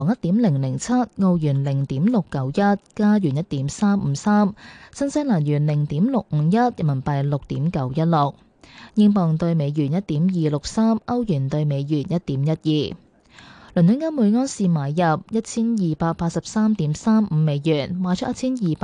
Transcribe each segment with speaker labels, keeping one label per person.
Speaker 1: 1.007，澳元0.691，加元1.353，新西蘭元0.651，人民幣6.916，英鎊對美元1.263，歐元對美元1.12。倫敦金每安士買入1283.35美元，賣出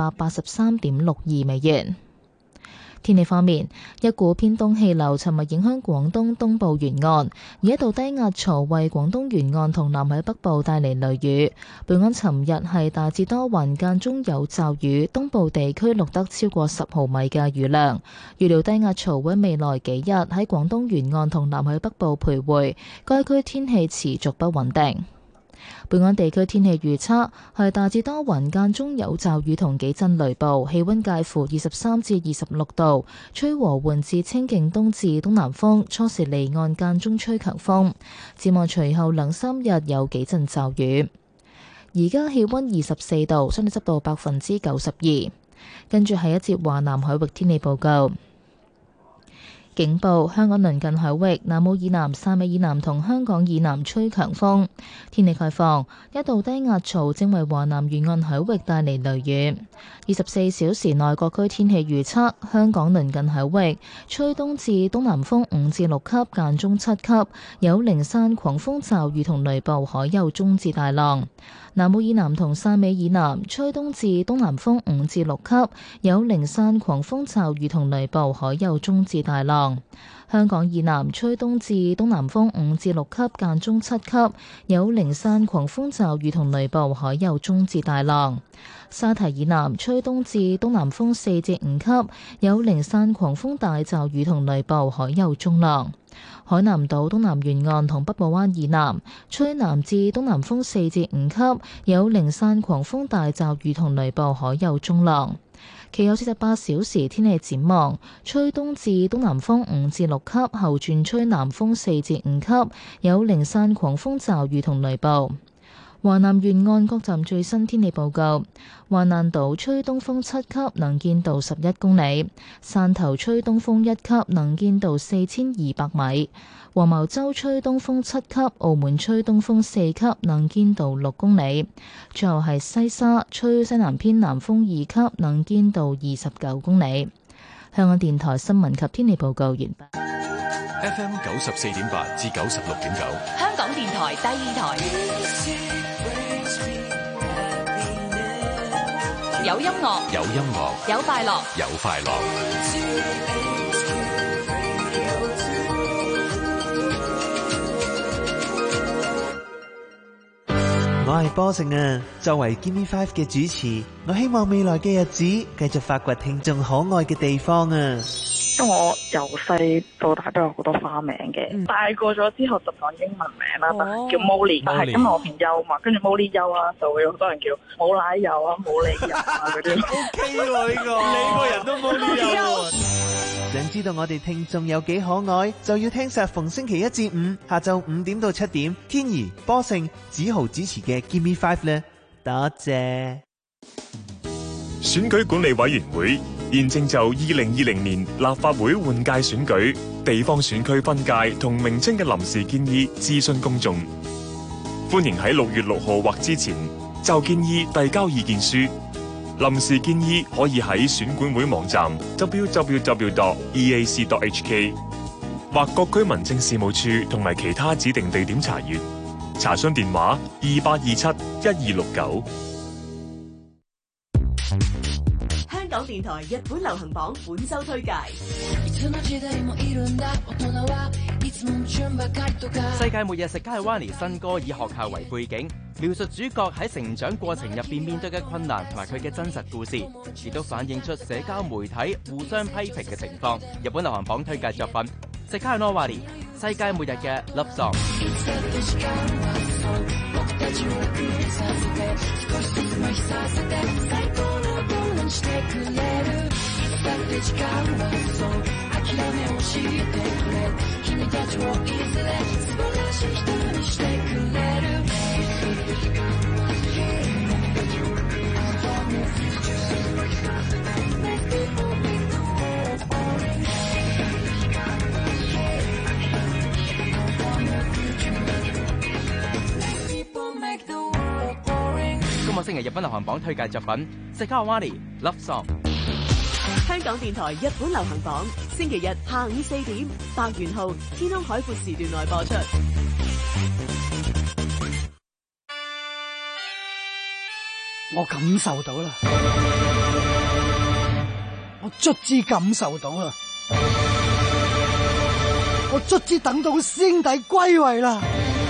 Speaker 1: 1283.62美元。天氣方面，一股偏東氣流尋日影響廣東東部沿岸，而一道低壓槽為廣東沿岸同南海北部帶嚟雷雨。本港尋日係大致多雲，間中有驟雨，東部地區錄得超過10毫米嘅雨量。預料低壓槽會未來幾日喺廣東沿岸同南海北部徘徊，該區天氣持續不穩定。本港地區天氣預測係大致多雲，間中有驟雨同幾陣雷暴，氣溫介乎23至26度，吹和緩至清勁東至東南風，初時離岸間中吹強風。展望隨後2-3日有幾陣驟雨。而家氣溫24度，相對濕度92%。跟住係一節華南海域天氣報告。警報：香港鄰近海域南澳以南、汕尾以南同香港以南吹強風。天氣概況：一道低壓槽正為華南沿岸海域帶嚟雷雨。24小時內各區天氣預測：香港鄰近海域吹東至東南風5至6級，間中7級，有零散狂風驟雨同雷暴，海有中至大浪。南澳以南同汕尾以南吹東至東南風5至6級，有零散狂風驟雨同雷暴，海有中至大浪。香港以南吹東至東南風5至6級，間中7級，有零散狂風驟雨同雷暴，海有中至大浪。沙堤以南吹東至東南風4至5級，有零散狂風大驟雨同雷暴，海有中浪。海南島東南沿岸同北部灣以南吹南至東南風4至5級，有零散狂風大驟雨同雷暴，海有中浪。其後48小時天氣展望：吹東至東南風5至6級，後轉吹南風4至5級，有零散狂風驟雨同雷暴。華南沿岸各站最新天氣報告：華南島吹東風7級，能見度11公里；汕頭吹東風1級，能見度4200米；黃茅洲吹東風7級，澳門吹東風4級，能見度6公里。最後係西沙吹西南偏南風2級，能見度29公里。香港電台新聞及天氣報告完畢。
Speaker 2: FM 94.8至96.9，
Speaker 3: 香港電台第二台。有音樂，
Speaker 2: 有音樂，
Speaker 3: 有快樂，
Speaker 2: 有快樂。
Speaker 4: 我係波成啊，作為 Gimme 5嘅主持，我希望未來嘅日子繼續發掘聽眾可愛嘅地方啊。
Speaker 5: 因為我由細到大都有好多花名嘅，大個咗之後就講英文名啦，叫 Molly， 但係因為我姓邱嘛，跟住 Molly 邱啦，就會有好多人叫冇奶油啊、冇理由啊嗰啲。
Speaker 4: OK 喎呢個，你個人都 Molly 邱。想知道我哋聽眾有幾可愛，就要聽實逢星期1至5下晝5點到7點，天怡、波勝、子豪主持嘅 Gimme 5咧。多謝。
Speaker 6: 選舉管理委員會現正就2020年立法會換屆選舉、地方選區分界同名稱嘅臨時建議諮詢公眾，歡迎喺6月6號或之前就建議遞交意見書。臨時建議可以喺選管會網站 www.eac.hk 或各區民政事務處同埋其他指定地點查閱。查詢電話28271269。
Speaker 3: 香港電台日本流行榜本周推介。
Speaker 7: 世界末日世界灣尼新歌以學校為背景，描述主角喺成長過程入邊面對嘅困難同埋佢嘅真實故事，亦都反映出社交媒體互相批評嘅情況。日本流行榜推介作品《世界諾瓦尼》，世界末日嘅 Love Song。
Speaker 8: People make the world
Speaker 7: 個星期日本流行榜推介作品《Sekawani Love Song》。
Speaker 3: 香港電台日本流行榜，星期日下午4點，白元號天空海闊時段內播出。
Speaker 8: 我感受到啦，我卒之感受到啦，我卒之等到師兄弟歸位啦。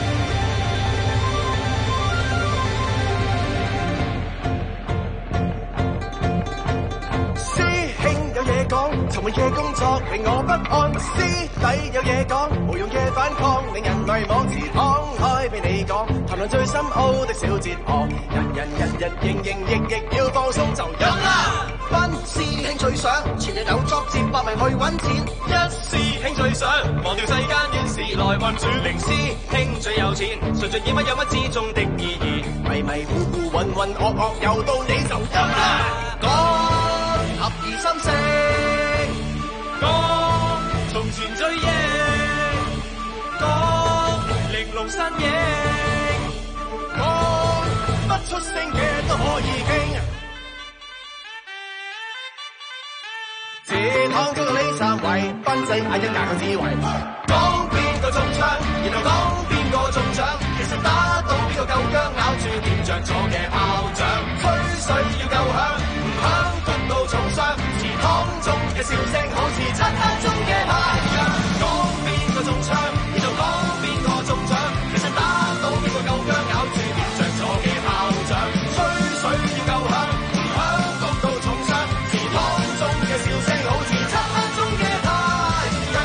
Speaker 9: 尋悶嘅工作令我不安，師弟有嘢講，無用嘅反抗令人迷惘，自敞開俾你講，談論最深奧的小哲學，人營役要放鬆就飲啦。班師兄最想前日有作接百名去揾錢，一師兄最想忘掉世間亂事來運轉，零師兄最有錢，誰盡以乜有乜之中的意義，迷糊渾噩又到你就飲啦。講合而心聲。講從前追憶，講玲瓏身影，講不出聲嘅都可以傾。前行經過呢3位，賓仔嗌一架嘅智慧，講邊個中槍，然後講邊個中獎，其實打到邊個夠薑，咬住點着咗嘅炮仗，吹水要夠響，唔響焗到重傷。祠堂中嘅笑聲好似漆黑中嘅太陽，講邊個中槍，然後講邊個中獎，其實打到邊個夠薑，咬住點着咗嘅炮仗，吹水要夠響，唔響焗到重傷。祠堂中嘅笑聲好似漆黑中嘅太陽。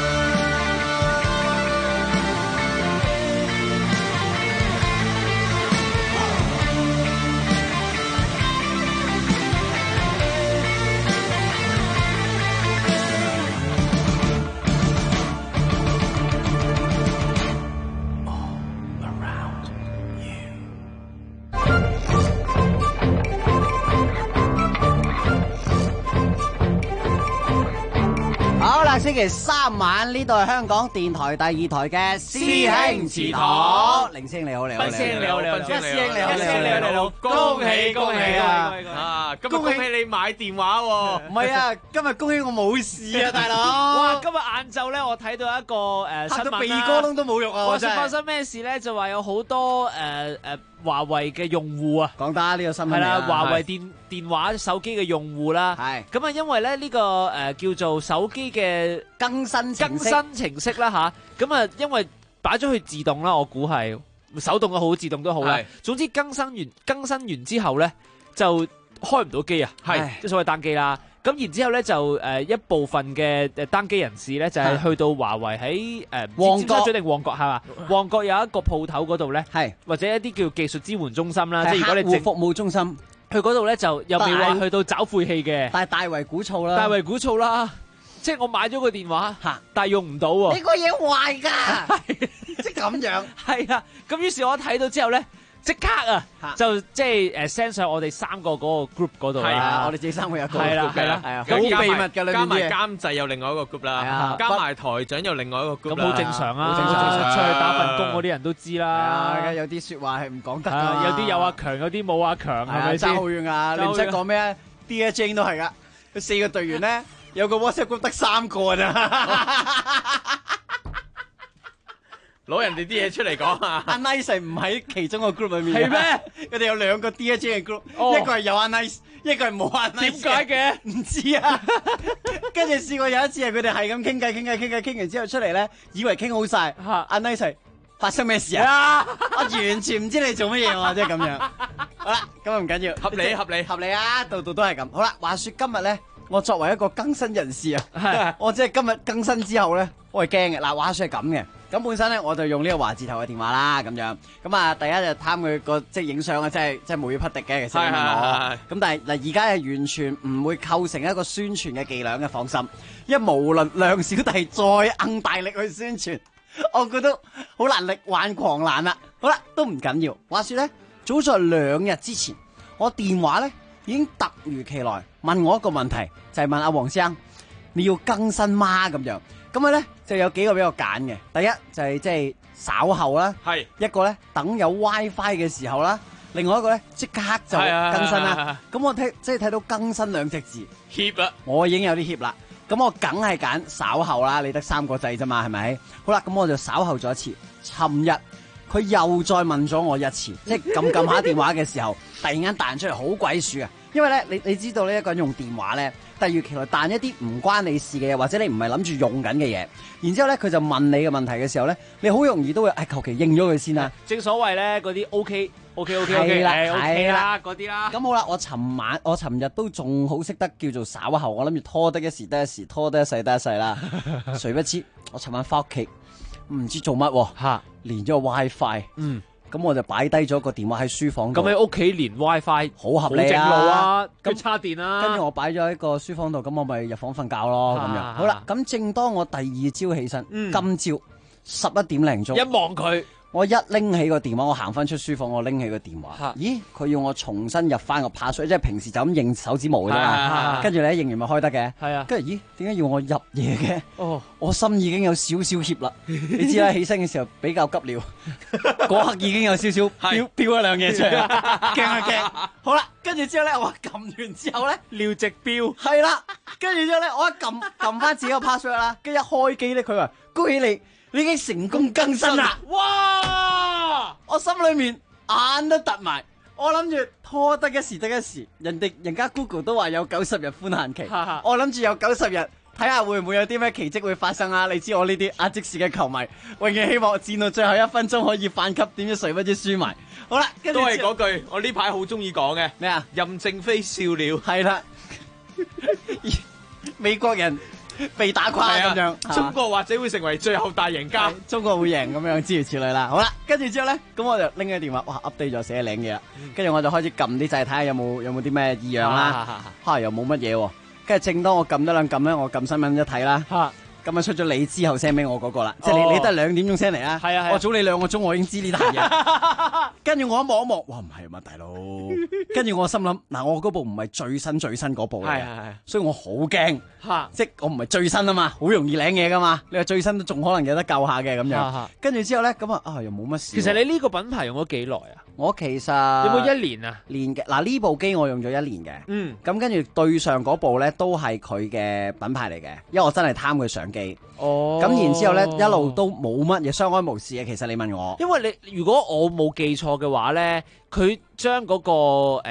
Speaker 10: 好啦，星期3晚呢度係香港電台第2台嘅師兄祠堂，凌聲你好，你好，
Speaker 11: 斌師你好，你好，
Speaker 10: 一師兄你好，
Speaker 11: 你好，恭喜恭喜啊！啊，今日恭喜你買電話喎！
Speaker 10: 唔係啊，今日恭喜我冇事啊，大佬！
Speaker 11: 哇，今日晏晝咧，我睇到一個新聞啦，
Speaker 10: 嚇到鼻哥窿都冇肉啊！
Speaker 11: 話說發生咩事咧？就話有好多華為嘅用戶啊，
Speaker 10: 講得呢個新聞
Speaker 11: 係啦，華為電話手機嘅用戶啦，
Speaker 10: 係
Speaker 11: 咁啊，因為咧呢個叫做手機嘅
Speaker 10: 更新程式
Speaker 11: 啦吓，咁啊，因為擺咗去自動啦，我估係手動嘅好，自動都好啦。總之更新完之後咧，就開唔到機啊，係即係所謂單機啦。咁然之後咧就一部分嘅單機人士咧就係去到華為喺
Speaker 10: 旺角
Speaker 11: 定旺角係嘛？旺角有一個鋪頭嗰度咧，係或者一啲叫技術支援中心啦，即係如果你
Speaker 10: 客戶服務中心，
Speaker 11: 去嗰度咧就又未話去到找晦氣嘅，
Speaker 10: 但係大為鼓噪啦，
Speaker 11: 大為鼓噪啦。即係我買咗個電話，但係用唔到喎。
Speaker 10: 呢個嘢壞㗎，即係咁樣。
Speaker 11: 係啊，咁於是我睇到之後咧，即刻就即係send 上我哋3個嗰個 group 嗰度啦。
Speaker 10: 我哋自己3個有個
Speaker 11: group
Speaker 10: 係啦，
Speaker 11: 好
Speaker 10: 秘密㗎，
Speaker 11: 加埋監製有另外一個 group 啦，加埋台長有另外一個 group 啦。咁好正常啊，出去打份工嗰啲人都知啦。
Speaker 10: 有啲説話係唔講得㗎，
Speaker 11: 有啲有阿強，有啲冇阿強，係咪先？
Speaker 10: 爭好遠㗎，你唔使講咩啊 ，Dear Jane 都係㗎，佢4個隊員咧。有個 WhatsApp group 得3個咋，
Speaker 11: 攞人哋啲嘢出嚟講啊！
Speaker 10: 阿 Nice 唔喺其中個 group 裏面，
Speaker 11: 係咩？
Speaker 10: 佢哋有2個 DJ 嘅 group，一個係有阿 Nice，一個係冇阿 Nice。
Speaker 11: 點解嘅？
Speaker 10: 唔知啊。跟住試過有一次係佢哋係咁傾完之後出嚟咧，以為傾好晒，阿 Nice 發生咩事啊？我完全唔知你做乜嘢喎，即係咁樣。好啦，咁啊唔緊要，合理啊，度度都係咁。好啦，話說今日咧。我作為一個更新人士啊，我即係今日更新之後咧，我係驚嘅。嗱，話說係咁嘅，咁本身咧我就用呢個華字頭嘅電話啦，咁樣，咁啊第一就貪佢個即係影相啊，真係無與匹敵嘅，其實你問我，咁但係嗱而家係完全唔會構成一個宣傳嘅伎倆嘅，放心，因為無論梁小弟再硬大力去宣傳，我覺得好難力挽狂瀾啦。好啦，都唔緊要。話說咧，早在2日之前，我電話咧已經突如其來問我一個問題，就係問阿黃生，你要更新嗎？咁樣，咁佢咧就有幾個俾我揀嘅。第一就係即係稍後啦，係一個咧等有 WiFi 嘅時候啦， 另外一個咧即刻就更新啦。咁我即係睇到更新兩隻字，
Speaker 11: 怯啦，
Speaker 10: 我已經有啲怯啦。咁我梗係揀稍後啦，你得3個掣啫嘛，係咪？好啦，咁我就稍後咗一次。尋日佢又再問咗我一次，即係撳下電話嘅時候，突然間彈出嚟好鬼鼠啊！因為咧，你知道呢一個人用電話咧，突如其來彈一啲唔關你事嘅嘢，或者你唔係諗住用緊嘅嘢，然之後咧佢就問你嘅問題嘅時候咧，你好容易都會求其應咗佢先啦。
Speaker 11: 正所謂咧嗰啲 OK
Speaker 10: 係
Speaker 11: 啦嗰啲啦。
Speaker 10: 咁好啦，我尋日都仲好識得叫做稍後，我諗住拖得一時得一時，拖得一世得一世啦。誰不知我尋晚翻屋企唔知做乜喎，連咗個 WiFi。咁我就擺低咗個電話喺書房度。
Speaker 11: 咁喺屋企連 WiFi
Speaker 10: 好合理啊！
Speaker 11: 好正路啊，咁插電啦。
Speaker 10: 跟住我擺咗喺個書房度，咁我咪入房瞓覺咯。咁樣好啦。咁正當我第二朝起身，今朝11點零鐘，
Speaker 11: 一望佢，
Speaker 10: 我一拎起個電話，我行翻出書房，我拎起個電話，咦？佢要我重新入翻個 password，即係平時就咁認手指模嘅啫嘛。跟住咧認完咪開得嘅。係啊。跟住咦？點解要我入嘢嘅？哦，我心已經有少少怯啦。你知啦，起身嘅時候比較急尿，嗰刻已經有少少飆一兩嘢出嚟，驚。好啦，跟住之後咧，我撳完之後咧，
Speaker 11: 尿直飆。
Speaker 10: 係啦，跟住之後咧，我一撳翻自己個 password 啦，跟住一開機咧，佢話恭喜你。你已經成功更新啦！哇！我心裏面眼都突埋，我諗住拖得一時得一時，人家 Google 都話有90日寬限期，我諗住有90日，睇下會唔會有啲咩奇蹟會發生啊！你知我呢啲阿積士嘅球迷，永遠希望戰到最後1分鐘可以反擊，點知誰不知輸埋。好啦，
Speaker 11: 都係嗰句，我呢排好中意講嘅咩啊？任正非笑了，
Speaker 10: 係啦，美國人。被打垮咁樣，
Speaker 11: 中國或者會成為最後大贏家，
Speaker 10: 中國會贏咁樣，諸如此類啦。好啦，跟住之後咧，咁我就拎起電話，哇 update 咗寫靚嘢啦，跟住我就開始撳啲掣睇下有冇啲咩異樣啦，又冇乜嘢，跟住正當我撳多兩撳咧，我撳新聞一睇啦。咁啊出咗你之後 send 俾我嗰個啦，即係你都係2點鐘 send 嚟啦。係啊，我早你2個鐘，我已經知呢壇嘢。跟住我一望一望，哇唔係嘛大佬。跟住我心諗，嗱我嗰部唔係最新嗰部嚟，所以我好驚。即係我唔係最新啊嘛，好容易領嘢噶嘛。你話最新都仲可能有得救下嘅咁樣。跟住之後咧，咁啊又冇乜事。
Speaker 11: 其實你呢個品牌用咗幾耐啊？
Speaker 10: 我其實
Speaker 11: 有冇1年啊？
Speaker 10: 年嘅嗱呢部機我用咗1年嘅。咁跟住對上嗰部咧都係佢嘅品牌嚟嘅，因為我真係貪佢相機。咁然之後咧一路都冇乜嘢，相安無事嘅。其實你問我，
Speaker 11: 因為你如果我冇記錯嘅話咧，佢將嗰個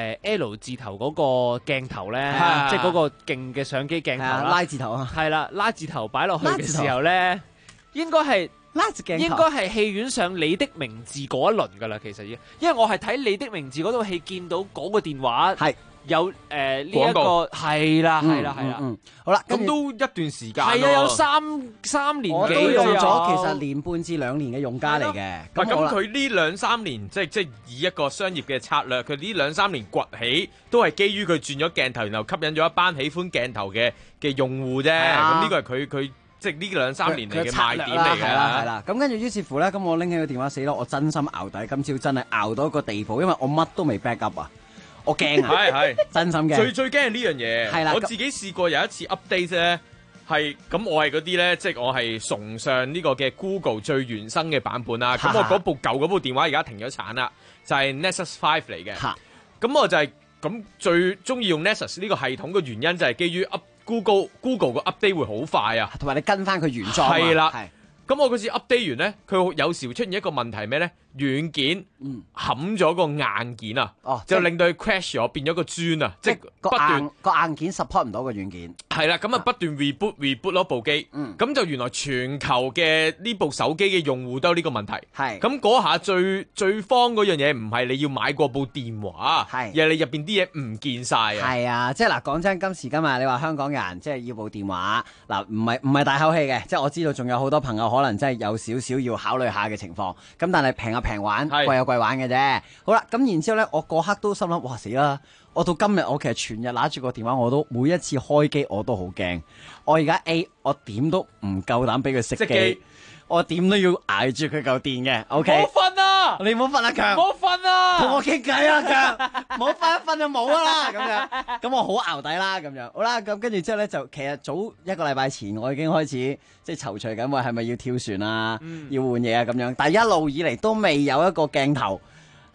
Speaker 11: L 字頭嗰個鏡頭咧，即係嗰個勁嘅相機鏡頭啦，
Speaker 10: 拉字頭啊，
Speaker 11: 係啦，拉字頭擺落去嘅時候咧，應該係。應該係戲院上你的名字嗰一輪噶啦，其實因為我係睇你的名字嗰套戲見到嗰個電話係有呢一個係啦，
Speaker 10: 好啦，
Speaker 12: 咁都一段時間，
Speaker 11: 係啊，有三年幾，
Speaker 10: 我都用咗其實1.5半至2年嘅用家嚟嘅。
Speaker 12: 咁佢呢2-3年即係以一個商業嘅策略，佢呢2-3年崛起都係基於佢轉咗鏡頭，然後吸引咗一班喜歡鏡頭嘅用戶啫。咁呢個係佢。即係呢2-3年嚟嘅賣點嚟嘅，
Speaker 10: 係啦。咁跟住於是乎咧，咁我拎起個電話死咯，我真心熬底，今朝真係熬到一個地步，因為我乜都未 back up 啊，我驚啊，
Speaker 12: 係
Speaker 10: 真心驚。
Speaker 12: 最驚係呢樣嘢，係啦。我自己試過有一次 update 咧，係咁我係嗰啲咧，即係我係崇尚呢個嘅 Google 最原生嘅版本啦。咁我嗰部舊嗰部電話而家停咗產啦，就係 Nexus 5嚟嘅。咁我就係咁最中意用 Nexus 呢個系統嘅原因就係基於Google 個 update 會好快啊，
Speaker 10: 同埋你跟翻佢原裝。
Speaker 12: 係啦，咁我嗰次 update 完咧，佢有時會出現一個問題咩咧？軟件冚咗個硬件啊，就令到佢 crash 咗，變咗個磚啊，即係不斷
Speaker 10: 個硬件 support 唔到個軟件。
Speaker 12: 係啦，咁啊不斷 reboot 咯部機，咁就原來全球嘅呢部手機嘅用戶都有呢個問題。係，咁嗰下最慌嗰樣嘢唔係你要買過部電話，而係你入邊啲嘢唔見晒啊。
Speaker 10: 係啊，即係嗱講真，今時今日你話香港人即係要部電話，嗱唔係大口氣嘅，即係我知道仲有好多朋友可能真係有少少要考慮下嘅情況，咁但係平玩，貴有貴玩嘅啫。好啦，咁然之後咧，我嗰刻都心諗，哇死啦！我到今日，我其實全日拿住個電話，我都每一次開機我都好驚。我而家我點都唔夠膽俾佢熄機，我點都要捱住佢嚿電嘅。OK，
Speaker 11: 唔好瞓啊！
Speaker 10: 你唔好瞓啊，強！
Speaker 11: 唔好瞓啊！
Speaker 10: 同我傾偈啊，強！唔好瞓一瞓就冇啦，咁樣。咁我好熬底啦，咁樣。好啦，咁跟住之後咧，就其實早1個禮拜前，我已經開始即係躊躇緊，話係咪要跳船啊，要換嘢啊咁樣。但係一路以嚟都未有一個鏡頭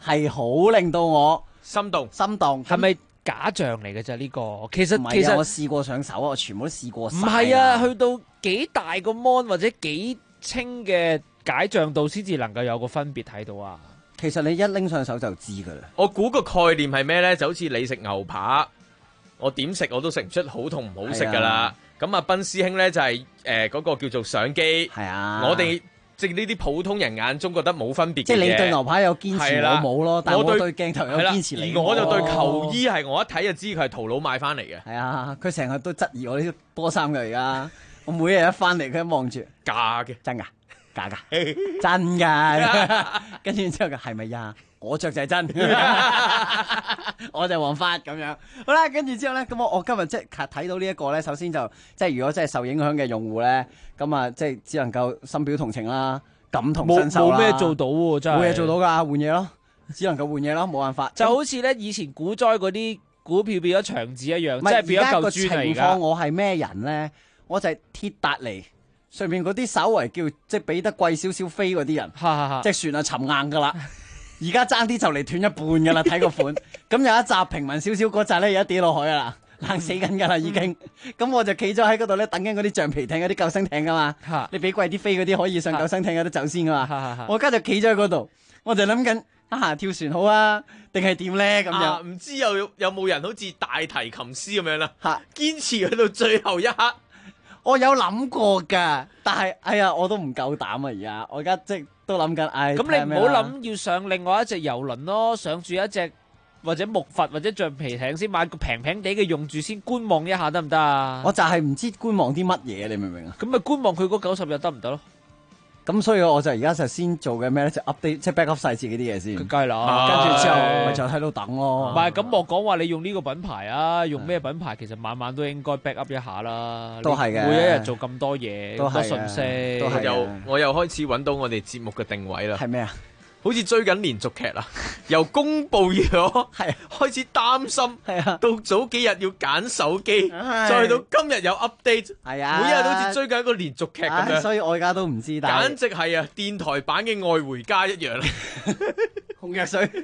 Speaker 10: 係好令到我
Speaker 12: 心動。
Speaker 11: 係咪假象嚟嘅啫？呢個其實
Speaker 10: 我試過上手啊，我全部都試過晒。
Speaker 11: 唔係啊，去到幾大個 mon 或者幾清嘅解像度先至能夠有個分別睇到啊。
Speaker 10: 其實你一拎上手就知噶啦。
Speaker 12: 我估個概念係咩咧？就好似你食牛扒，我點食我都食唔出好同唔好食噶啦。咁啊，斌師兄咧就係嗰個叫做相機。
Speaker 10: 係啊，
Speaker 12: 我哋即係呢啲普通人眼中覺得冇分別嘅嘢。
Speaker 10: 即係你對牛排有堅持，我冇咯。但係我對鏡頭有堅持你。
Speaker 12: 而我就對球衣係我一睇就知佢係淘寶買翻嚟嘅。
Speaker 10: 係啊，佢成日都質疑我呢啲波衫嘅而家。我每日一翻嚟，佢一望住
Speaker 12: 假嘅，
Speaker 10: 真㗎。假噶，真噶，跟住之後佢係咪呀？我着就係真，我就係黃發咁樣。好啦，跟住之後咧，咁我今日即係睇到呢一個咧，首先就即係如果真係受影響嘅用戶咧，咁啊即係只能夠深表同情啦，感同身受啦。
Speaker 11: 冇咩做到喎，真係
Speaker 10: 冇嘢做到㗎，換嘢咯，只能夠換嘢咯，冇辦法。
Speaker 11: 就好似咧以前股災嗰啲股票變咗牆紙一樣，即係變咗嚿磚嚟㗎。
Speaker 10: 情況我係咩人咧？我就係鐵達尼。上面嗰啲稍為叫即係俾得貴少少飛嗰啲人，隻船啊沉硬噶啦，而家爭啲就嚟斷一半噶啦，睇個款。咁有一集平民少少嗰集咧，而家跌落海噶啦，冷死緊噶啦已經。咁我就企咗喺嗰度咧，等緊嗰啲橡皮艇、嗰啲救生艇噶嘛。你俾貴啲飛嗰啲可以上救生艇有得走先噶嘛。我而家就企咗喺嗰度，我就諗緊跳船好啊，定係點咧咁樣？
Speaker 12: 唔知有冇人好似大提琴師咁樣啦？堅持去到最後一刻。
Speaker 10: 我有諗過㗎，但係哎呀，我都唔夠膽啊！而家我而家即係都諗緊，
Speaker 11: 咁你唔好諗要上另外一隻遊輪咯，上住一隻或者木筏或者橡皮艇先，買個平平地嘅用住先，觀望一下得唔得啊？
Speaker 10: 我就係唔知觀望啲乜嘢，你明唔明啊？
Speaker 11: 咁咪觀望佢嗰90日得唔得咯？
Speaker 10: 咁所以我就而家就先做嘅咩咧，就 update 即係 back up 晒自己啲嘢先。
Speaker 11: 梗係啦，
Speaker 10: 跟住之後咪就喺度等咯。
Speaker 11: 唔係咁我講話你用呢個品牌啊，用咩品牌？其實晚晚都應該 back up 一下啦。
Speaker 10: 都係嘅，
Speaker 11: 每一日做咁多嘢，咁多信息，
Speaker 12: 我又開始揾到我哋節目嘅定位啦。
Speaker 10: 係咩啊？
Speaker 12: 好似追緊連續劇啦，由公佈咗，開始擔心，到早幾日要揀手機，再到今日有 update，每日都好似追緊一個連續劇咁樣。
Speaker 10: 所以我而家都唔知，
Speaker 12: 簡直係啊電台版嘅愛回家一樣。
Speaker 10: 紅藥水。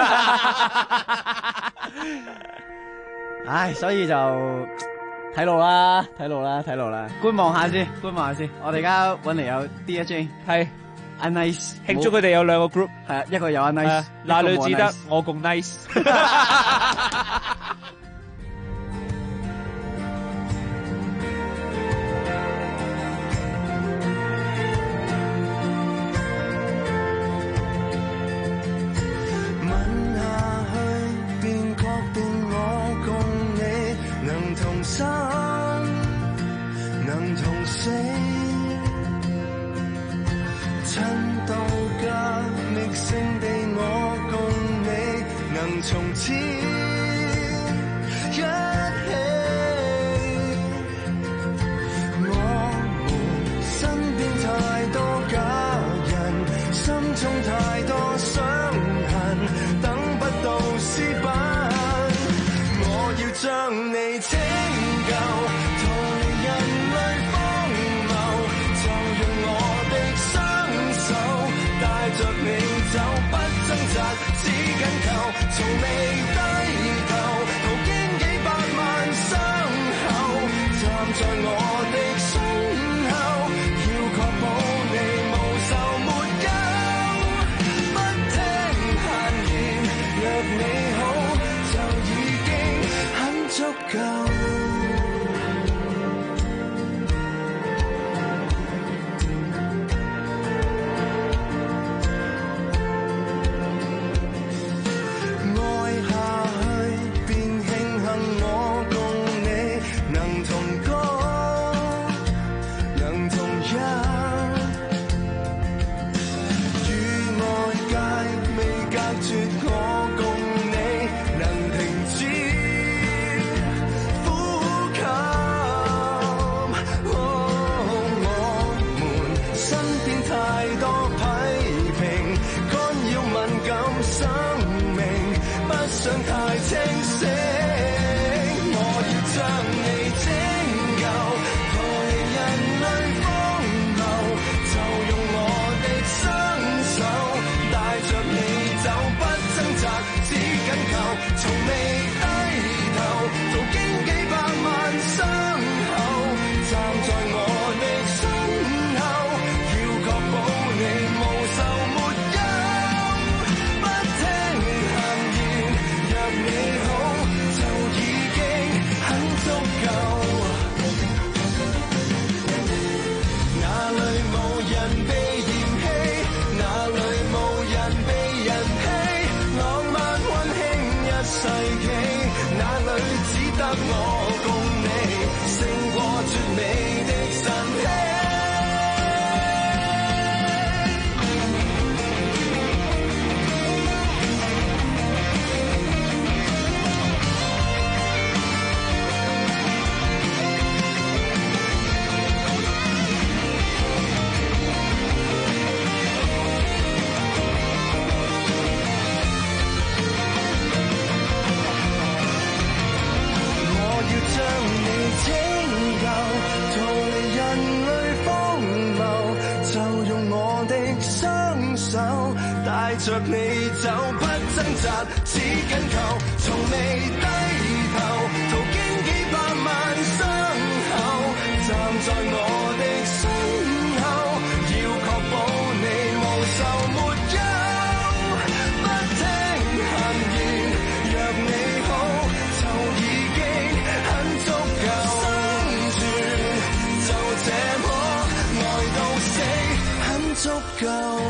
Speaker 10: 唉，所以就睇路啦，觀望下先。我哋而家揾嚟有 DJ
Speaker 11: 係。
Speaker 10: Nice
Speaker 11: 慶祝佢哋有兩個 group，
Speaker 10: 係一個有 Nice，
Speaker 11: 那女只得我共 Nice。
Speaker 9: 吻下去便確定我共你能同生，能同死。親到家覓勝地，我共你能從此一起。我們身邊太多假人，心中太多傷痕，等不到私奔。我要將你拯救，逃離人類荒謬，就用我的帶着你走，不掙扎，只緊求，從未低頭，途經幾百萬傷口，站在我的身後，要確保你無仇沒憂，不聽閒言，若你好，就已經很足夠。想太清醒，我要將你拯救，逃離人類荒謬，就用我的雙手帶着你走，不掙得我共你，勝過絕美的神器。帶着你走不掙扎，只緊求從未低頭，途經幾百萬傷口，站在我的身後，要確保你無愁沒憂，不聽閒言，若你好就已經很足夠，生存就這麼愛到死，很足夠。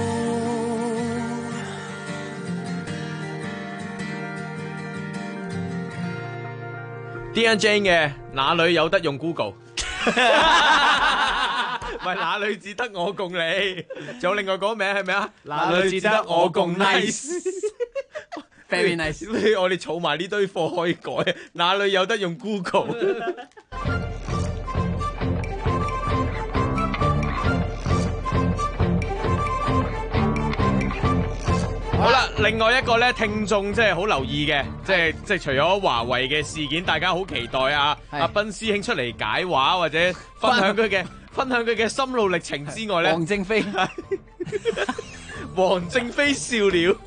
Speaker 12: Dear Jane 嘅哪裏有得用 Google？ 唔係哪裏只得我共你，仲有另外嗰個名係咪啊？
Speaker 10: 哪裏只得我共 nice，very nice。
Speaker 12: 我哋儲埋呢堆貨可以改，哪裏有得用 Google？好啦，另外一個咧，聽眾即係好留意嘅，即係除咗華為嘅事件，大家好期待阿斌師兄出嚟解話或者分享佢嘅心路歷程之外咧，
Speaker 10: 黃正飛
Speaker 12: 笑了。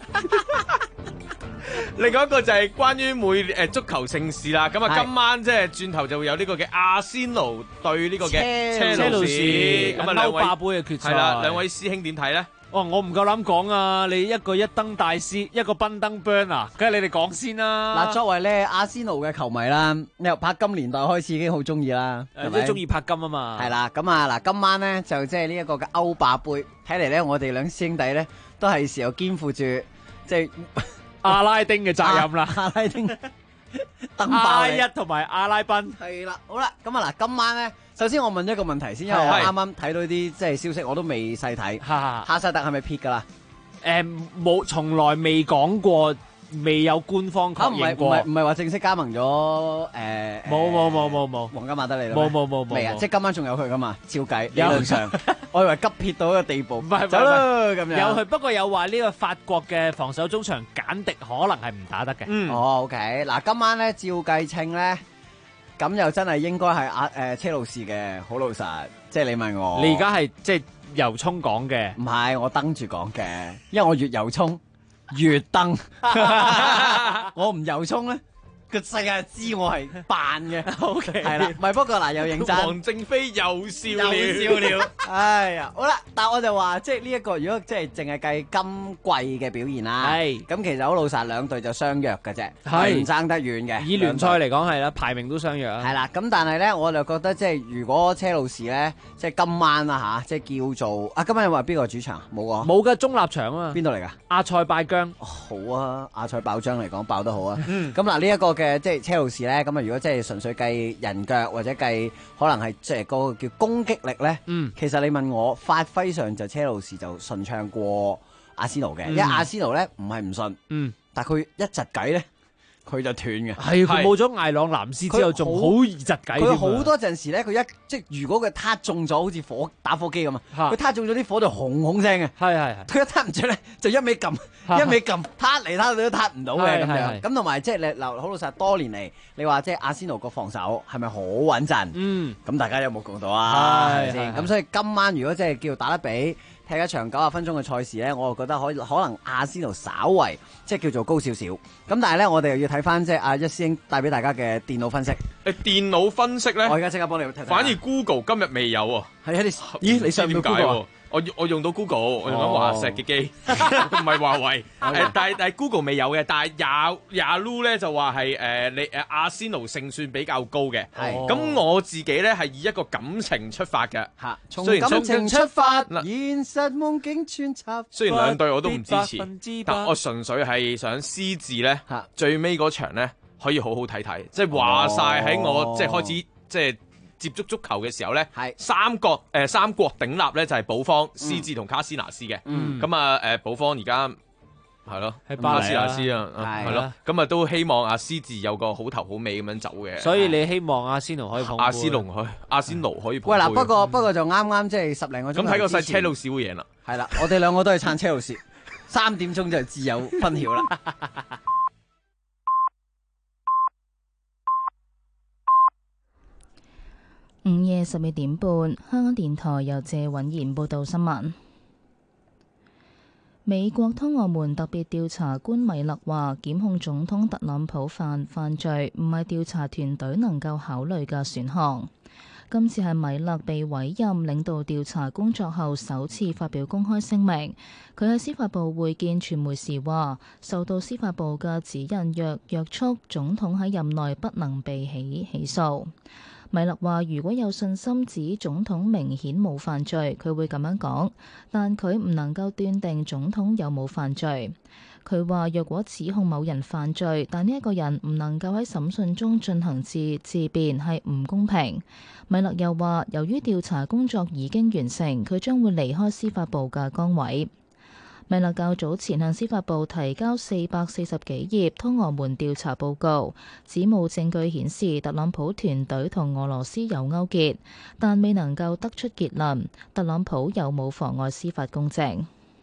Speaker 12: 另外一個就係關於足球盛事啦，咁啊今晚即係轉頭就會有呢個嘅阿仙奴對呢個嘅車路士，咁啊兩位歐霸杯嘅決賽，係啦，兩位師兄點睇咧？
Speaker 11: 哦，我唔夠膽講啊！你一個一燈大師，一個賓登 burn 啊，梗係你哋講先啦。
Speaker 10: 嗱，作為咧阿仙奴嘅球迷啦，你由柏金年代開始已經好中意啦，
Speaker 11: 都中意柏金啊嘛。
Speaker 10: 係啦，咁啊嗱，今晚咧就即係呢一個嘅歐霸杯，睇嚟咧我哋兩師兄弟咧都係時候肩負住即係
Speaker 11: 阿拉丁嘅責任啦。
Speaker 10: 阿拉丁登
Speaker 11: 爆阿一同埋阿拉賓。
Speaker 10: 係啦，好啦，咁啊嗱，今晚咧。首先我問一個問題先，因為我啱啱睇到啲即係消息，我都未細睇。哈薩特係咪撇㗎啦？
Speaker 11: 冇，從來未講過，未有官方確認過。
Speaker 10: 唔係話正式加盟咗
Speaker 11: 冇
Speaker 10: 皇家馬德里啦。
Speaker 11: 冇
Speaker 10: 未啊！即係今晚仲有佢㗎嘛？照計理論上，我以為急撇到一個地步。
Speaker 11: 唔係，
Speaker 10: 走啦咁樣。
Speaker 11: 有佢，不過有話呢個法國嘅防守中場簡迪可能係唔打得嘅。
Speaker 10: 哦，OK，嗱，今晚咧照計稱咧。咁又真係應該係車路士嘅，好老實。即係你問我，
Speaker 11: 你而家係即係由衷講嘅，
Speaker 10: 唔係我登住講嘅，因為我越由衷越登，我唔由衷咧，個世界知我係扮嘅。
Speaker 11: OK，
Speaker 10: 係啦，唔係不過嗱又認真，
Speaker 12: 黃正飛又笑了，
Speaker 10: 哎呀，好啦，但係我就話即係呢一個，如果即係淨係計今季嘅表現啦，係咁其實好老實，兩隊就相若嘅啫，係唔爭得遠嘅。
Speaker 11: 以聯賽嚟講係啦，排名都相若啊。
Speaker 10: 係啦，咁但係咧，我就覺得即係如果車路士咧，即係今晚啊嚇，即係叫做今晚有話邊個主場冇啊？
Speaker 11: 冇嘅，中立場啊嘛。
Speaker 10: 邊度嚟㗎？
Speaker 11: 阿塞拜疆。
Speaker 10: 好啊，阿塞爆漿嚟講爆得好啊。咁嗱呢一個嘅即係車路士咧，咁啊如果即係純粹計人腳或者計可能係即係嗰個叫攻擊力咧，其實你問我發揮上就車路士就順暢過阿仙奴嘅，因為阿仙奴咧唔係唔順，但係佢一窒計咧。佢就斷嘅，
Speaker 11: 係佢冇咗艾朗南斯之後，仲好易窒計。
Speaker 10: 佢好多陣時咧，佢即係如果佢撻中咗，好似打火機咁啊！佢撻中咗啲火就轟轟聲嘅，
Speaker 11: 係。
Speaker 10: 佢一撻唔着咧，就一味撳，撻嚟撻去都撻唔到嘅咁樣。咁同埋即係你好老實，多年嚟你話即係阿仙奴個防守係咪好穩陣？咁大家有冇講到啊？係咪先？咁所以今晚如果即係叫打得比。踢一場90分鐘嘅賽事咧，我就覺得可能阿仙奴稍為即係叫做高少少。咁但係咧，我哋又要睇翻即係阿一師兄帶俾大家嘅電腦分析。
Speaker 12: 電腦分析咧，
Speaker 10: 我而家即刻幫你睇。
Speaker 12: 反而 Google 今日未有喎。
Speaker 10: 係啊，咦？你上唔到 Google？
Speaker 12: 我用到 Google，我用緊華碩嘅機，唔係華為。但係 Google 未有嘅，但係Yahoo咧就話係阿仙奴勝算比較高嘅。咁我自己咧係以一個感情出發嘅。
Speaker 10: 從感情出發，現實夢境穿插。
Speaker 12: 雖然兩隊我都唔支持，但我純粹係想私自咧最尾嗰場咧可以好好睇睇。即係話晒喺我即係開始即係接觸足球嘅時候咧，三國鼎立咧就係保方、斯治同卡斯拿斯嘅。咁啊保方而家係咯，卡斯拿斯啊，係咯，咁啊都希望阿斯治有個好頭好尾咁樣走嘅。
Speaker 11: 所以你希望阿仙奴可以捧杯？阿
Speaker 12: 仙奴可以捧杯。
Speaker 10: 喂嗱，不過就啱啱即係10零個鐘。
Speaker 12: 咁睇個勢，車路士會贏啦。
Speaker 10: 係啦，我哋兩個都係撐車路士。3點鐘就自有分曉啦。
Speaker 1: 午夜12點半，香港電台由謝允賢報道新聞。美國通俄門特別調查官米勒話，檢控總統特朗普犯罪唔係調查團隊能夠考慮嘅選項。今次係米勒被委任領導調查工作後首次發表公開聲明。佢喺司法部會見傳媒時話，受到司法部嘅指引約束，總統喺任內不能被起訴。米勒話：如果有信心指總統明顯冇犯罪，佢會咁樣講，但佢唔能夠斷定總統有冇犯罪。佢話：若果指控某人犯罪，但呢一個人唔能夠喺審訊中進行自辯，係唔公平。米勒又話：由於調查工作已經完成，佢將會離開司法部嘅崗位。米勒較早前向司法部提交440幾頁通俄門調查報告，指冇證據顯示特朗普團隊同俄羅斯有勾結，但未能夠得出結論特朗普有冇妨礙司法公正。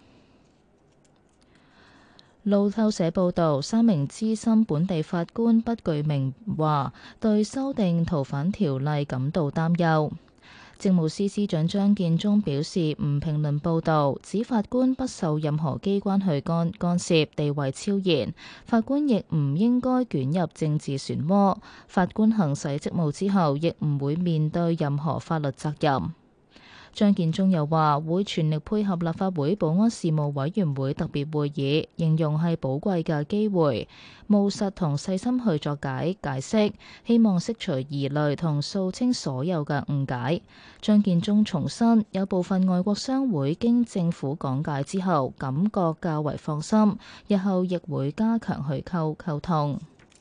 Speaker 1: 路透社報導，3名資深本地法官不具名話，對修訂逃犯條例感到擔憂。政務司司長張建宗表示唔評論報導，指法官不受任何機關去干涉，地位超然。法官亦唔應該捲入政治漩渦。法官行使職務之後，亦唔會面對任何法律責任。張建宗又話會全力配合立法會保安事務委員會特別會議，形容係寶貴嘅機會，務實同細心去作解釋，希望釋除疑慮同掃清所有嘅誤解。張建宗重申，有部分外國商會經政府講解之後，感覺較為放心，日後亦會加強去溝通。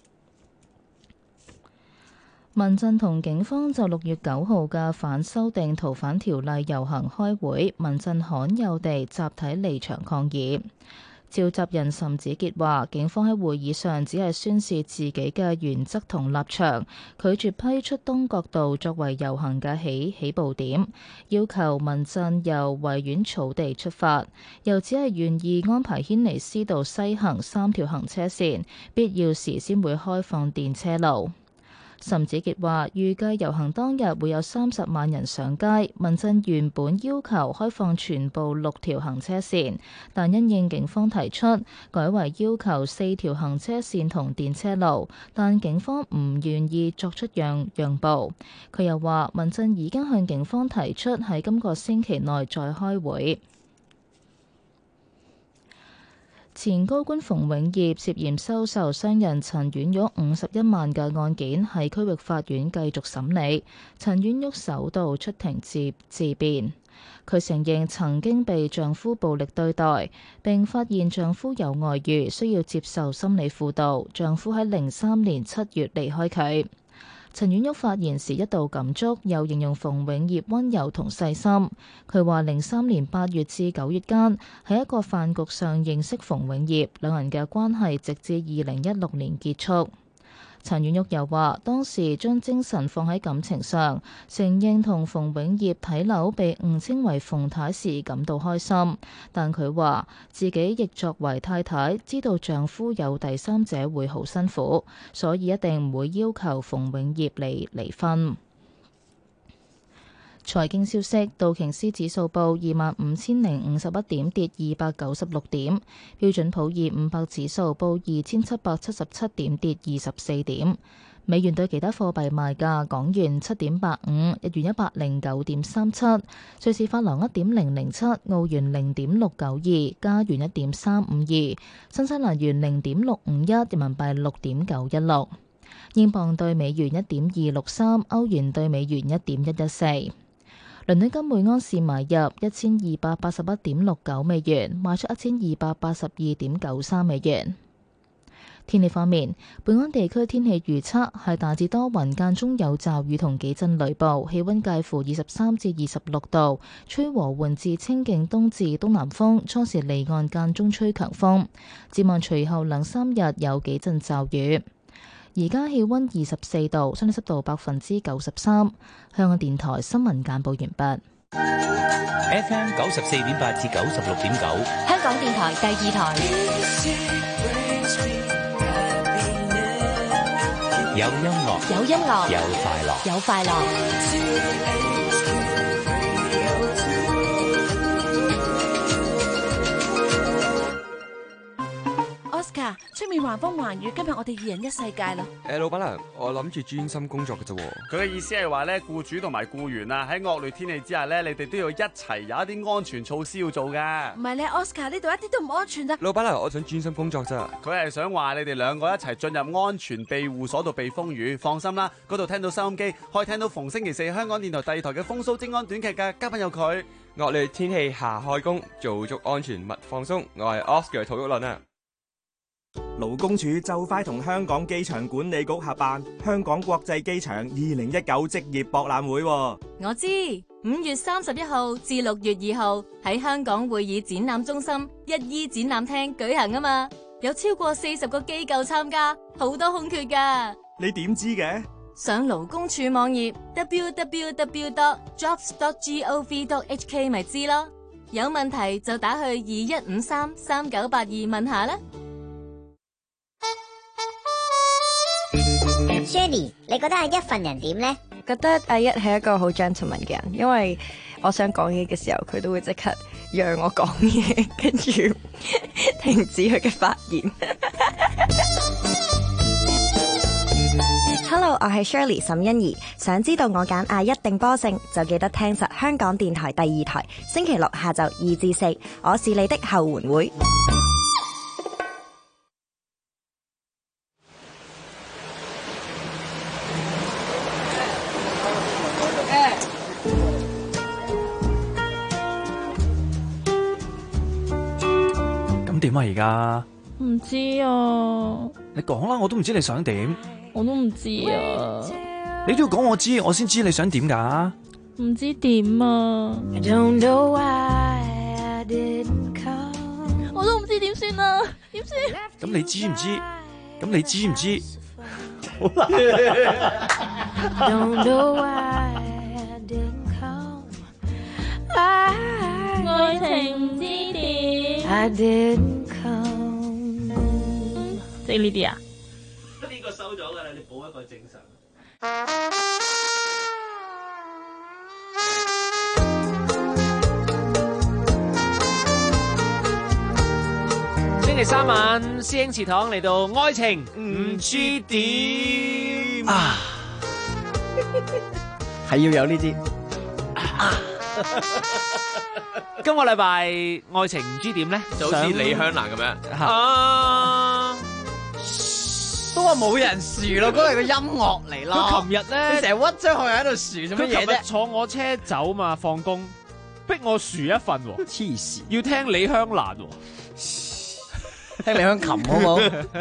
Speaker 1: 民陣同警方就6月9號嘅反修訂逃犯條例遊行開會，民陣罕有地集體離場抗議。召集人岑子傑話，警方喺會議上只係宣示自己嘅原則同立場，拒絕批出東角道作為遊行嘅起步點，要求民陣由維園草地出發，又只係願意安排軒尼詩道西行3條行車線，必要時先會開放電車路。岑子傑話：預計遊行當日會有30萬人上街。民陣原本要求開放全部6條行車線，但因應警方提出，改為要求4條行車線同電車路，但警方唔願意作出讓步。佢又話：民陣已經向警方提出喺今個星期內再開會。前高官馮永業涉嫌收受商人陳婉玉51萬嘅案件，喺區域法院繼續審理。陳婉玉首度出庭自辯，佢承認曾經被丈夫暴力對待，並發現丈夫有外遇，需要接受心理輔導。丈夫喺03年7月離開佢。陳婉玉發言時一度感觸，又形容馮永業溫柔同細心。佢話03年8月至9月間喺一個飯局上認識馮永業，兩人嘅關係直至2016年結束。陳婉玉又話，當時將精神放喺感情上，承認同馮永業睇樓被誤稱為馮太時感到開心，但佢話自己亦作為太太，知道丈夫有第三者會好辛苦，所以一定唔會要求馮永業離婚。財經消息，道瓊斯指數報25,051點，跌296點；標準普爾500指數報2,777點，跌24點。美元對其他貨幣賣價：港元7.85，日元109.37，瑞士法郎1.007，澳元0.692，加元1.352，新西蘭元0.651，人民幣6.916，英鎊對美元1.263，歐元對美元1.114。倫敦金每盎司買入1281.69美元，賣出1282.93美元。 天氣方面，本港地區天氣預測係大致多雲，間中有驟雨同幾陣雷暴，氣溫介乎23至26度，吹和緩至清勁東至東南風，初時離岸間中吹強風。展望隨後2-3日有幾陣驟雨。而家氣溫24度，相對濕度93%。香港電台新聞簡報完畢。
Speaker 13: FM 94.8至96.9，
Speaker 14: 香港電台第2台。
Speaker 13: 有音樂，
Speaker 14: 有音樂，
Speaker 13: 有快樂，
Speaker 14: 有快樂。Oscar， 出面橫風橫雨，今日我哋2人1世界啦。
Speaker 15: 老闆娘，我諗住專心工作嘅啫。
Speaker 16: 佢嘅意思係話咧，僱主同埋僱員啊，喺惡劣天氣之下咧，你哋都要一齊有一啲安全措施要做噶。
Speaker 14: 唔係咧 ，Oscar 呢度一啲都唔安全啊！
Speaker 15: 老闆娘，我想專心工作咋。
Speaker 16: 佢係想話你哋兩個一齊進入安全庇護所度避風雨。放心啦，嗰度聽到收音機，可以聽到逢星期4香港電台第2台嘅風騷精安短劇噶。嘉賓有佢。
Speaker 15: 惡劣天氣下開工，做足安全勿放鬆。我係 Oscar 陶玉麟啊。
Speaker 17: 勞工處就快同香港機場管理局合辦香港國際機場2019職業博覽會。
Speaker 14: 我知，5月31號至6月2號喺香港會議展覽中心1E展覽廳舉行啊嘛，有超過40個機構參加，好多空缺噶。
Speaker 17: 你點知嘅？
Speaker 14: 上勞工處網頁 www.jobs.gov.hk 咪知咯。有問題就打去21533982問下啦。
Speaker 18: Shirley， 你覺得阿一份人點呢？
Speaker 19: 覺得阿一係一個好 gentleman 嘅人，因為我想講嘢嘅時候，佢都會即刻讓我講嘢，跟住停止佢嘅發言。Hello， 我係 Shirley 沈欣怡，想知道我揀阿一定波勝，就記得聽實香港電台第2台，星期六下晝2至4，我是你的後援會。
Speaker 11: 點啊而家？
Speaker 20: 唔知啊。
Speaker 11: 你講啦，我都唔知你想點。
Speaker 20: 我都唔知啊。
Speaker 11: 你都要講我知，我先知你想點噶。
Speaker 20: 唔知點啊。我都唔知點算啊，點算？
Speaker 11: 咁你知唔知？咁你知唔知？好
Speaker 20: 愛情唔知點。即係呢啲啊？
Speaker 11: 呢個收咗噶啦，你補一個正常。星期3晚，師兄祠堂嚟到愛情唔知點啊，
Speaker 10: 係要有呢啲。
Speaker 11: 今個禮拜愛情唔知點咧，
Speaker 12: 就好似李香蘭咁樣。
Speaker 10: 都話冇人樹咯，嗰係個音樂嚟咯。
Speaker 11: 佢琴日咧，
Speaker 10: 你成日屈張學友喺度樹做乜嘢啫？
Speaker 11: 坐我車走嘛，放工逼我樹一份，
Speaker 10: 黐線，
Speaker 11: 要聽李香蘭，
Speaker 10: 聽李香琴好冇？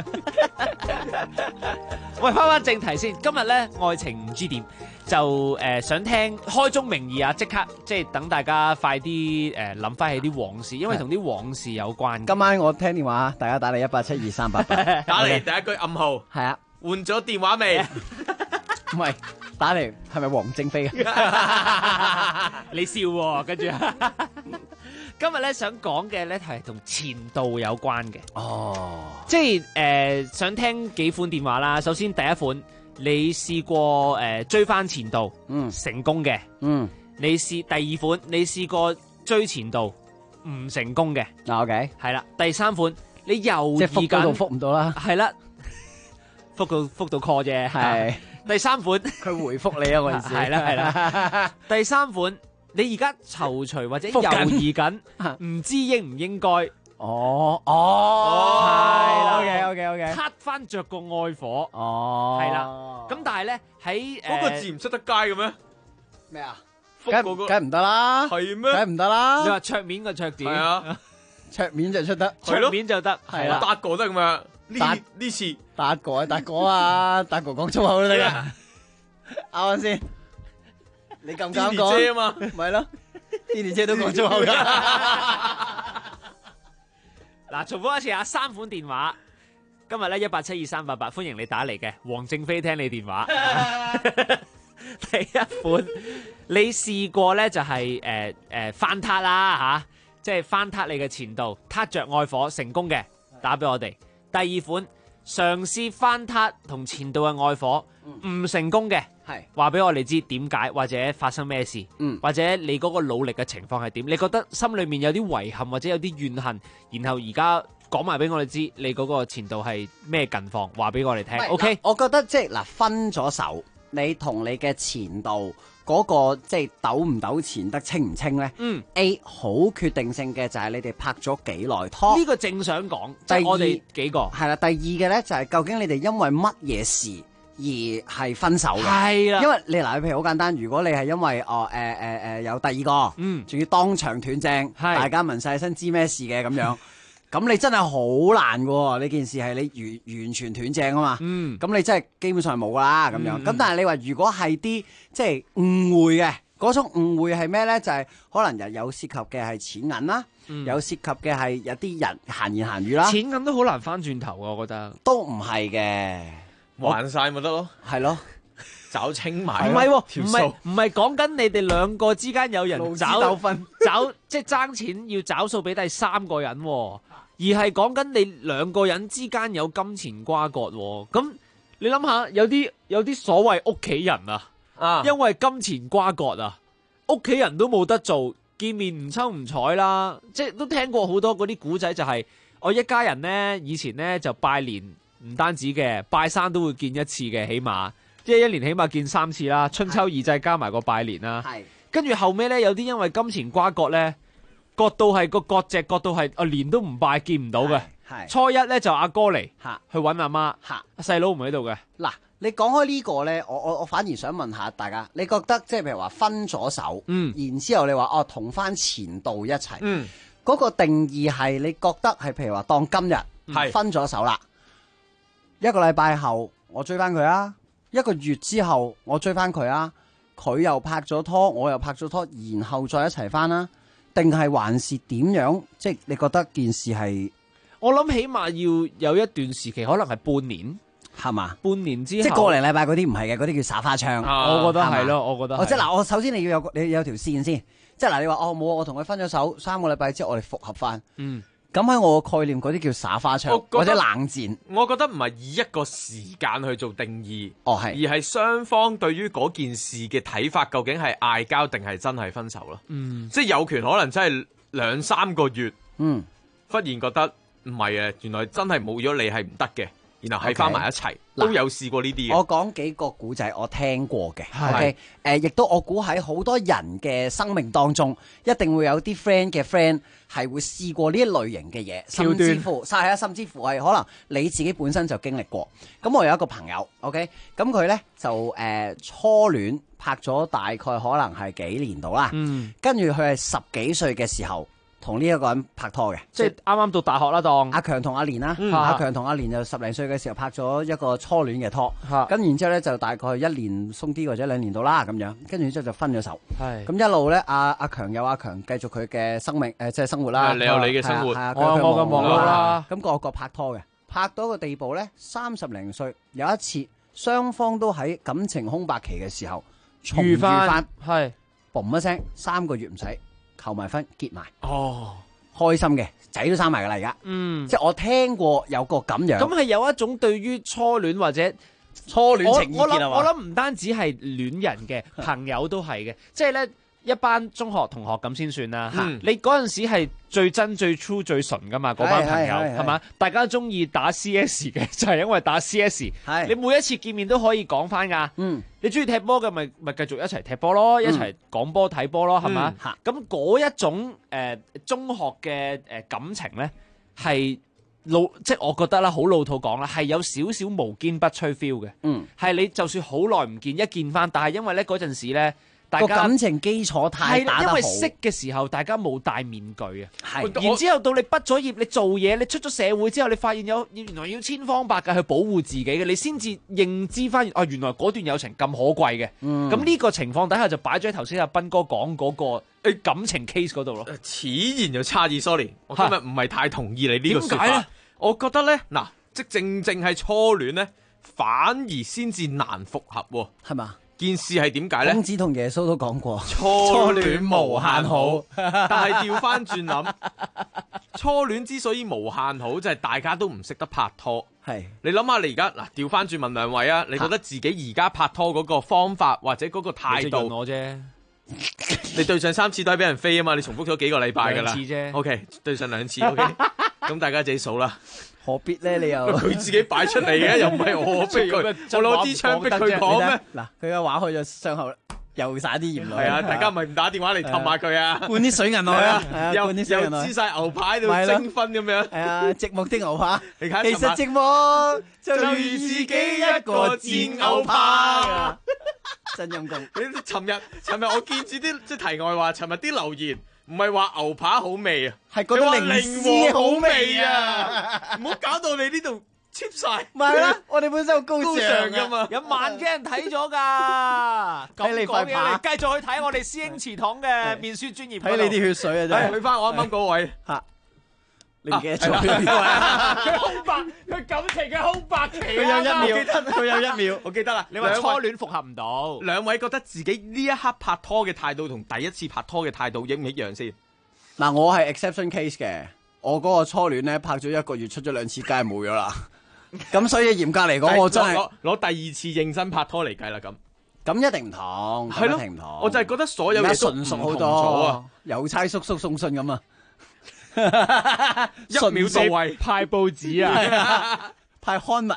Speaker 11: 喂，翻正題先，今日咧愛情唔知點。就想聽開宗明義啊！即刻即係等大家快啲諗翻起啲往事，因為同啲往事有關。
Speaker 10: 今晚我聽電話，大家打嚟1872388，
Speaker 12: 打嚟第一句暗號
Speaker 10: 係啊，
Speaker 12: 換咗電話未？
Speaker 10: 唔係打嚟係咪黃正飛啊？
Speaker 11: 你笑喎，跟住今日咧想講嘅咧係同前度有關嘅。哦，即係想聽幾款電話啦。首先第一款。你試過追翻前度，成功嘅，你試第二款，你試過追前度唔成功嘅
Speaker 10: ，OK，
Speaker 11: 係啦，第三款你猶豫緊，
Speaker 10: 即係覆唔到啦，
Speaker 11: 係啦，覆到 call 啫，係。第三款
Speaker 10: 佢回覆你啊，我意思
Speaker 11: 係啦，第三款你而家躊躇或者猶豫緊，唔知應唔應該。
Speaker 10: 哦，係啦 ，OK，cut
Speaker 11: 翻着個愛火，係啦，咁但係咧喺
Speaker 12: 嗰個字唔出得街嘅咩？
Speaker 10: 咩啊？梗唔得啦，
Speaker 12: 係咩？
Speaker 10: 梗唔得啦！
Speaker 11: 你話桌面個桌點？
Speaker 12: 係啊，
Speaker 10: 桌面就出得，
Speaker 11: 桌面就得，
Speaker 12: 係啦，8個都係咁樣。 呢次
Speaker 10: 達哥啊，達哥講粗口都得噶，啱啱先？你咁敢講
Speaker 12: 姐啊嘛，
Speaker 10: 咪咯，Denny姐都講粗口噶。
Speaker 11: 嗱，重複一次啊，3款電話，今日咧1872388，歡迎你打嚟嘅，黃正飛聽你電話。第一款你試過咧就係翻撻啦嚇，即係翻撻你嘅前度，撻着愛火成功嘅，打俾我哋。第二款嘗試翻撻同前度嘅愛火唔成功嘅，係話俾我哋知點解或者發生咩事，或者你嗰個努力嘅情況係點？你覺得心裏面有啲遺憾或者有啲怨恨，然後而家講埋俾我哋知你嗰個前度係咩近況，話俾我哋聽。OK，
Speaker 10: 我覺得即係嗱，分咗手，你同你嘅前度嗰個即係糾唔糾纏得清唔清咧？A 好決定性嘅就係你哋拍咗幾耐拖，
Speaker 11: 呢個正想講。即係我哋幾個
Speaker 10: 係啦。第二嘅咧就係究竟你哋因為乜嘢事而係分手嘅？係啦，因為你嗱，譬如好簡單，如果你係因為有第二個，仲要當場斷正，大家聞晒身知咩事嘅咁樣。咁你真係好難嘅喎，呢件事係你完全斷正啊嘛。咁你真係基本上冇啦咁樣。咁但係你話如果係啲即係誤會嘅嗰種誤會係咩咧？就係可能有涉及嘅係錢銀啦，有涉及嘅係有啲人閒言閒語啦。
Speaker 11: 錢銀都好難翻轉頭啊，我覺得。
Speaker 10: 都唔係嘅，
Speaker 12: 還晒咪得咯。
Speaker 10: 係咯。
Speaker 12: 找清埋，
Speaker 11: 唔係喎，唔係講緊你哋兩個之間有人找即係爭錢要找數俾第三個人，而係講緊你兩個人之間有金錢瓜葛。咁你諗下，有啲所謂屋企人啊，因為金錢瓜葛啊，屋企人都冇得做，見面唔抽唔睬啦。即係都聽過好多嗰啲古仔，就係我一家人呢，以前呢就拜年唔單止嘅，拜山都會見一次嘅，起碼。即係一年起碼見3次啦，春秋二祭加埋個拜年啦。跟住後尾咧，有啲因為金錢瓜葛咧，割到係個割席，割到係年都唔拜，見唔到嘅。初一咧就阿哥嚟去揾阿媽，細佬唔喺度嘅。
Speaker 10: 嗱，你講開呢個咧，我反而想問下大家，你覺得即係譬如話分咗手，然之後你話同翻前度一齊，嗰個定義係你覺得係譬如話當今日分咗手啦，一個禮拜後我追翻佢啊？1個月之後我追翻佢啊，佢又拍咗拖，我又拍咗拖，然後再一齊翻啦，定係還是點樣？即係你覺得件事係？
Speaker 11: 我諗起碼要有一段時期，可能係半年，
Speaker 10: 係嘛？
Speaker 11: 半年之後，
Speaker 10: 即係個零禮拜嗰啲唔係嘅，嗰啲叫耍花槍。
Speaker 11: 我覺得係咯，我覺得。
Speaker 10: 即係嗱，我首先你要有條線先，即係嗱，你話冇，我同佢分咗手3個禮拜之後，我哋復合翻。咁喺我個概念，嗰啲叫耍花槍或者冷戰。
Speaker 12: 我覺得唔係以一個時間去做定義，
Speaker 10: 係
Speaker 12: 而係雙方對於嗰件事嘅睇法，究竟係嗌交定係真係分手咯？即係有權可能真係2-3個月，忽然覺得唔係啊，原來真係冇咗你係唔得嘅，然後喺翻埋一齊，都有試過呢啲嘅。
Speaker 10: 我講幾個古仔，我聽過嘅。OK，亦都我估喺好多人嘅生命當中，一定會有啲 friend 嘅 friend。係會試過呢一類型嘅嘢，甚至乎係可能你自己本身就經歷過。咁我有一個朋友 ，OK， 咁佢呢就初戀拍咗大概可能係幾年度啦，跟住佢係10幾歲嘅時候同呢一個人拍拖嘅，
Speaker 11: 即係啱啱到大學啦，當
Speaker 10: 阿強同阿蓮啦，阿強同阿蓮就10零歲嘅時候拍咗一個初戀嘅拖，咁然之後咧就大概1年鬆啲或者2年到啦咁樣，跟住之後就分咗手。咁一路咧，阿強有阿強繼續佢嘅生命即係生活啦，
Speaker 12: 你有你嘅生活，
Speaker 11: 我有我嘅忙碌啦。
Speaker 10: 咁個個拍拖嘅，拍到個地步咧，30零歲有一次雙方都喺感情空白期嘅時候重遇翻，
Speaker 11: 係
Speaker 10: 嘣一聲3個月唔使。求埋婚結埋開心嘅仔都生埋噶啦而家，即係我聽過有個咁樣。
Speaker 11: 咁係有一種對於初戀或者
Speaker 10: 初戀情意結啊嘛。
Speaker 11: 我諗唔單止係戀人嘅朋友都係嘅，即係咧一班中學同學咁先算啦。你嗰陣時係最真最 true 最純噶嘛，嗰班朋友係嘛？大家中意打 CS 嘅就係因為打 CS，你每一次見面都可以講翻噶。你中意踢波嘅咪繼續一齊踢波咯，一齊講波睇波咯，係嘛？咁嗰一種中學嘅感情咧，係即係我覺得啦，好老土講啦，係有少少無堅不摧 feel 嘅。係你就算好耐唔見，一見翻，但係因為咧嗰陣時咧， 個
Speaker 10: 感情基礎太打得好。
Speaker 11: 因為識嘅時候大家冇戴面具啊，
Speaker 10: 係
Speaker 11: 然之後到你畢咗業，你做嘢，你出咗社會之後，你發現原來要千方百計去保護自己嘅，你先至認知翻原來嗰段友情咁可貴嘅。咁呢個情況底下就擺咗喺頭先阿斌哥講嗰個感情 case 嗰度咯。
Speaker 12: 此言就差異 ，sorry， 我今日唔係太同意你呢個說法。我覺得咧，嗱，即正係初戀咧，反而先至難復合喎，
Speaker 10: 係嘛？
Speaker 12: 件事係點解咧？
Speaker 10: 孔子同耶穌都講過，
Speaker 12: 初戀無限好，但係調翻轉諗，初戀之所以無限好，就係大家都唔識得拍拖。
Speaker 10: 係
Speaker 12: 你諗下，你而家嗱調翻轉問兩位啊，你覺得自己而家拍拖嗰個方法或者嗰個態度？
Speaker 11: 我啫，
Speaker 12: 你對上3次都係俾人飛啊嘛，你重複咗幾個禮拜㗎啦。
Speaker 11: 2次啫。
Speaker 12: OK， 對上2次 OK， 咁大家自己數啦。
Speaker 10: 何必咧？你又
Speaker 12: 佢自己擺出嚟嘅，又唔係我逼佢，我攞支槍逼佢講咩？
Speaker 10: 嗱，佢嘅話去咗傷口，又灑啲鹽落去。
Speaker 12: 係啊，大家咪唔打電話嚟氹下佢啊，
Speaker 10: 灌啲水銀落去啊，
Speaker 12: 又黐晒牛排喺度徵婚咁樣。係
Speaker 10: 啊，寂寞的牛扒，
Speaker 12: 其實
Speaker 10: 寂寞就如自己一個煎牛扒。真陰功！
Speaker 12: 你尋日我見住啲即係題外話，尋日啲留言。唔係話牛扒好味啊，
Speaker 10: 係覺得靈絲好味
Speaker 12: 啊！唔好搞到你呢度 cheap 晒。
Speaker 10: 唔係啦，我哋本身好高尚
Speaker 12: 噶嘛，
Speaker 11: 有萬幾人睇咗噶。
Speaker 10: 睇你塊扒，
Speaker 11: 繼續去睇我哋師兄祠堂嘅面書專頁。
Speaker 10: 睇你啲血水啊！真係
Speaker 12: 去翻我啱啱嗰位
Speaker 10: 嚇，你唔記得咗？
Speaker 11: 佢空白，佢感情嘅空白期。
Speaker 10: 佢有1秒，佢有1秒，
Speaker 12: 我記得啦。
Speaker 11: 你話初戀復合唔到，
Speaker 12: 兩位覺得自己呢一刻拍拖嘅態度同第一次拍拖嘅態度一唔一樣先？
Speaker 10: 嗱，我係 exception case 嘅，我嗰個初戀咧拍咗1個月，出咗2次街冇咗啦。咁所以嚴格嚟講，我真係
Speaker 12: 攞第2次認真拍拖嚟計啦。咁
Speaker 10: 一定唔同，
Speaker 12: 係咯，
Speaker 10: 一定唔同。
Speaker 12: 我就係覺得所有嘢
Speaker 10: 純熟好多，郵差叔叔送信咁啊！
Speaker 12: 1秒到位，
Speaker 11: 派報紙啊，
Speaker 10: 派刊物，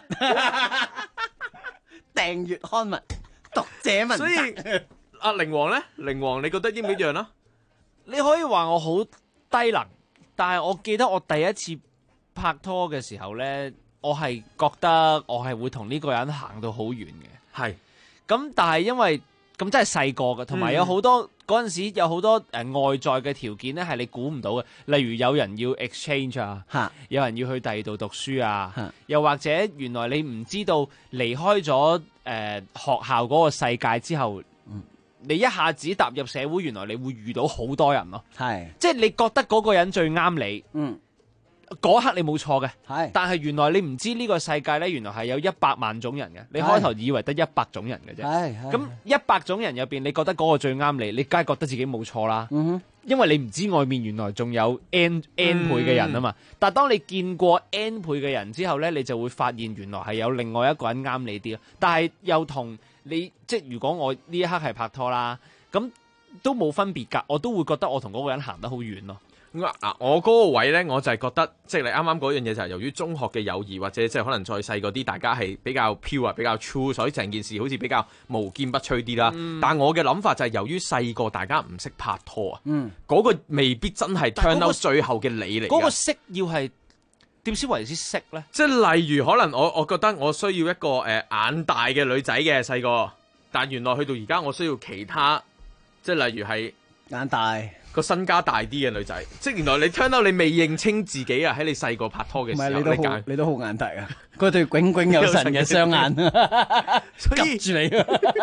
Speaker 10: 訂閱刊物，讀者文。
Speaker 12: 所以阿靈王咧，靈王你覺得一唔一樣啦？
Speaker 11: 你可以話我好低能，但係我記得我第一次拍拖嘅時候咧，我係覺得我係會同呢個人行到好遠嘅。
Speaker 12: 係，
Speaker 11: 咁但係因為咁真係細個嘅，同埋有好多嗰陣時有好多外在嘅條件咧，係你估唔到嘅。例如有人要 exchange 啊，有人要去第二度讀書啊，又或者原來你唔知道離開咗學校嗰個世界之後，你一下子踏入社會，原來你會遇到好多人咯。
Speaker 10: 係，
Speaker 11: 即係你覺得嗰個人最啱你。嗰刻你冇錯嘅，但係原來你唔知呢個世界呢，原來係有100萬種人嘅。你開頭以為得100種人嘅啫，咁100種人入邊，你覺得嗰個最啱你，你梗係覺得自己冇錯啦。因為你唔知外面原來仲有 N 倍嘅人啊嘛。但係當你見過 N 倍嘅人之後呢，你就會發現原來係有另外一個人啱你啲咯。但係又同你即係如果我呢一刻係拍拖啦，咁都冇分別㗎，我都會覺得我同嗰個人行得好遠咯。
Speaker 12: 嗱，我嗰個位呢，我就係覺得，即係你啱啱嗰樣嘢就係由於中學嘅友誼，或者即係可能再細嗰啲，大家係比較 pure 比較 true，所以成件事好似比較無堅不摧啲啦。但係我嘅諗法就係由於細個大家唔識拍拖啊，嗰個未必真係 turn out 最後嘅你嚟。
Speaker 11: 嗰個識要係點先為之識呢？
Speaker 12: 即係例如可能我覺得我需要一個眼大嘅女仔嘅細個，但原來去到而家我需要其他，即係例如係
Speaker 10: 眼大。
Speaker 12: 個身家大啲嘅女仔，即係原來你聽到你未認清自己啊！喺你細個拍拖嘅時候，
Speaker 10: 你都好眼大啊！嗰對炯炯有神嘅雙眼，夾住你，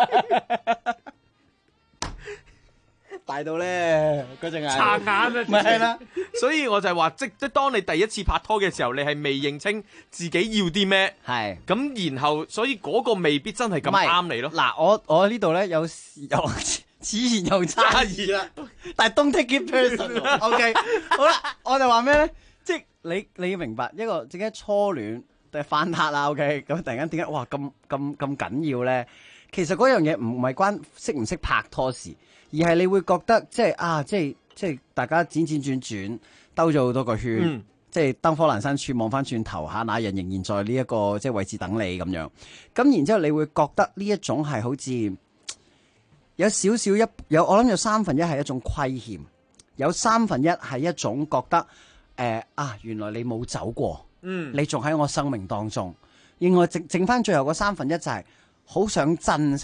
Speaker 10: 大到咧嗰隻眼，
Speaker 12: 擦眼啊！
Speaker 10: 咪係啦，
Speaker 12: 所以我就係話，即當你第一次拍拖嘅時候，你係未認清自己要啲咩，
Speaker 10: 係
Speaker 12: 咁，然後所以嗰個未必真係咁啱你咯。
Speaker 10: 嗱，我呢度咧有此言又差異啦，但係 don't take it personal。OK， 好啦，我就話咩咧？即係你要明白一個自己初戀定係翻撻啦。OK，咁突然間點解哇咁緊要咧？其實嗰樣嘢唔係關識唔識拍拖事，而係你會覺得即係大家轉轉兜咗好多個圈，即係燈火闌珊處望翻轉頭下，那人仍然在呢一個即係位置等你咁樣。咁然之後你會覺得呢一種係好似。有少少我諗有1/3係一種虧欠，有1/3係一種覺得原來你冇走過，你仲喺我生命當中，另外剩翻最後嗰1/3就係好想珍惜，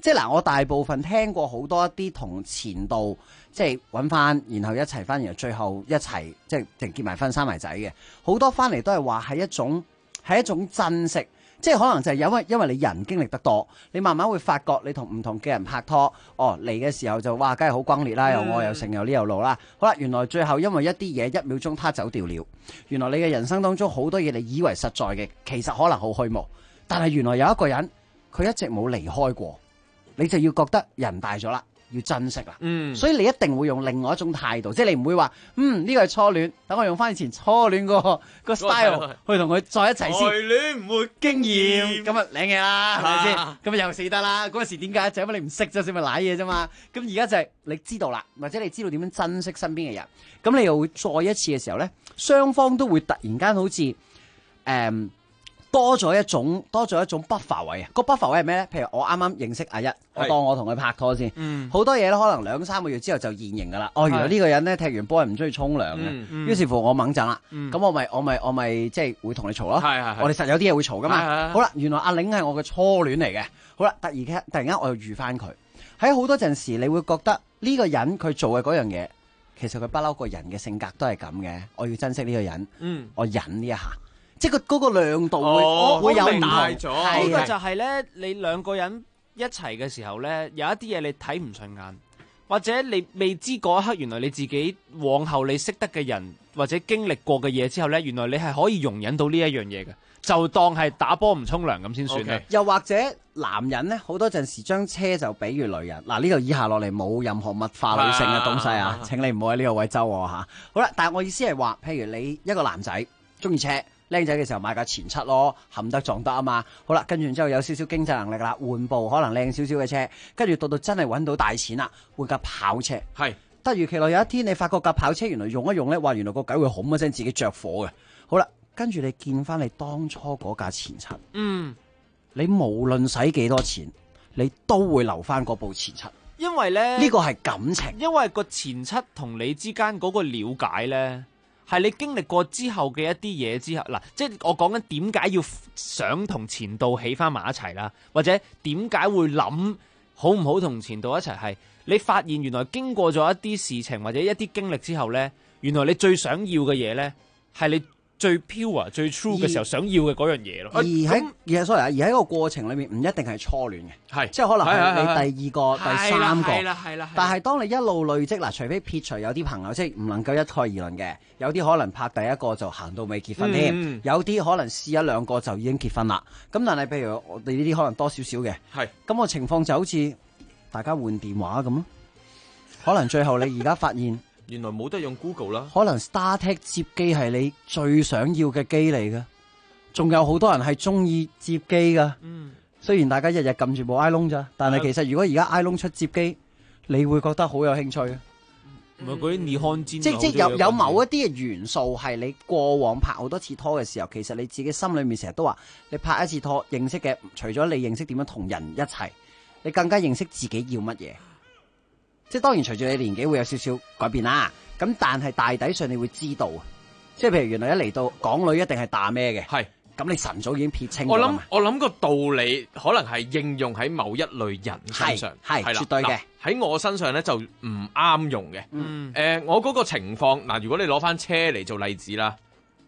Speaker 10: 即係嗱，我大部分聽過好多一啲同前度即係揾翻，然後一齊翻，然後最後一齊即係結埋婚生埋仔嘅，好多翻嚟都係話係一種珍惜。即係可能就係因為你人經歷得多，你慢慢會發覺你同唔同嘅人拍拖，嚟嘅時候就哇，梗係好轟烈啦，又愛又剩又呢又路啦。好啦，原來最後因為一啲嘢1秒鐘他走掉了，原來你嘅人生當中好多嘢你以為實在嘅，其實可能好虛無。但係原來有一個人佢一直冇離開過，你就要覺得人大咗啦，要珍惜啦。所以你一定會用另外一種態度，即係你唔會話呢個係初戀，等我用翻以前初戀個 style 去同佢再一齊先。
Speaker 12: 愛戀唔會
Speaker 10: 經驗咁啊領嘢啦，係咪先？咁啊又死得啦！嗰陣時點解就因為你唔識啫，先咪舐嘢啫嘛。咁而家就係你知道啦，或者你知道點樣珍惜身邊嘅人，咁你又會再一次嘅時候咧，雙方都會突然間好似多咗一種 buffer 位啊！個 buffer 位係咩咧？譬如我啱啱認識阿一，我當我同佢拍拖先，好多嘢咧可能2-3個月之後就現形噶啦。原來呢個人咧踢完波係唔中意沖涼嘅，於是乎我猛震啦。咁我咪即係會同你嘈咯。我哋實有啲嘢會嘈噶嘛。好啦，原來阿玲係我嘅初戀嚟嘅。好啦，突然間我又遇翻佢。喺好多陣時，你會覺得呢個人佢做嘅嗰樣嘢，其實佢不嬲個人嘅性格都係咁嘅。我要珍惜呢個人，我忍呢一下。即係嗰個亮度會有唔同，呢
Speaker 11: 個就係咧，你兩個人一齊嘅時候咧，有一啲嘢你睇唔順眼，或者你未知嗰一刻，原來你自己往後你識得嘅人或者經歷過嘅嘢之後咧，原來你係可以容忍到呢一樣嘢嘅，就當係打波唔沖涼咁先算啦。
Speaker 10: 又或者男人咧，好多陣時將車就比喻女人。嗱，呢度以下落嚟冇任何物化女性嘅東西啊，請你唔好喺呢個位周我嚇。好啦，但係我意思係話，譬如你一個男仔中意車。靚仔嘅時候買架前七咯，冚得撞得啊嘛。好啦，跟住之後有少少經濟能力啦，換部可能靚少少嘅車，跟住到真係揾到大錢啦，換架跑車。係，突如其來有一天你發覺架跑車原來用一用咧，話原來個偈會轟一聲自己着火嘅。好啦，跟住你見翻你當初嗰架前七，你無論使幾多錢，你都會留翻嗰部前七，
Speaker 11: 因為咧
Speaker 10: 呢個係感情，
Speaker 11: 因為個前七同你之間嗰個了解咧。係你經歷過之後嘅一啲嘢之後，嗱，即係我講緊點解要想同前度起翻埋一齊啦，或者點解會諗好唔好同前度一齊？係你發現原來經過咗一啲事情或者一啲經歷之後咧，原來你最想要嘅嘢咧係你最 pure 最 true 嘅時候想要嘅嗰樣嘢咯。而
Speaker 10: 喺個過程裏面唔一定係初戀嘅，即係可能係你第2個、第3個。係啦。但係當你一路累積嗱，除非撇除有啲朋友即係唔能夠一概而論嘅，有啲可能拍第1個就行到未結婚添，有啲可能試1-2個就已經結婚啦。咁但係譬如我哋呢啲可能多少少嘅，咁個情況就好似大家換電話咁咯，可能最後你而家發現。
Speaker 12: 原來冇得用 Google 啦，
Speaker 10: 可能 StarTech 接機係你最想要嘅機嚟嘅，仲有好多人係中意接機噶。雖然大家日日撳住部 iPhone 咋，但係其實如果而家 iPhone 出接機，你會覺得好有興趣嘅。
Speaker 11: 唔係嗰啲尼康煎，
Speaker 10: 即有某一啲嘅元素係你過往拍好多次拖嘅時候，其實你自己心裏面成日都話，你拍一次拖認識嘅，除咗你認識點樣同人一齊，你更加認識自己要乜嘢。即係當然隨住你年紀會有少少改變啦，咁但係大抵上你會知道，即係譬如原來一嚟到港女一定係打咩嘅，係咁你晨早已經撇清咗。
Speaker 12: 我諗個道理可能係應用喺某一類人身上，係
Speaker 10: 絕對嘅。
Speaker 12: 喺我身上咧就唔啱用嘅。我嗰個情況嗱，如果你攞翻車嚟做例子啦，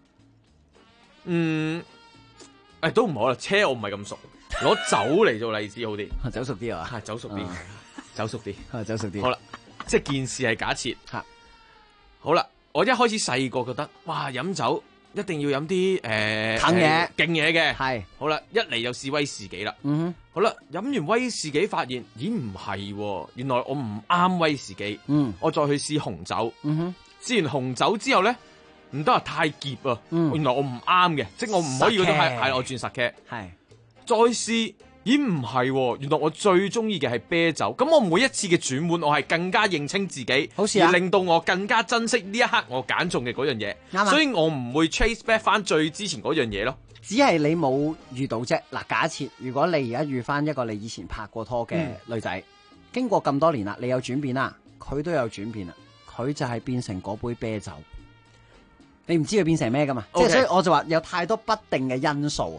Speaker 12: 都唔好啦，車我唔係咁熟，攞酒嚟做例子好啲，
Speaker 10: 酒熟啲啊，
Speaker 12: 係酒熟啲。走熟啲，
Speaker 10: 走熟啲。
Speaker 12: 好啦，即係件事係假設。好啦，我一開始細個覺得，哇，飲酒一定要飲啲
Speaker 10: 近嘢、
Speaker 12: 勁嘢嘅。
Speaker 10: 係。
Speaker 12: 好啦，一嚟就試威士忌啦。好啦，飲完威士忌發現，咦唔係，原來我唔啱威士忌。我再去試紅酒。試完紅酒之後咧，唔得啊，太澀啊。原來我唔啱嘅，即係我唔可以嗰種係我轉實嘅。係。再試。咦唔係，原來我最中意嘅係啤酒。咁我每一次嘅轉換，我係更加認清自己，而令到我更加珍惜呢一刻我揀中嘅嗰樣嘢。所以我唔會 chase back 翻最之前嗰樣嘢咯。
Speaker 10: 只係你冇遇到啫。嗱，假設如果你而家遇翻一個你以前拍過拖嘅女仔，經過咁多年啦，你有轉變啦，佢都有轉變啦，佢就係變成嗰杯啤酒。你唔知佢變成咩噶嘛？即係所以我就話有太多不定嘅因素啊。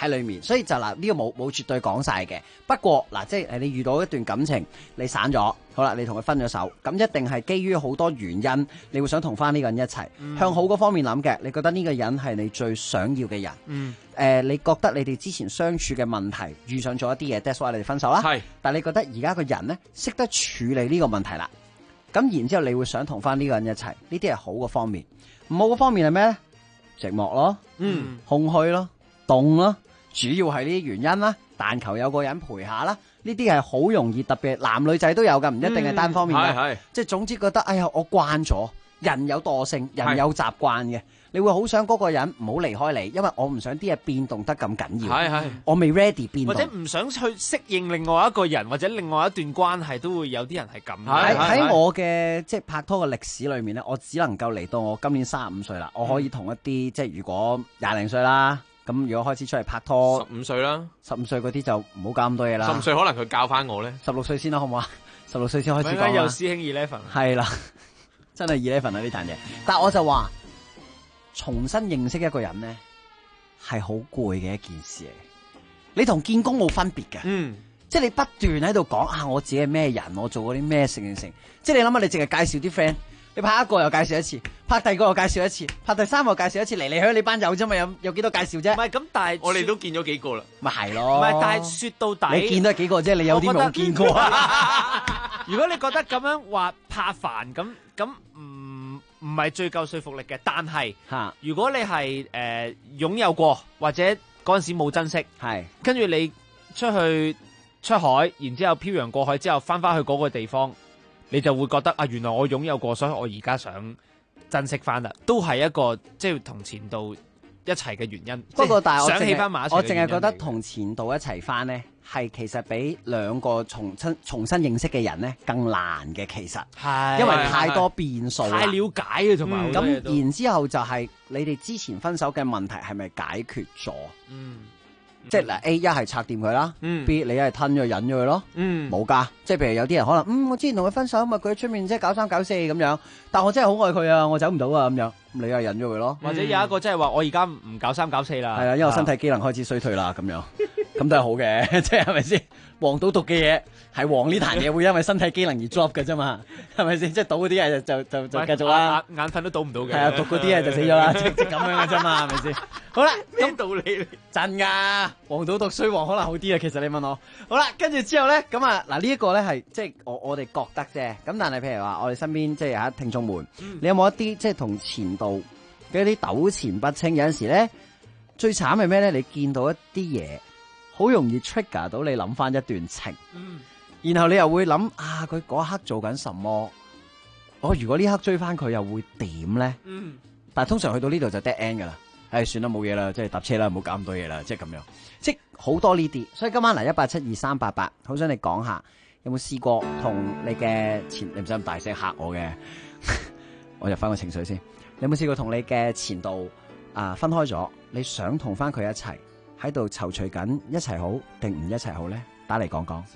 Speaker 10: 喺裏面，所以就嗱呢個冇絕對講晒嘅。不過嗱，即係你遇到一段感情，你散咗，好啦，你同佢分咗手，咁一定係基於好多原因，你會想同翻呢個人一齊，向好嗰方面諗嘅，你覺得呢個人係你最想要嘅人。你覺得你哋之前相處嘅問題遇上咗一啲嘢 that's why 你哋分手啦。係，但係你覺得而家個人呢，識得處理呢個問題啦，咁然之後你會想同翻呢個人一齊，呢啲係好嘅方面。唔好嘅方面係咩呢？寂寞咯，空虛咯，凍咯。主要係呢啲原因啦，但求有個人陪下啦，呢啲係好容易，特別男女仔都有噶，唔一定係單方面嘅。即係總之覺得，哎呀，我慣咗，人有惰性，人有習慣嘅，你會好想嗰個人唔好離開你，因為我唔想啲嘢變動得咁緊要。我未 ready 變動，
Speaker 11: 或者唔想去適應另外一個人，或者另外一段關係，都會有啲人係咁。
Speaker 10: 喺我嘅即係拍拖嘅歷史裏面咧，我只能夠嚟到我今年35歲啦，我可以同一啲即係如果20零歲啦。咁如果開始出嚟拍拖
Speaker 12: ，15歲啦
Speaker 10: ，15歲嗰啲就唔好搞咁多嘢啦。
Speaker 12: 15歲可能佢教翻我咧
Speaker 10: ，16歲先啦，好唔好啊？16歲先開始講啦。
Speaker 11: 有師兄 11，
Speaker 10: 係啦，真係11啊呢壇嘢。但係我就話，重新認識一個人咧，係好攰嘅一件事嚟。你同見工冇分別嘅，即係你不斷喺度講啊，我自己係咩人，我做過啲咩成。即係你諗下，你淨係介紹啲 friend。你拍一個又介紹一次，拍第二個又介紹一次，拍第三個又介紹一次，嚟嚟去你班友啫嘛，有幾多介紹啫？
Speaker 11: 唔係咁，但係
Speaker 12: 我哋都見咗幾個啦，
Speaker 10: 咪係咯。
Speaker 11: 唔係，但係說到底，
Speaker 10: 你見得幾個啫？你有啲冇見過啊？
Speaker 11: 如果你覺得咁樣話怕煩，咁唔係最夠說服力嘅。但係，如果你係擁有過或者嗰陣時冇珍惜，係跟住你出海，然之後漂洋過海之後翻去嗰個地方。你就會覺得啊，原來我擁有過，所以我而家想珍惜翻啦，都係一個即係同前度一齊嘅原因。
Speaker 10: 不過，但係
Speaker 11: 想起翻馬，
Speaker 10: 我淨係覺得同前度一齊翻呢，係其實比兩個重新認識嘅人呢更難嘅。其實係因為太多變數，
Speaker 11: 太了解啊，同埋
Speaker 10: 咁然之後就係你哋之前分手嘅問題係咪解決咗？即係嗱 A 一係拆掂佢啦，B 你一係吞咗忍咗佢咯，冇噶。即係譬如有啲人可能我之前同佢分手，咪佢喺出面即係搞三搞四咁樣，但我真係好愛佢啊，我走唔到啊咁樣，咁你又忍咗佢咯。
Speaker 11: 或者有一個即係話我而家唔搞三搞四啦，
Speaker 10: 係啊，因為我身體機能開始衰退啦咁樣，咁都係好嘅，即係咪先？黃賭毒嘅嘢係黃呢壇嘢會因為身體機能而 drop 嘅啫嘛，係咪先？即係賭嗰啲嘢就繼續啦，
Speaker 11: 眼瞓都賭唔到嘅。
Speaker 10: 係啊，毒嗰啲嘢就死咗啦，即係咁樣嘅啫嘛，係咪先？好啦，
Speaker 12: 咩道理？
Speaker 10: 真噶，黃賭毒衰黃可能好啲啊。其實你問我，好啦，跟住之後咧，咁啊嗱呢一個咧係即係我哋覺得啫。咁但係譬如話我哋身邊即係有啲聽眾們，你有冇一啲即係同前度嘅一啲糾纏不清？有陣時咧最慘係咩咧？你見到一啲嘢。好容易 trigger 到你諗翻一段情，然後你又會諗啊，佢嗰刻做緊什麼？我如果呢刻追翻佢又會點咧？但係通常去到呢度就 dead end 噶啦，唉，算啦，冇嘢啦，即係搭車啦，唔好搞咁多嘢啦，即係咁樣，即係好多呢啲。所以今晚嚟1872388，好想你講下有冇試過同你嘅前，你唔使咁大聲嚇我嘅，我入翻個情緒先。你有冇試過同你嘅前度分開咗？你想同翻佢一齊？喺度躊躇緊一齊好定唔一齊好呢？打嚟講講。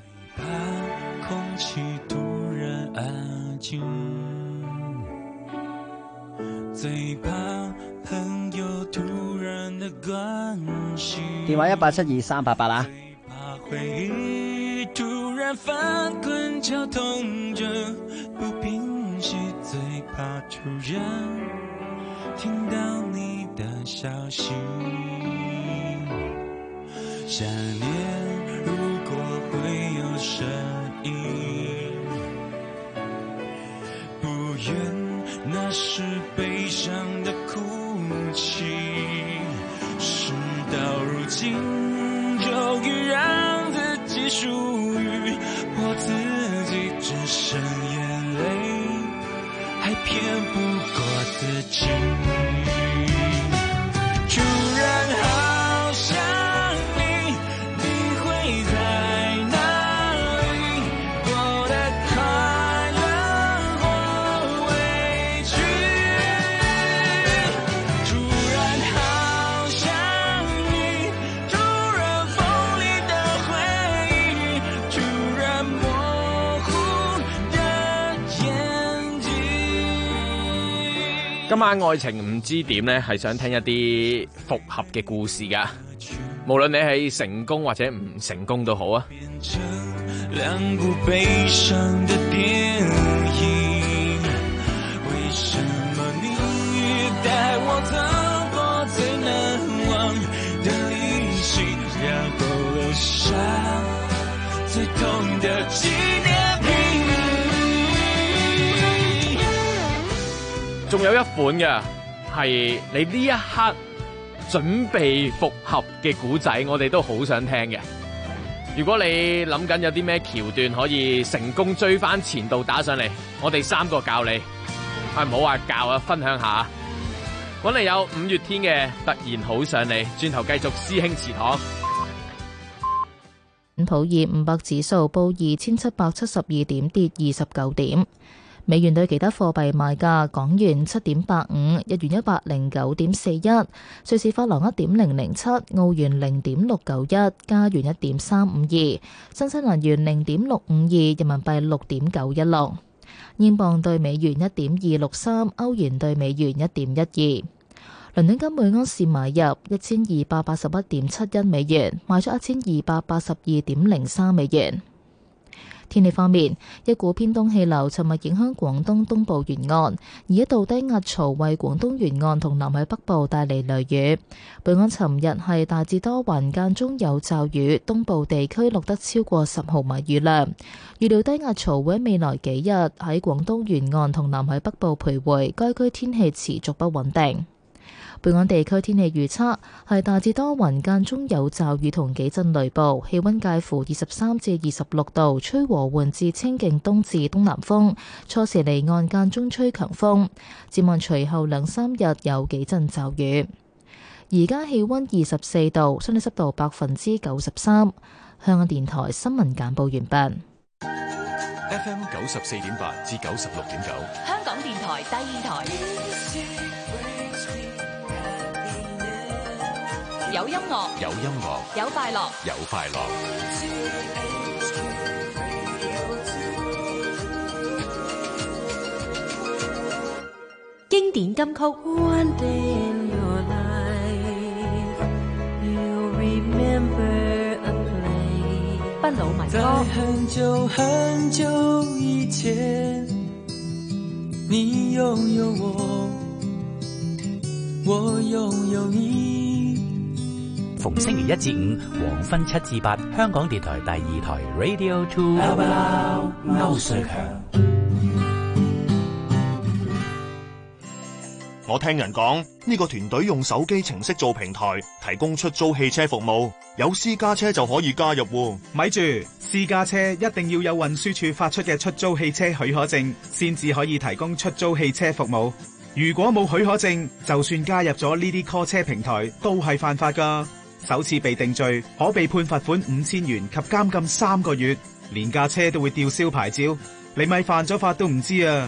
Speaker 10: 電話1872388啦。
Speaker 21: 想念如果會有聲音，不願那是悲傷的哭泣，事到如今終於讓自己屬於我自己，只剩眼淚還騙不過自己，突然好想
Speaker 12: 今晚愛情唔知點呢，係想聽一啲復合嘅故事噶。 無論你係成功或者唔成功都好啊。
Speaker 21: 兩部悲傷的電影，為什麼你帶我走過最難忘的旅行，然後留下最痛的紀念品。
Speaker 12: 仲有一款嘅係你呢一刻準備復合嘅古仔，我哋都好想聽嘅。如果你諗緊有啲咩橋段可以成功追翻前度打上嚟，我哋3個教你，唔好話教啊，分享下。搵嚟有5月天嘅突然好想你，轉頭繼續師兄祠堂。
Speaker 1: 普爾500指數報2772點，跌29點。美元對其他貨幣賣價：港元7.85，日元109.41，瑞士法郎1.007，澳元0.691，加元1.352，新西蘭元0.652，人民幣6.916，英鎊對美元1.263，歐元對美元1.12。倫敦金每盎司買入1281.71美元，賣出1282.03美元。天氣方面，一股偏東氣流尋日影響廣東東部沿岸，而一道低壓槽為廣東沿岸同南海北部帶嚟雷雨。本港尋日係大致多雲，間中有驟雨，東部地區錄得超過10毫米雨量。預料低壓槽會喺未來幾日喺廣東沿岸同南海北部徘徊，該區天氣持續不穩定。本港地區天氣預測係大致多雲，間中有驟雨同幾陣雷暴，氣溫介乎23至26度，吹和緩至清勁東至東南風，初時離岸間中吹強風。展望隨後2-3日有幾陣驟雨。而家氣溫24度，相對濕度93%。香港電台新聞簡報完畢。
Speaker 2: FM 94.8至96.9，
Speaker 3: 香港電台第二台。有音樂，
Speaker 2: 有音樂，
Speaker 3: 有快樂，
Speaker 2: 有快樂。
Speaker 3: 經典金曲。
Speaker 22: One day in your life, you'll remember a place.
Speaker 3: 不老民歌。
Speaker 22: 在很久很久以前，你擁有我，我擁有你。
Speaker 13: 逢星期1至5黃昏7至8，香港電台第2台 Radio 2。
Speaker 22: 歐瑞強。
Speaker 23: 我聽人講，呢個團隊用手機程式做平台，提供出租汽車服務，有私家車就可以加入喎。
Speaker 24: 咪住，私家車一定要有運輸署發出嘅出租汽車許可證，先至可以提供出租汽車服務。如果冇許可證，就算加入咗呢啲 call 車平台，都係犯法㗎。首次被定罪，可被判罰款5000元及監禁3個月，連架車都會吊銷牌照。你咪犯咗法都唔知啊！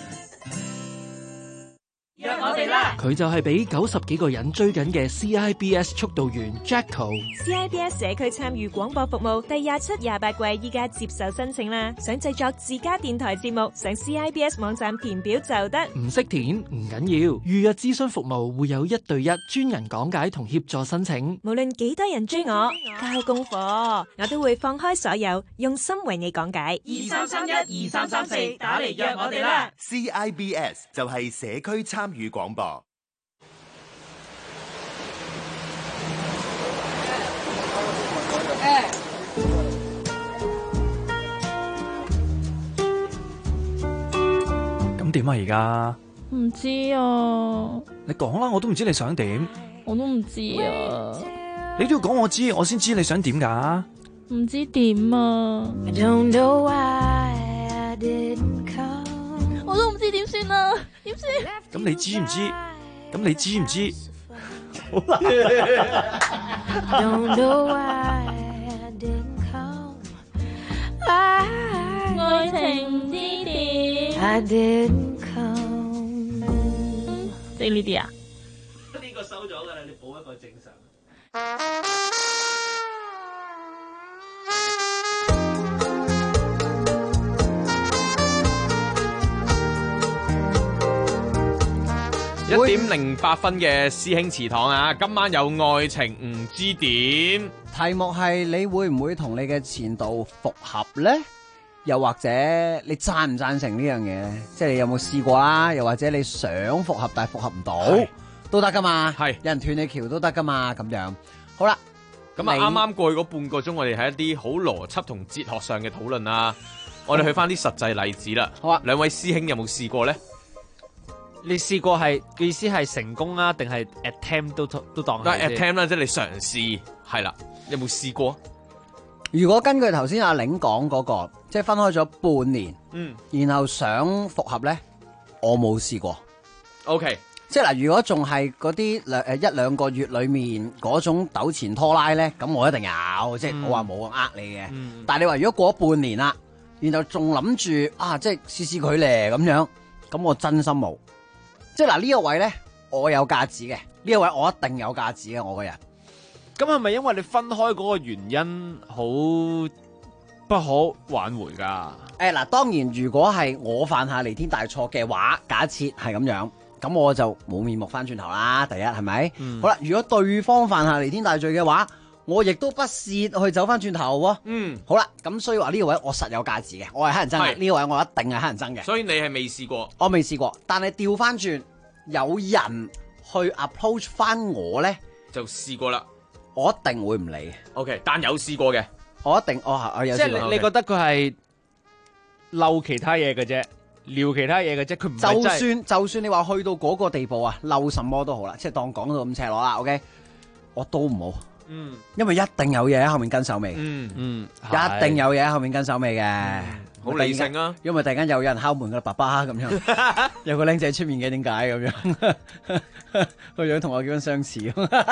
Speaker 3: 約我哋啦！
Speaker 25: 佢就係俾90幾個人追緊嘅 CIBS 速度員 Jacko。
Speaker 26: CIBS 社區參與廣播服務第27、28季依家接受申請啦！想製作自家電台節目，上 CIBS 網站填表就得。
Speaker 25: 唔識填唔緊要，預約諮詢服務會有1對1專人講解同協助申請。
Speaker 26: 無論幾多人追我，交功課，我都會放開所有，用心為你講解。
Speaker 3: 2331 2334打嚟約我哋啦！
Speaker 27: CIBS 就係社區參與廣播。
Speaker 28: 咁點啊？而家
Speaker 20: 唔知啊。
Speaker 28: 你講啦，我都唔知你想點。
Speaker 20: 我都唔知啊。
Speaker 28: 你都要講我知，我先知你想點㗎。
Speaker 20: 唔知點啊。我都唔知點算啊，點算？
Speaker 28: 咁你知唔知？咁你知唔知？好啦。
Speaker 20: 愛情唔知點。即係呢啲啊？
Speaker 11: 呢個收咗㗎啦，你補一個正常。
Speaker 12: 1.08分嘅師兄祠堂啊！今晚有愛情唔知點，
Speaker 10: 題目係你會唔會同你嘅前度復合呢？又或者你贊唔贊成呢樣嘢？即係你有冇試過啦？又或者你想復合但係復合唔到都得噶嘛？係有人斷你橋都得噶嘛？咁樣好啦。
Speaker 12: 咁啊，啱啱過去嗰半個鐘，我哋係一啲好邏輯同哲學上嘅討論啦。我哋去翻啲實際例子啦。好啊，兩位師兄有冇試過咧？
Speaker 11: 你試過係嘅意思係成功啊，定係 attempt 都當係？
Speaker 12: 都係 attempt 啦，即係你嘗試係啦。有冇試過？
Speaker 10: 如果根據頭先阿玲講嗰個，即係分開咗半年，然後想復合咧，我冇試過。
Speaker 12: OK。
Speaker 10: 即係嗱，如果仲係嗰啲一兩個月裏面嗰種糾纏拖拉咧，咁我一定有，即係我話冇呃你嘅。但係你話如果過咗半年啦，然後仲諗住啊，即係試試佢咧咁樣，咁我真心冇。即係嗱呢個位咧，我有價值嘅，呢個位我一定有價值嘅，我個人。
Speaker 11: 咁係咪因為你分開嗰個原因好不可挽回噶？
Speaker 10: 嗱，當然如果係我犯下彌天大錯嘅話，假設係咁樣。咁我就冇面目翻轉頭啦，第一係咪？好啦，如果對方犯下彌天大罪嘅話，我亦都不屑去走翻轉頭喎。好啦，咁所以話呢個位我實有價值嘅，我係乞人憎嘅，呢個位我一定係乞人憎嘅。
Speaker 12: 所以你係未試過？
Speaker 10: 我未試過，但係調翻轉有人去 approach 翻我咧，
Speaker 12: 就試過啦。
Speaker 10: 我一定會唔理。
Speaker 12: OK， 但有試過嘅，
Speaker 10: 我一定我有試過。
Speaker 11: 即係你覺得佢係漏其他嘢嘅啫？撩其他嘢嘅啫，佢唔係
Speaker 10: 就算你話去到嗰個地步啊，漏什麼都好啦，即係當講到咁赤裸啦，OK，我都唔好，因為一定有嘢喺後面跟手尾，一定有嘢喺後面跟手尾嘅，
Speaker 12: 好理性啊，
Speaker 10: 因為突然間有人敲門噶啦，爸爸咁樣，有個僆仔出面嘅，點解咁樣？個樣同我幾分相似，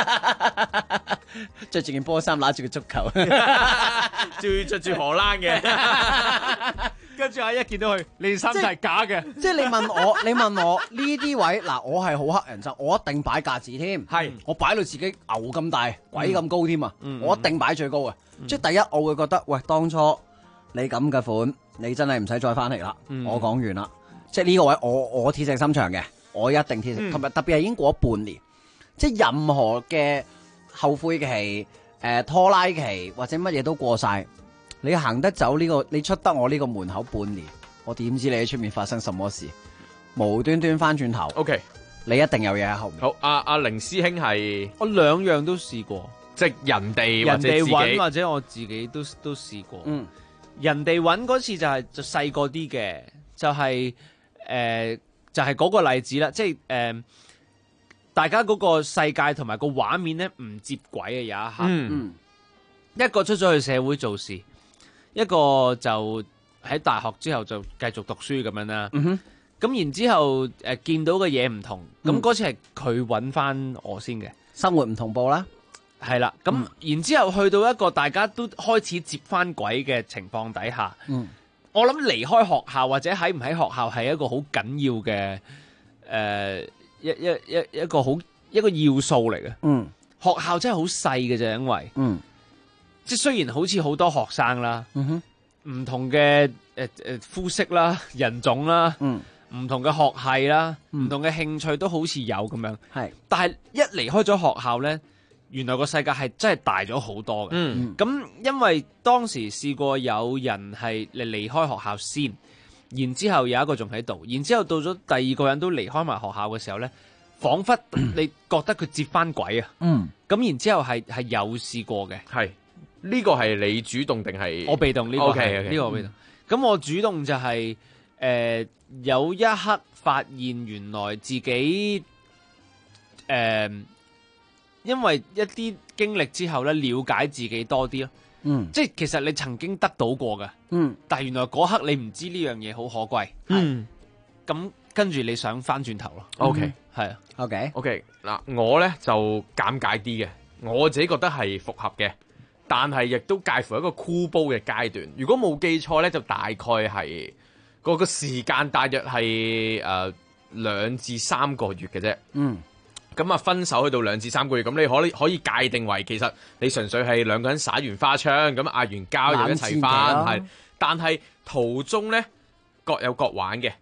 Speaker 10: 着住件波衫，揦住個足球，
Speaker 12: 仲要着住荷蘭嘅。
Speaker 11: 跟住一見到佢，你件衫就係假嘅。
Speaker 10: 即係你問我呢啲位嗱，我係好乞人憎，我一定擺架子添。係，我擺到自己牛咁大，鬼咁高添啊！我一定擺最高嘅。即係第一，我會覺得喂，當初你咁嘅款，你真係唔使再翻嚟啦。我講完啦。即係呢個位，我鐵石心腸嘅，我一定鐵石。同埋特別係已經過咗半年，即係任何嘅後悔期、拖拉期或者乜嘢都過晒。你行得走呢個，你出得我呢個門口半年，我點知你喺出面發生什麼事？無端端翻轉頭
Speaker 12: ，OK，
Speaker 10: 你一定有嘢喺後面。
Speaker 12: 好，阿凌師兄係
Speaker 11: 我兩樣都試過，
Speaker 12: 即係人哋
Speaker 11: 揾或者我自己都試過。人哋揾嗰次就細個啲嘅，就係嗰個例子啦，即係大家嗰個世界同埋個畫面咧唔接軌嘅有一刻，一個出咗去社會做事。一個就喺大學之後就繼續讀書咁樣啦，咁然之後見到嘅嘢唔同，咁嗰次係佢揾翻我先嘅，
Speaker 10: 生活唔同步啦，
Speaker 11: 係啦，咁然之後去到一個大家都開始接翻軌嘅情況底下，我諗離開學校或者喺唔喺學校係一個好緊要嘅一個要素嚟嘅，學校真係好細嘅啫，因為即係雖然好似好多學生啦，唔同嘅膚色啦、人種啦，唔同嘅學系啦，唔同嘅興趣都好似有咁樣。係，但係一離開咗學校咧，原來個世界係真係大咗好多嘅。咁因為當時試過有人係離開學校先，然之後有一個仲喺度，然之後到咗第二個人都離開埋學校嘅時候咧，彷彿你覺得佢接翻軌啊。咁然之後係有試過嘅。係。
Speaker 12: 呢個係你主動定係
Speaker 11: 我被動？呢個係呢個我被動。咁我主動就係有一刻發現原來自己因為一啲經歷之後咧，了解自己多啲咯。即係其實你曾經得到過㗎，但係原來嗰刻你唔知呢樣嘢好可貴。咁跟住你想翻轉頭咯。
Speaker 12: OK，
Speaker 11: 係啊。
Speaker 12: OK，嗱，我咧就尷尬啲嘅，我自己覺得係復合嘅。但係亦都介乎一個箍煲嘅階段。如果冇記錯咧，就大概係個時間大約係2至3個月嘅啫。咁啊分手去到2至3個月，咁你可以界定為其實你純粹係兩個人耍完花槍，咁嗌完交又一齊翻，係。但係途中咧各有各玩嘅，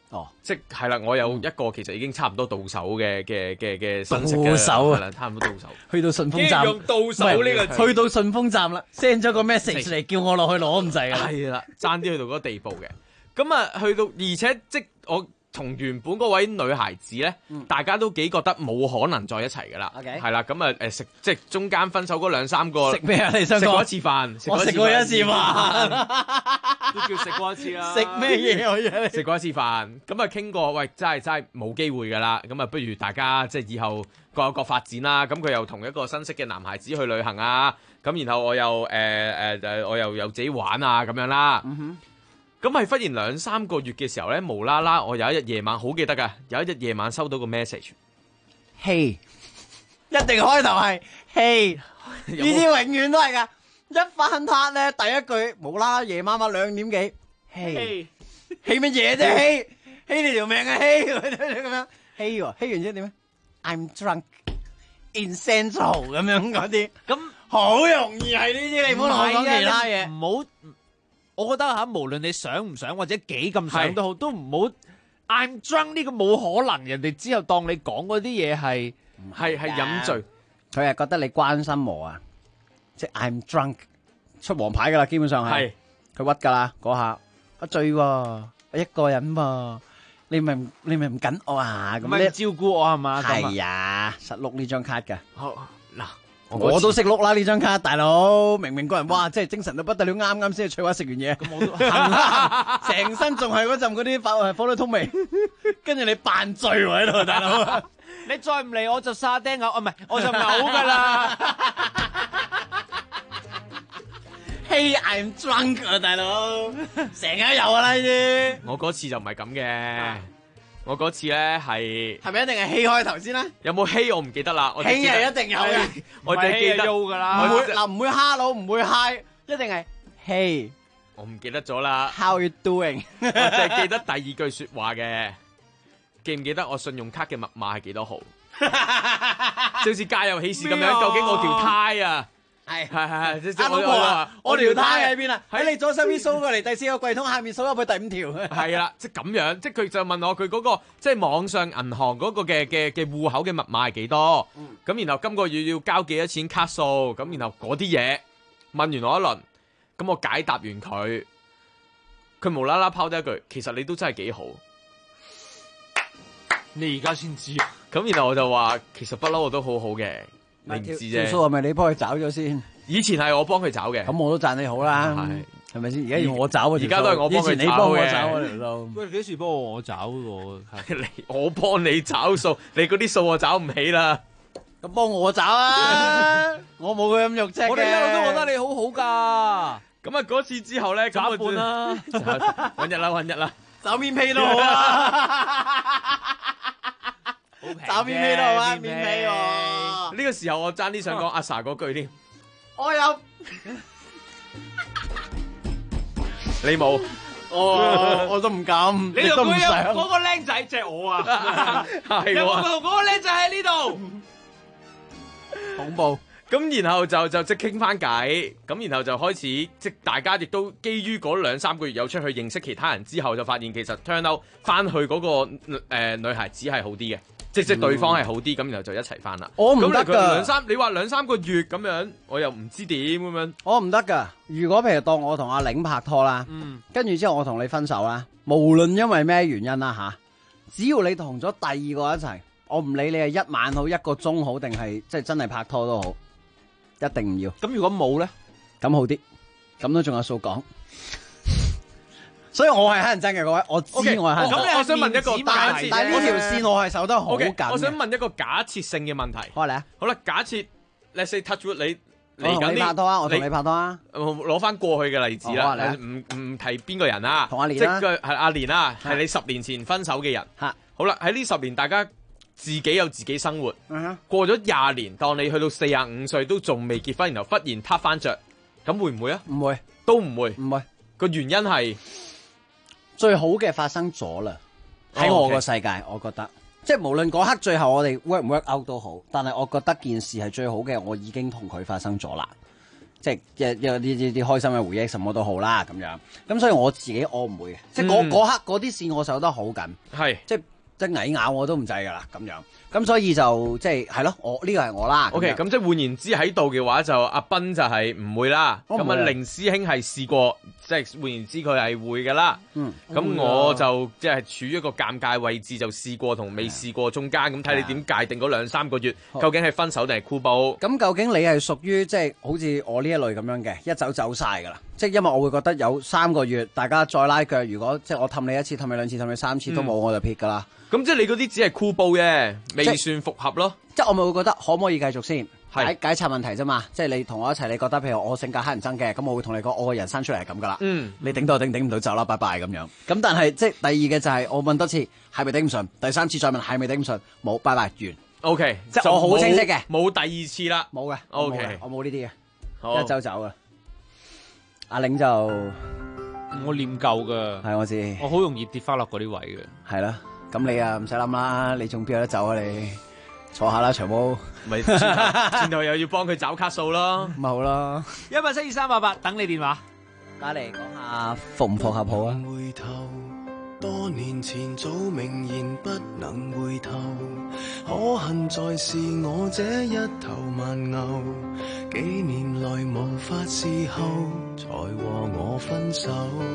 Speaker 12: 即係啦，我有一個其實已經差唔多到手嘅信息嘅，
Speaker 10: 到手啊，
Speaker 12: 差唔多到手。
Speaker 10: 去到順豐站，
Speaker 12: 用到手呢個詞，
Speaker 10: 去到順豐站啦 ，send 咗個 message 嚟叫我落去攞咁滯啊。
Speaker 12: 係啦，爭啲去到嗰個地步嘅。咁啊，去到而且即我同原本嗰位女孩子咧，大家都幾覺得冇可能再一齊噶啦。係啦，咁啊食即係中間分手嗰2-3個
Speaker 10: 食咩啊？你想講
Speaker 12: 食過一次飯，
Speaker 10: 我食過一次飯，
Speaker 11: 都叫食過一次啦。
Speaker 10: 食咩嘢？我以為
Speaker 12: 食過一次飯，咁啊傾過，喂，真係冇機會噶啦。咁啊，不如大家即係以後各有各發展啦。咁佢又同一個新識嘅男孩子去旅行啊。咁然後我又我又有自己玩啊咁樣啦。咁係忽然2-3個月嘅時候咧，無啦啦，我有一日夜晚好記得噶，有一日夜晚收到個 message，
Speaker 10: 嘿，一定開頭係嘿，呢啲永遠都係噶，一翻撻咧第一句無啦啦夜晚2點幾，嘿，嘿乜嘢啫？嘿你條命啊嘿咁樣，嘿喎，嘿完之後點咧 ？I'm drunk in Central 咁樣嗰啲，咁好容易係呢啲，你唔好同我講其他嘢，
Speaker 11: 唔好。我覺得嚇，無論你想唔想或者幾咁想都好，都唔好 I'm drunk 呢個冇可能，人哋之後當你講嗰啲嘢係
Speaker 12: 飲醉，
Speaker 10: 佢係覺得你關心我啊，即係 I'm drunk 出黃牌噶啦，基本上係佢屈噶啦嗰下，我醉喎，我一個人喎，你咪唔緊我啊，咁你
Speaker 11: 照顧我係嘛？
Speaker 10: 係啊，實碌呢張卡㗎。
Speaker 12: 好嗱。
Speaker 10: 我都識碌啦呢張卡，大佬明明個人哇，即係精神到不得了，啱啱先去翠華食完嘢，咁我都成身仲係嗰陣嗰啲火腿通味，跟住你扮醉喎喺度，大佬，
Speaker 11: 你再唔嚟我就沙釘嘔，唔係我就嘔噶啦。
Speaker 10: Hey I'm drunk 啊，大佬，成日有啊啦呢啲。
Speaker 12: 我嗰次就唔係咁嘅。我嗰次咧係
Speaker 10: 咪一定係希開頭先咧？
Speaker 12: 有冇希我唔記得啦。
Speaker 10: 希係一定有嘅，
Speaker 12: 我哋記得
Speaker 11: 㗎啦。
Speaker 10: 唔會哈佬，唔會 hi，一定係希。
Speaker 12: 我唔記得咗啦。
Speaker 10: How you doing？
Speaker 12: 我淨係記得第2句說話嘅，記唔記得我信用卡嘅密碼係幾多號？就好似家有喜事咁樣，究竟我條呔啊？係，即係
Speaker 10: 我條呔喺邊啊？喺你左手邊掃過嚟，第4個櫃桶下面掃入去第5條。
Speaker 12: 係啦，即係咁樣，即係佢就問我佢嗰個即係網上銀行嗰個嘅戶口嘅密碼係幾多？咁然後今個月要交幾多錢卡數？咁然後嗰啲嘢問完我一輪，咁我解答完佢，佢無啦啦拋低一句，其實你都真係幾好。
Speaker 11: 你而家先知啊？
Speaker 12: 咁然後我就話，其實不嬲我都好好嘅。你唔知啫，
Speaker 10: 條數係咪你幫佢找咗先？
Speaker 12: 以前係我幫佢找嘅，
Speaker 10: 咁我都讚你好啦，係咪先？而家要我找啊，
Speaker 12: 而家都係我幫佢找嘅。以前你幫我找啊條
Speaker 11: 數。喂，幾時幫我找喎？
Speaker 12: 我幫你找數，你嗰啲數我找唔起啦。
Speaker 10: 咁幫我找啊！我冇佢咁肉赤嘅。
Speaker 11: 我哋一路都覺得你好好噶。
Speaker 12: 咁啊嗰次之後咧，
Speaker 11: 找一半啦，
Speaker 12: 揾日啦，
Speaker 10: 找面皮都好啊！找面皮都好啊，面皮喎。
Speaker 12: 呢個時候我爭啲想講阿 Sa 嗰句添。
Speaker 10: 我有，
Speaker 12: 你冇，
Speaker 10: 我都唔敢，
Speaker 11: 你都唔想。嗰個僆仔即係我啊，
Speaker 12: 係
Speaker 11: 喎。嗰個僆仔喺呢度，
Speaker 10: 恐怖。
Speaker 12: 咁然後就即傾翻偈，咁然後就開始即大家亦都基於嗰2-3個月有出去認識其他人之後，就發現其實 turn out 翻去嗰個女孩子係好啲嘅。即對方係好啲，咁然後就一齊翻啦。
Speaker 10: 我唔得㗎，
Speaker 12: 你話2-3個月咁樣，我又唔知點咁樣。
Speaker 10: 我唔得㗎。如果譬如當我同阿玲拍拖啦，跟住之後我同你分手啦，無論因為咩原因啦吓，只要你同咗第2個一齊，我唔理你係1晚好、1個鐘好，定係即係真係拍拖都好，一定唔要。
Speaker 11: 咁如果冇咧，
Speaker 10: 咁好啲，咁都仲有數講。所以我係乞人憎嘅各位，我知我係乞人憎。
Speaker 12: 咁我想問一個假設，
Speaker 10: 但係呢條線我係守得好緊。
Speaker 12: 我想問一個假設性嘅問題。
Speaker 10: 開嚟啊！
Speaker 12: 好啦，假設 let's say touch wood 你
Speaker 10: 嚟緊拍拖啊！我同你拍拖啊！
Speaker 12: 攞翻過去嘅例子啦，唔提邊個人啊？
Speaker 10: 同阿蓮啦，
Speaker 12: 即係阿蓮啊，係你10年前分手嘅人。好啦，喺呢10年大家自己有自己生活，過咗20年，當你去到45歲都仲未結婚，然後忽然撻翻着，咁會唔會啊？
Speaker 10: 唔會，
Speaker 12: 都唔會。
Speaker 10: 唔會。
Speaker 12: 個原因係。
Speaker 10: 最好嘅發生咗啦，喺我個世界，我覺得即係無論嗰刻最後我哋 work 唔 work out 都好，但係我覺得件事係最好嘅，我已經同佢發生咗啦。 即係啲開心嘅回憶，什麼都好啦咁樣。咁所以我自己我唔會嘅，即係嗰刻嗰啲線我守得好緊，
Speaker 12: 係
Speaker 10: 即係蟻咬我都唔制㗎啦咁樣。咁所以就即係係咯，我呢個係我啦。
Speaker 12: OK， 咁即係換言之喺度嘅話，就阿斌就係唔會啦。咁啊，凌師兄係試過，即係換言之佢係會㗎啦。咁我就即係處於一個尷尬位置，就試過同未試過中間。咁睇你點界定嗰2-3個月，究竟係分手定係箍煲？
Speaker 10: 咁究竟你係屬於即係好似我呢一類咁樣嘅，一走晒㗎啦。即係因為我會覺得有3個月，大家再拉腳，如果即係我氹你1次、氹你2次、氹你3次都冇，我就撇㗎啦。
Speaker 12: 咁即係你嗰啲只係箍煲啫，未算復合咯。
Speaker 10: 即係我咪會覺得可唔可以繼續先？解拆問題啫嘛。即係你同我一齊，你覺得譬如我性格乞人憎嘅，咁我會同你講，我個人生出嚟係咁噶啦。你頂到就頂唔到走啦，拜拜咁樣。咁但係即係第二嘅就係我問多次係咪頂唔順，第3次再問係咪頂唔順，冇，拜拜完。
Speaker 12: OK，
Speaker 10: 即係我好清晰嘅，
Speaker 12: 冇第2次啦，
Speaker 10: 冇嘅。
Speaker 12: OK，
Speaker 10: 我冇呢啲嘅，
Speaker 12: 好
Speaker 10: 一走啊。阿玲就
Speaker 11: 我念舊噶，
Speaker 10: 係我知，
Speaker 11: 我好容易跌翻落嗰啲位嘅。
Speaker 10: 係啦。咁你啊唔使諗啦，你仲邊有得走啊？你坐下啦，長毛，
Speaker 12: 咪轉頭又要幫佢找卡數咯，
Speaker 10: 咁咪好啦。
Speaker 11: 1742388等你電話，
Speaker 10: 打嚟講下復唔復合好啊？
Speaker 22: 回頭，多年前早明言不能回頭，可恨在是我這一頭蠻牛，幾年來無法伺候，才和我分手。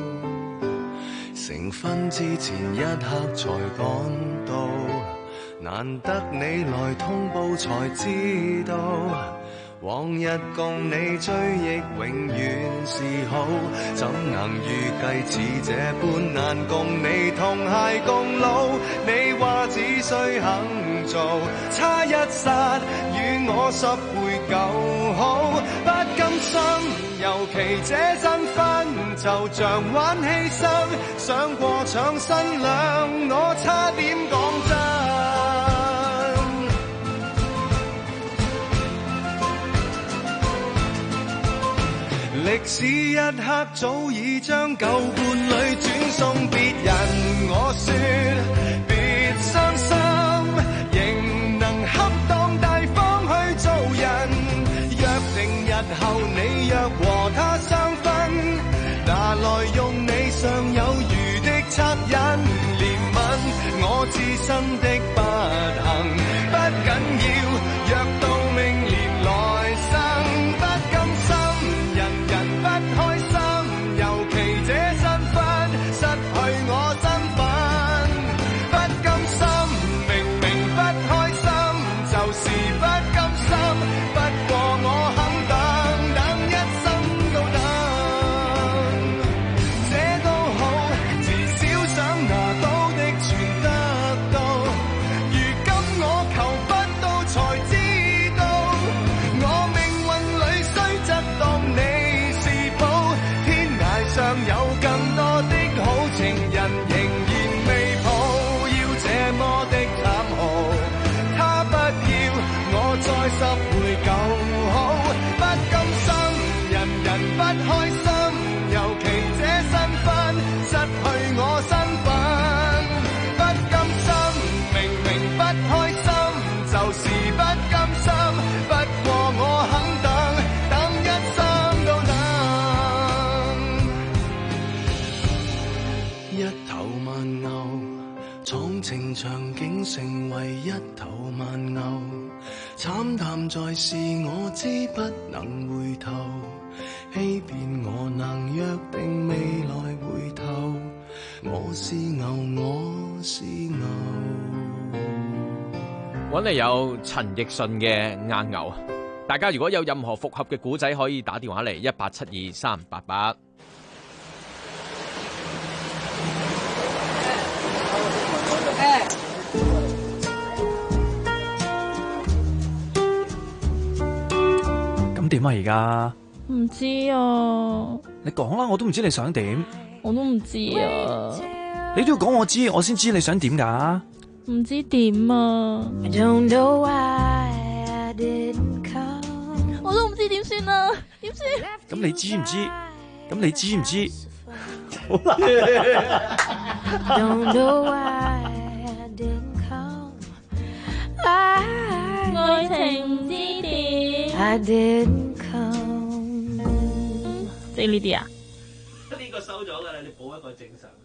Speaker 22: 成婚之前一刻才趕到，難得你來通報才知道，往日共你追憶永遠是好，怎能預計似這般難共你同偕共老？你話只需肯做，差一剎與我10倍夠好，不甘心。尤其這陣分就像玩犧牲，想過搶新娘，我差點講真。歷史一刻早已將舊伴侶轉送別人，我說別傷心，仍能恰當大方去做人。約定日後你若和他相分，拿來用你尚有餘的惻隱憐憫我自身的不幸，不緊要，若到明年來生，不甘心，人人不開心，尤其這身份失去我身份，不甘心，明明不開心，就是不甘心，不過我肯等一生都等，這都好，至少想拿到的全得到，如今我求不到才知道，我命運裏雖則當你是寶，天涯上有更多的好情人仍然未抱，要這麼的慘豪，他不要我再10倍夠好，不甘心，人人不開心，尤其這身份失去我身份，不甘心，明明不開心，就是不甘心，不過我肯等一生都等。一頭蠻牛，闖情場竟成為一頭蠻牛，慘淡在是我知不能回頭，欺騙我能約定未來回頭，我是牛，我是牛。
Speaker 12: 揾嚟有陳奕迅嘅《硬牛》，大家如果有任何復合嘅古仔，可以打電話嚟1872388。
Speaker 28: 咁點啊？而家
Speaker 20: 唔知啊，
Speaker 28: 你講啦，我都唔知你想點。
Speaker 20: 我都唔知啊，
Speaker 28: 你都要講我知，我先知你想點噶。
Speaker 20: 唔知點啊，我都唔知點算啊，點算？
Speaker 28: 咁你知唔知？咁你知唔知？好啦。
Speaker 20: 愛情唔知點。 即係呢啲啊？
Speaker 11: 呢個收咗㗎啦，你補一個正常。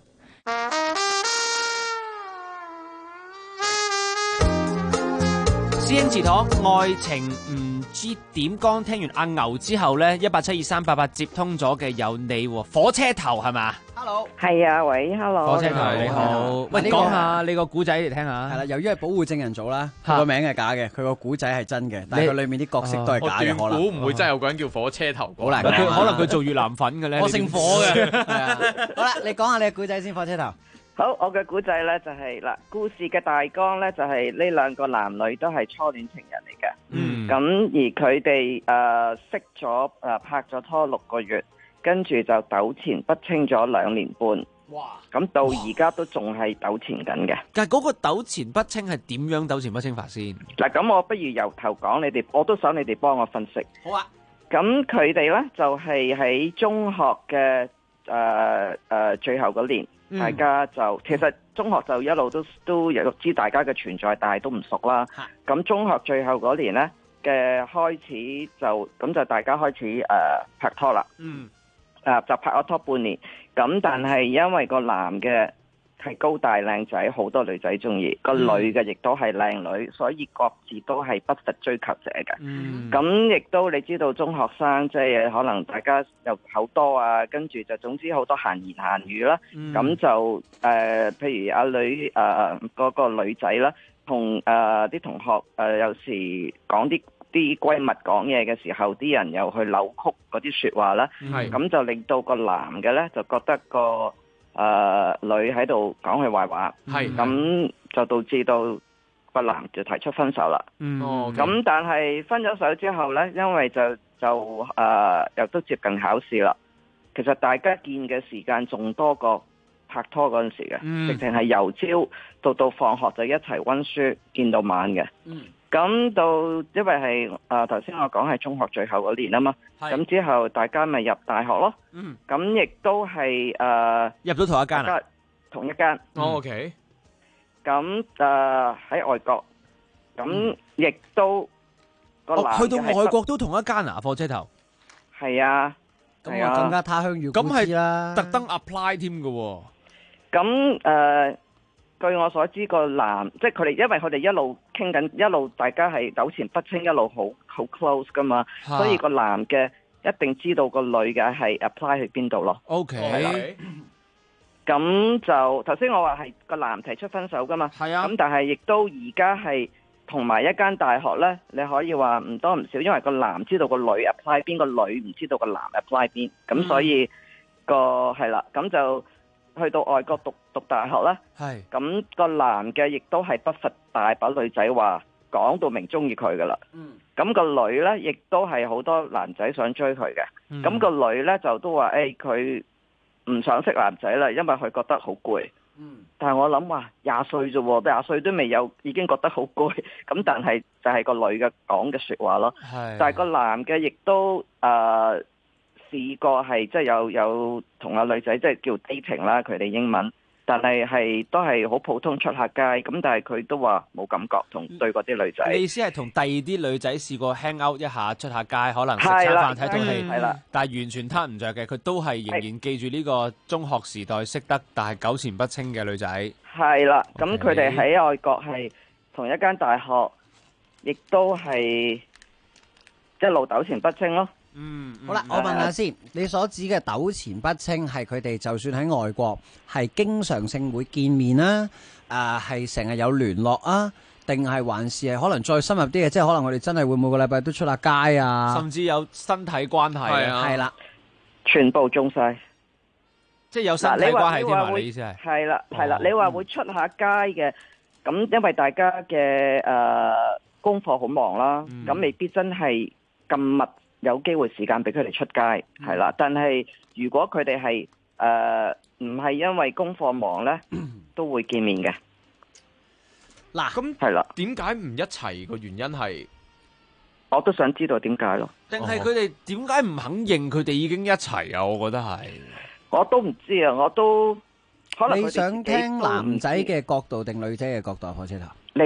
Speaker 11: 師兄祠堂愛情唔知點講，聽完阿牛之後咧，1872388接通咗嘅有你喎，火車頭係嘛
Speaker 10: ？Hello，
Speaker 4: 係啊，喂 ，Hello，
Speaker 11: 火車頭你好，喂，講下你個古仔嚟聽下。
Speaker 10: 係啦，由於係保護證人組啦，佢個名係假嘅，佢個古仔係真嘅，但係佢裏面啲角色都係假嘅，可能。
Speaker 12: 估唔會真係有個人叫火車頭，
Speaker 10: 好難。
Speaker 11: 可能佢做越南粉嘅咧。
Speaker 10: 我姓火嘅。好啦，你講下你嘅古仔先，火車頭。
Speaker 4: 好，我嘅古仔咧就係嗱，故事嘅大綱咧就係呢兩個男女都係初戀情人嚟嘅。
Speaker 11: 嗯。
Speaker 4: 咁而佢哋識咗拍咗拖6個月，跟住就糾纏不清咗2年半。
Speaker 11: 哇！
Speaker 4: 咁到而家都仲係糾纏緊嘅。
Speaker 11: 但係嗰個糾纏不清係點樣糾纏不清法先？
Speaker 4: 嗱，咁我不如由頭講，你哋我都想你哋幫我分析。
Speaker 10: 好啊。
Speaker 4: 咁佢哋咧就係喺中學嘅最後嗰年。大家就其實中學就一路都有知大家嘅存在，但係都唔熟啦。咁中學最後嗰年呢嘅開始就大家開始拍拖啦。就拍咗拖半年。咁但係因為個男嘅係高大靚仔，好多女仔中意，個女嘅亦都係靚女，所以各自都係不乏追求者嘅。咁亦都你知道中學生即係可能大家又口多啊，跟住就總之好多閒言閒語啦。咁就譬如阿女嗰個女仔啦，同啲同學有時講啲閨蜜講嘢嘅時候，啲人又去扭曲嗰啲説話啦。咁就令到個男嘅咧就覺得個女喺度講佢壞話，咁就導致到個男就提出分手啦。咁但係分咗手之後呢，因為就又都接近考試啦，其實大家見嘅時間仲多過拍拖嗰陣時嘅，直情係由朝到放學就一齊溫書，見到晚嘅。咁到因為係頭先我講係中學最後嗰年啊嘛，咁之後大家咪入大學咯。咁亦都係
Speaker 11: 入到同一間啊？
Speaker 4: 同一間。
Speaker 12: OK。
Speaker 4: 咁喺外國，咁亦都個男
Speaker 11: 去到外國都同一間啊？火車頭。
Speaker 4: 係啊。
Speaker 10: 咁我更加他鄉遇故知啦。
Speaker 11: 特登 apply 添㗎喎。
Speaker 4: 咁據我所知，個男即係佢哋，因為佢哋一路傾緊，一路大家係糾纏不清，一路好 close 噶嘛，所以個男嘅一定知道個女嘅係 apply 去邊度咯。
Speaker 11: OK。
Speaker 4: 咁就頭先我話係個男提出分手噶嘛。係啊。咁但係亦都而家係同埋一間大學咧，你可以話唔多唔少，因為個男知道個女 apply 邊，個女唔知道個男 apply 邊，咁所以係啦，咁就去到外國讀大學啦。係。咁個男嘅亦都係不乏大把女仔話講到明中意佢噶啦。咁個女咧亦都係好多男仔想追佢嘅。咁個女咧就都話佢唔想識男仔啦，因為佢覺得好攰。但係我諗話20歲啫喎，20歲都未有，已經覺得好攰。咁但係就係個女嘅講嘅説話咯。但係個男嘅亦都試過係即係有同阿女仔即係叫 dating 啦，佢哋英文。但係都係好普通出下街，咁但係佢都話冇感覺同對嗰啲女仔。
Speaker 11: 你意思係同第二啲女仔試過 hang out 一下，出下街，可能食餐飯睇套戲，但係完全攤唔着嘅，佢都係仍然記住呢個中學時代識得但係糾纏不清嘅女仔。
Speaker 4: 係啦，咁佢哋喺外國係同一間大學，亦都係一路糾纏不清咯。
Speaker 10: 好啦，我問下先，你所指嘅糾纏不清係佢哋就算喺外國係經常性會見面啦，係成日有聯絡啊，定係還是係可能再深入啲嘅，即係可能我哋真係會每個禮拜都出下街啊，
Speaker 11: 甚至有身體關係啊，
Speaker 4: 係啦，全部中晒，
Speaker 11: 即係有身體關係添啊？你意思係？
Speaker 4: 係啦，係啦，你話會出下街嘅，咁因為大家嘅功課好忙啦，咁未必真係咁密。有機會時間俾佢哋出街，係啦。但係如果佢哋係唔係因為功課忙呢，都會見面嘅。
Speaker 12: 嗱，咁
Speaker 4: 係啦。
Speaker 12: 點解唔一齊？個原因係，
Speaker 4: 我都想知道點解咯。
Speaker 11: 定係佢哋點解唔肯認佢哋已經一齊啊？我覺得係，
Speaker 4: 我都唔知啊。我都可能
Speaker 10: 你想聽男仔嘅角度定女仔嘅角度？火車頭，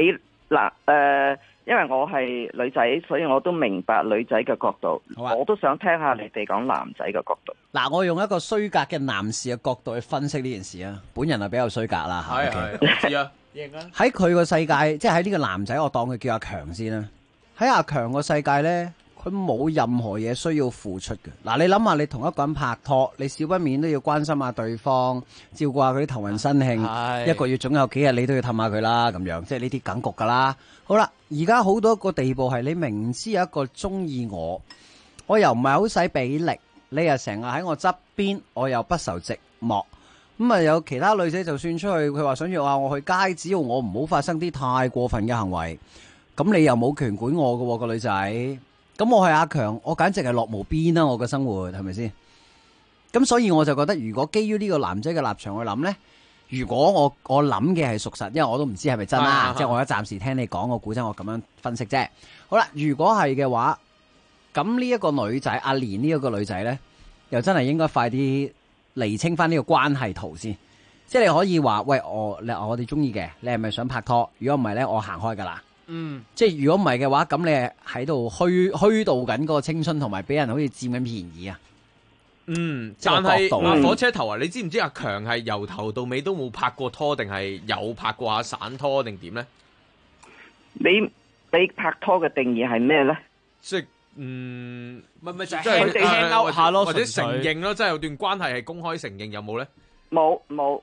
Speaker 4: 嗱，因為我係女仔，所以我都明白女仔嘅角度。我都想聽下你哋講男仔嘅角度。
Speaker 10: 嗱，我用一個衰格嘅男士嘅角度去分析呢件事啊。本人係比較衰格啦，
Speaker 12: 係知啊，
Speaker 10: 喺佢個世界，即係喺呢個男仔，我當佢叫阿強先啦。喺阿強個世界呢，佢冇任何嘢需要付出嘅。嗱，你諗下，你同一個人拍拖，你少不免都要關心下對方，照顧下佢啲頭暈身慶，一個月總有幾日你都要氹下佢啦，咁樣即係呢啲梗局噶啦。好啦，而家好多個地步係你明知有一個中意我又唔係好使俾力，你又成日喺我側邊，我又不受寂寞。咁啊，有其他女仔就算出去，佢話想約下我去街，只要我唔好發生啲太過分嘅行為，咁你又冇權管我嘅個女仔。咁我係阿強，我簡直係樂無邊啦！我嘅生活係咪先？咁所以我就覺得，如果基於呢個男仔嘅立場去諗呢，如果我諗嘅係屬實，因為我都唔知係咪真啦，即係我而家暫時聽你講個古仔，我咁樣分析啫。好啦，如果係嘅話，咁呢一個女仔阿蓮呢一個女仔呢，又真係應該快啲釐清翻呢個關係圖先。即係你可以話，喂，我哋中意嘅，你係咪想拍拖？如果唔係呢，我行開噶啦。即係如果唔係嘅話，咁你係喺度虛度緊嗰個青春，同埋俾人好似佔緊便宜啊。
Speaker 12: 但係火車頭啊，你知唔知阿強係由頭到尾都冇拍過拖，定係有拍過下散拖，定點咧？
Speaker 4: 你拍拖嘅定義係咩咧？
Speaker 12: 即係咪就係
Speaker 11: 佢哋輕勾下咯，
Speaker 12: 或者承認咯，即係有段關係係公開承認，有冇咧？
Speaker 4: 冇，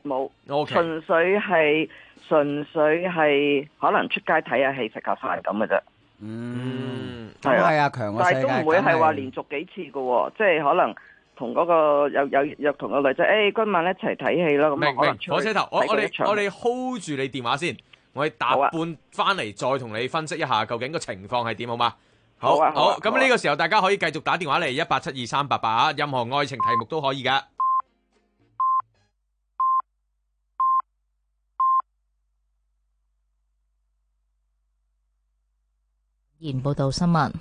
Speaker 4: 純粹係可能出街睇下戲、食下飯咁嘅啫。
Speaker 10: 係阿強個世界，
Speaker 4: 但係都唔會係話連續幾次嘅，即係可能同嗰個有同個女仔，今晚一齊睇戲啦。咁可能
Speaker 12: 火車頭，我哋 hold 住你電話先，我哋搭半翻嚟再同你分析一下究竟個情況係點，好嗎？好，咁呢個時候大家可以繼續打電話嚟1872388，任何愛情題目都可以噶。
Speaker 1: 報道新聞。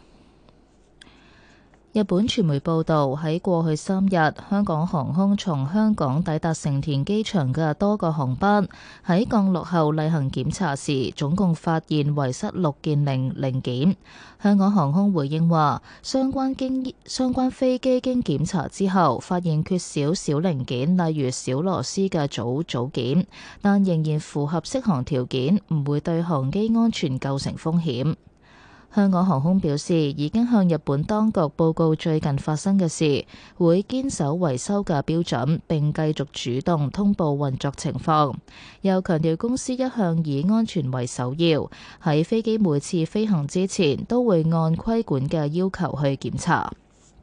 Speaker 1: 日本傳媒報道，喺過去3日，香港航空從香港抵達成田機場嘅多個航班喺降落後例行檢查時，總共發現遺失6件零件。香港航空回應話，相關飛機經檢查之後，發現缺少小零件，例如小螺絲嘅組件，但仍然符合適航條件，唔會對航機安全構成風險。香港航空表示，已經向日本當局報告最近發生嘅事，會堅守維修嘅標準，並繼續主動通報運作情況。又強調公司一向以安全為首要，喺飛機每次飛行之前都會按規管嘅要求去檢查。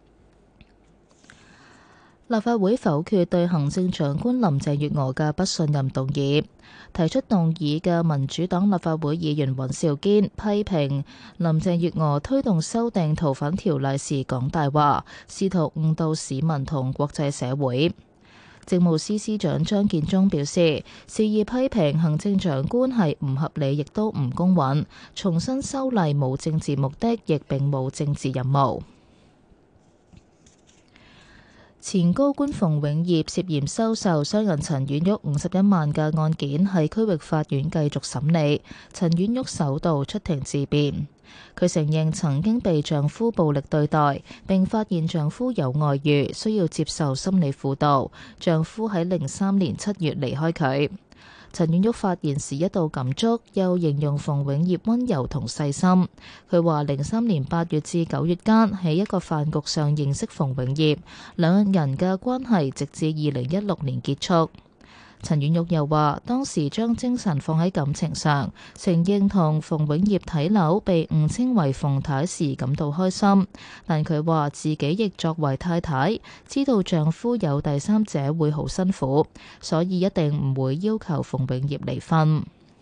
Speaker 1: 立法會否決對行政長官林鄭月娥嘅不信任動議。提出動議嘅民主黨立法會議員尹兆堅批評林鄭月娥推動修訂逃犯條例時講大話，試圖誤導市民同國際社會。政務司司長張建宗表示，肆意批評行政長官係唔合理，亦都唔公允，重申修例冇政治目的，亦並冇政治任務。前高官馮永業涉嫌收受商人陳婉玉51萬嘅案件喺區域法院繼續審理，陳婉玉首度出庭自辯。佢承認曾經被丈夫暴力對待，並發現丈夫有外遇，需要接受心理輔導。丈夫喺03年7月離開佢。陳婉玉發言時一度感觸，又形容馮永業溫柔同細心。佢話03年8月至9月間喺一個飯局上認識馮永業，兩人嘅關係直至2016年結束。陳婉玉又話，當時將精神放喺感情上，承認同馮永業睇樓被誤稱為馮太時感到開心，但佢話自己亦作為太太，知道丈夫有第三者會好辛苦，所以一定唔會要求馮永業離婚。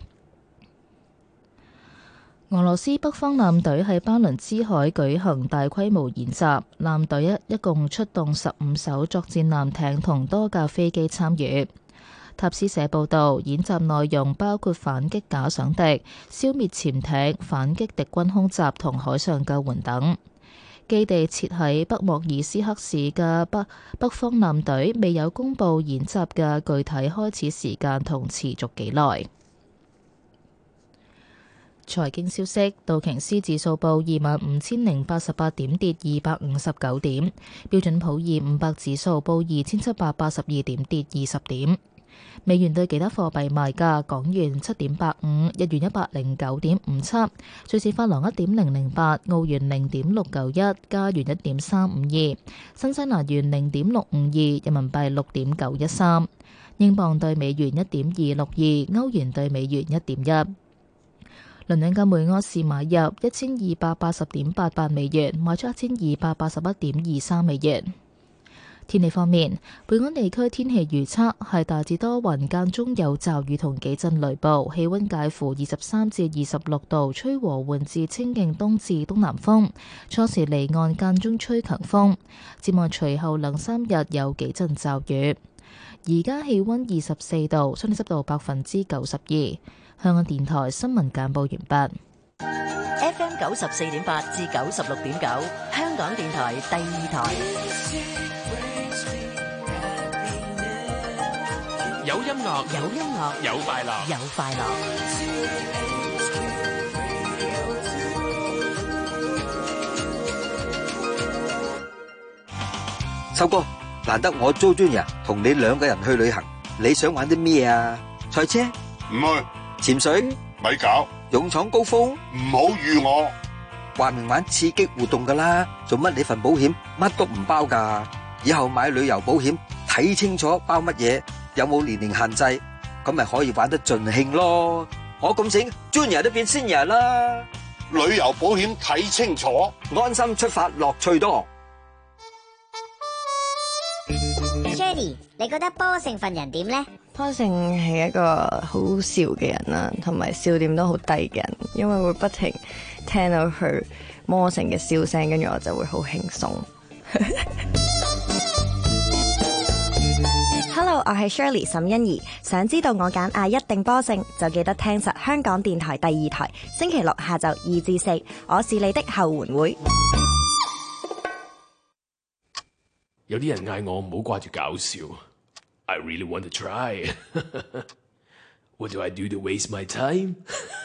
Speaker 1: 俄羅斯北方艦隊喺巴倫支海舉行大規模演習，艦隊一共出動15艘作戰艦艇同多架飛機參與。塔斯社報導，演習內容包括反擊假想敵、消滅潛艇、反擊敵軍空襲同海上救援等。基地設喺北莫爾斯克市嘅北方艦隊未有公佈演習嘅具體開始時間同持續幾耐。 財經消息，道瓊斯指數報25,088點，跌259點；標準普爾500指數報2,782點，跌20點。美元對其他貨幣賣價：港元7.85，日元109.57，瑞士法郎1.008，澳元0.691，加元1.352，新西蘭元0.652，人民幣6.913，英鎊對美元1.262，歐元對美元1.1。倫敦金每安士買入1280.88美元，賣出1281.23美元。天氣方面，本港地區天氣預測係大致多雲，間中有驟雨同幾陣雷暴，氣溫介乎23至26度，吹和緩至清勁東至東南風，初時離岸間中吹強風。展望隨後2-3日有幾陣驟雨。而家氣溫24度，相對濕度92%。香港電台新聞簡報完畢。
Speaker 5: FM 94.8至96.9，香港電台第二台。
Speaker 2: 有音樂，
Speaker 5: 有音樂，
Speaker 2: 有快樂，
Speaker 5: 有快樂。
Speaker 6: 秋哥，難得我租專人同你2個人去旅行，你想玩啲咩啊？賽車？
Speaker 7: 唔去。
Speaker 6: 潛水？
Speaker 7: 咪搞。
Speaker 6: 勇闖高峰？
Speaker 7: 唔好預我。
Speaker 6: 話明玩刺激活動噶啦，做乜你份保險乜都唔包噶？以後買旅遊保險睇清楚包乜嘢，有冇年齡限制，咁咪可以玩得盡興咯。我咁醒，Junior都變Senior啦。
Speaker 7: 旅遊保險睇清楚，
Speaker 6: 安心出發，樂趣多。
Speaker 18: Shirley， 你覺得波勝份人點呢？
Speaker 19: 波勝係一個好笑嘅人啦，同埋笑點都好低嘅人，因為會不停聽到佢魔性嘅笑聲，跟住我就會好輕鬆。Hello， 我係 Shirley 沈欣怡，想知道我揀A1定波勝，就記得聽實香港電台第二台，星期六下晝2至4，我是你的後援會。
Speaker 2: 有啲人嗌我唔好掛住搞笑 ，I really want to try 。What do I do to waste my time？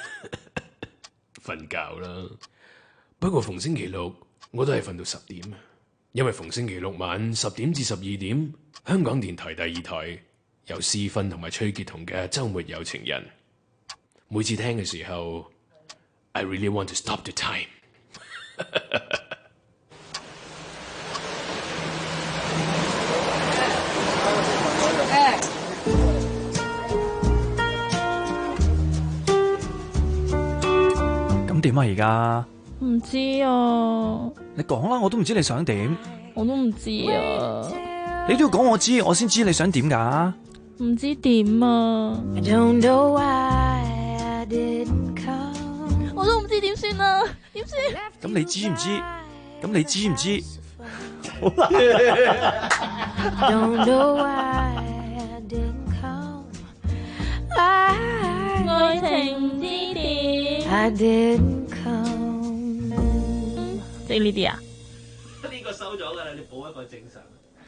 Speaker 2: 瞓覺啦。不過逢星期六我都係瞓到10點，因為逢星期六晚10點至12點，香港電台第二台有思芬同埋崔潔彤嘅週末有情人。每次聽嘅時候 ，I really want to stop the time 。
Speaker 28: 咁點啊？而家
Speaker 20: 唔知啊。
Speaker 28: 你講啦，我都唔知你想點。
Speaker 20: 我都唔知啊。
Speaker 28: 你都要講我知，我先知你想點噶。
Speaker 20: 唔知點啊。我都唔知點算啊，點算？
Speaker 28: 咁你知唔知？咁你知唔知？好
Speaker 20: 愛情之點？即係呢啲啊？
Speaker 11: 呢個收咗㗎啦，你補一個正常。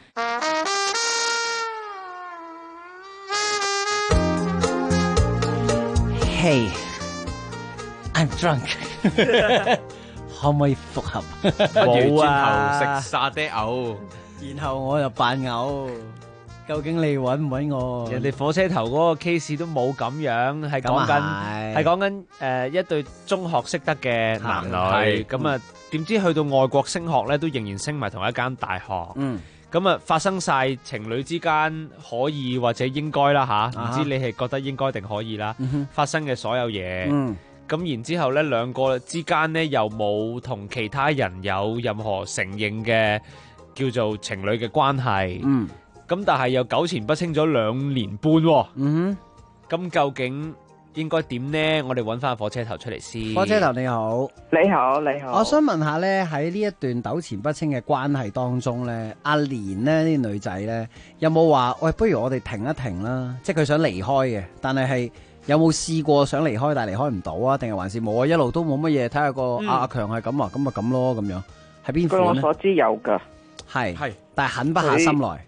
Speaker 10: Hey, I'm drunk 。可唔可以復合？
Speaker 12: 冇啊！轉頭食沙爹牛，
Speaker 10: 然後我又扮嘔。究竟你揾唔揾我？
Speaker 11: 人哋火車頭嗰個 case 都冇咁樣，係講緊一對中學識得嘅男女，咁啊點知去到外國升學咧，都仍然升埋同一間大學。咁啊發生晒情侶之間可以或者應該啦吓，唔知你係覺得應該定可以啦？發生嘅所有嘢，咁然之後咧兩個之間咧又冇同其他人有任何承認嘅叫做情侶嘅關係。咁但係又糾纏不清咗2年半，咁究竟應該點呢？我哋揾翻火車頭出嚟先。
Speaker 10: 火車頭你好，
Speaker 4: 你好，你好。
Speaker 10: 我想問下咧，喺呢一段糾纏不清嘅關係當中咧，阿蓮呢啲女仔咧有冇話喂，不如我哋停一停啦？即係佢想離開嘅，但係有冇試過想離開，但係離開唔到啊？定係還是冇啊？一路都冇乜嘢，睇下個阿強係咁啊，咁咪咁咯，咁樣係邊款咧？
Speaker 4: 據我所知有噶，
Speaker 10: 係，但係狠不下心來。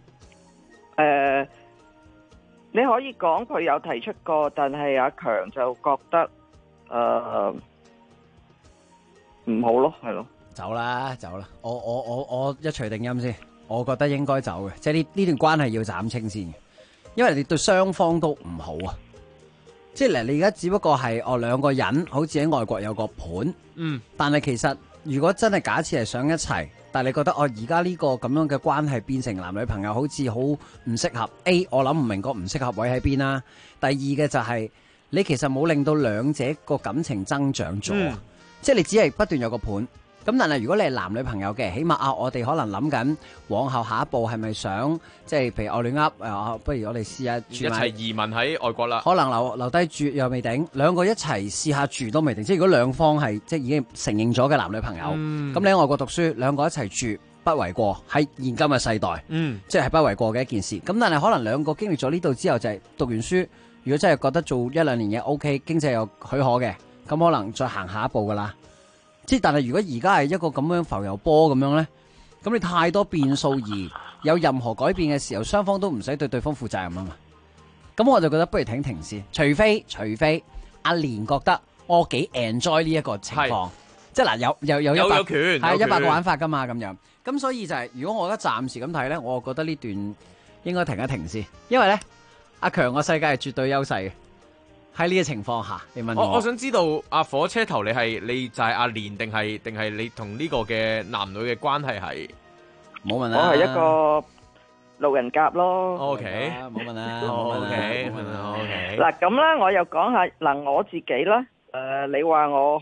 Speaker 4: 你可以講佢有提出過，但係阿強就覺得唔好咯，係咯。
Speaker 10: 走啦，我一錘定音先，我覺得應該走嘅，即係呢段關係要斬清先，因為你對雙方都唔好啊。即係你而家只不過係兩個人好似喺外國有個伴，但係其實如果真係假設係想一齊，但係你覺得而家呢個咁樣嘅關係變成男女朋友，好似好唔適合。A 我諗唔明個唔適合位喺邊啦。第二嘅就係你其實冇令到兩者個感情增長咗，即係你只係不斷有個伴。咁但係如果你係男女朋友嘅，起碼我哋可能諗緊往後下一步係咪想即係譬如我亂噏不如我哋試下住埋
Speaker 12: 一齊移民喺外國啦，
Speaker 10: 可能留低住又未定，兩個一齊試下住都未定。即係如果兩方係即係已經承認咗嘅男女朋友，咁你喺外國讀書，兩個一齊住不為過，喺現今嘅世代，即係不為過嘅一件事。咁但係可能兩個經歷咗呢度之後，就係讀完書，如果真係覺得做1-2年嘢 OK， 經濟又許可嘅，咁可能再行下一步噶啦。即係但係如果而家係一個咁樣浮游波咁樣呢，咁你太多變數而有任何改變嘅時候，雙方都唔使對對方負責任啊嘛。咁我就覺得不如停先，除非阿蓮覺得我幾 enjoy 呢一個情況，即係嗱有權係100個玩法噶嘛咁樣。咁所以就係如果我覺得暫時咁睇呢，我覺得呢段應該停一停先，因為呢，阿強個世界係絕對優勢嘅。喺呢個情況下，你問
Speaker 12: 我想知道阿火車頭你就係阿蓮定係你同呢個嘅男女嘅關係係
Speaker 10: 冇問啦。
Speaker 4: 我係一個路人甲咯。
Speaker 12: OK，
Speaker 10: 冇問啦。
Speaker 12: OK，
Speaker 4: 嗱咁咧，我又講下嗱我自己啦。你話我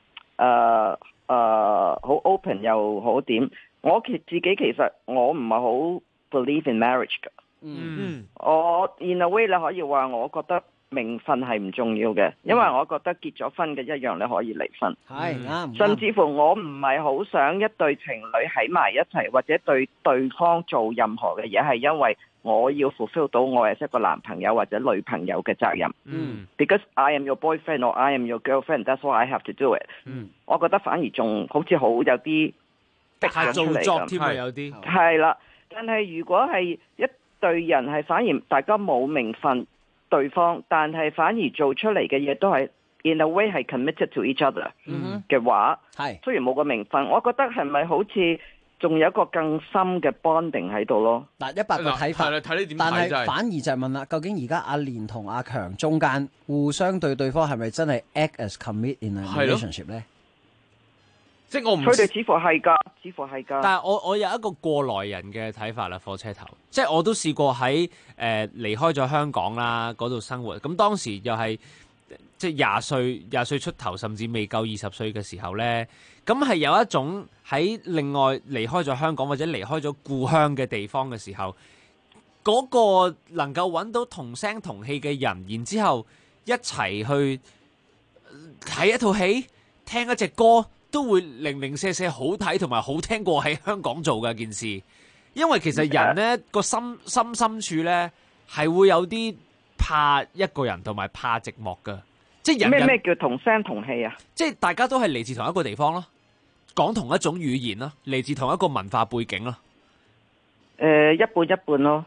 Speaker 4: 好 open 又好點？我自己其實我唔係好 believe in marriage 噶。我 in a way 你可以話我覺得名分係唔重要嘅，因為我覺得結咗婚嘅一樣你可以離婚，
Speaker 10: 係啱。
Speaker 4: 甚至乎我唔係好想一對情侶喺埋一齊，或者對對方做任何嘅嘢，係因為我要 fulfill 到我係一個男朋友或者女朋友嘅責任。Because I am your boyfriend or I am your girlfriend, that's why I have to do it。我覺得反而仲好似好有啲逼咗出嚟咁，
Speaker 11: 添啊有啲
Speaker 4: 係啦。但係如果係一對人係反而大家冇名分。對方，但係反而做出嚟嘅嘢都係 in a way 係 committed to each other 嘅話，雖然冇個名分，我覺得係咪好似仲有一個更深嘅 bonding 喺度咯？
Speaker 10: 嗱，100個睇法，
Speaker 12: 睇你點睇，
Speaker 10: 但係反而就係問啦，究竟而家阿蓮同阿強中間互相對方係咪真係 act as commit in a relationship 咧？
Speaker 12: 即係我唔，
Speaker 4: 佢哋似乎係㗎，
Speaker 11: 但係我有一個過來人嘅睇法啦，火車頭，即係我都試過喺離開咗香港啦嗰度生活，咁當時又係即係廿歲出頭，甚至未夠20歲嘅時候咧，咁係有一種喺另外離開咗香港或者離開咗故鄉嘅地方嘅時候，嗰個能夠揾到同聲同氣嘅人，然之後一齊去睇一套戲，聽一隻歌。都會零零舍舍好睇同埋好聽過喺香港做嘅件事，因為其實人呢個心深處呢係會有啲怕一個人同埋怕寂寞噶，即係人
Speaker 4: 咩叫同聲同氣啊？
Speaker 11: 即係大家都係嚟自同一個地方咯，講同一種語言咯，嚟自同一個文化背景咯。
Speaker 4: 一半一半咯。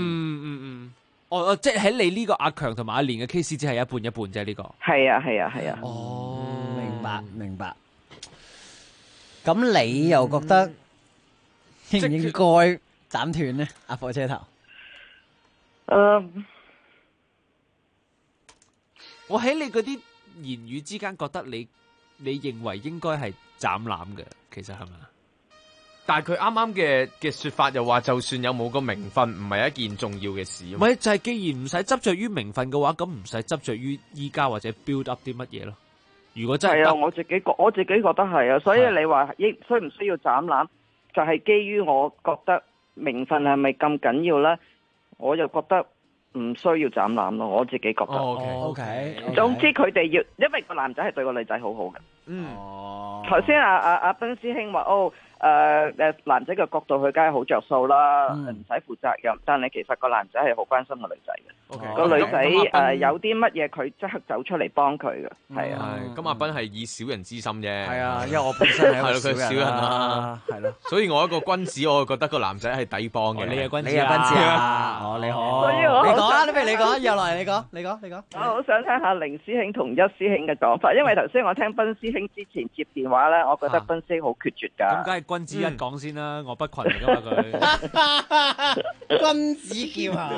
Speaker 11: 即係喺你呢個阿強同埋阿蓮嘅 case 只係一半一半啫，呢個。
Speaker 4: 係啊。
Speaker 11: 哦，
Speaker 10: 明白。咁你又覺得應唔應該斬斷呢？阿火車頭，
Speaker 11: 我喺你嗰啲言語之間覺得你認為應該係斬纜嘅，其實係咪？
Speaker 12: 但係佢啱啱嘅說法又話，就算有冇個名分，唔係一件重要嘅事。
Speaker 11: 唔係就係既然唔使執着於名分嘅話，咁唔使執着於依家或者 build up 啲乜嘢咯。如果真係
Speaker 4: 我自己覺得係啊，所以你話需唔需要斬纜，就係基於我覺得名分係咪咁緊要咧？我又覺得唔需要斬纜咯，我自己覺得。
Speaker 10: OK。
Speaker 4: 總之佢哋要，因為個男仔係對個女仔好好嘅。頭先阿斌師兄話男仔嘅角度佢梗係好着數啦，唔使負責任。但係其實個男仔係好關心個女仔嘅，個女仔有啲乜嘢佢即刻走出嚟幫佢嘅，係啊。
Speaker 12: 咁阿斌係以小人之心啫，
Speaker 10: 係啊，因為我本身係一個小人
Speaker 12: 啦，係咯。所以我一個君子，我覺得個男仔係抵幫嘅。
Speaker 11: 你係君子，
Speaker 10: 你係君子啊？你好，你講啊，你不如你講，又來你講。
Speaker 4: 我好想聽下凌師兄同一師兄嘅講法，因為頭先我聽斌師兄之前接電話咧，我覺得斌師兄好決絕㗎。
Speaker 11: 咁梗係君子一講先啦，我不群嚟㗎嘛佢。
Speaker 10: 君子叫啊！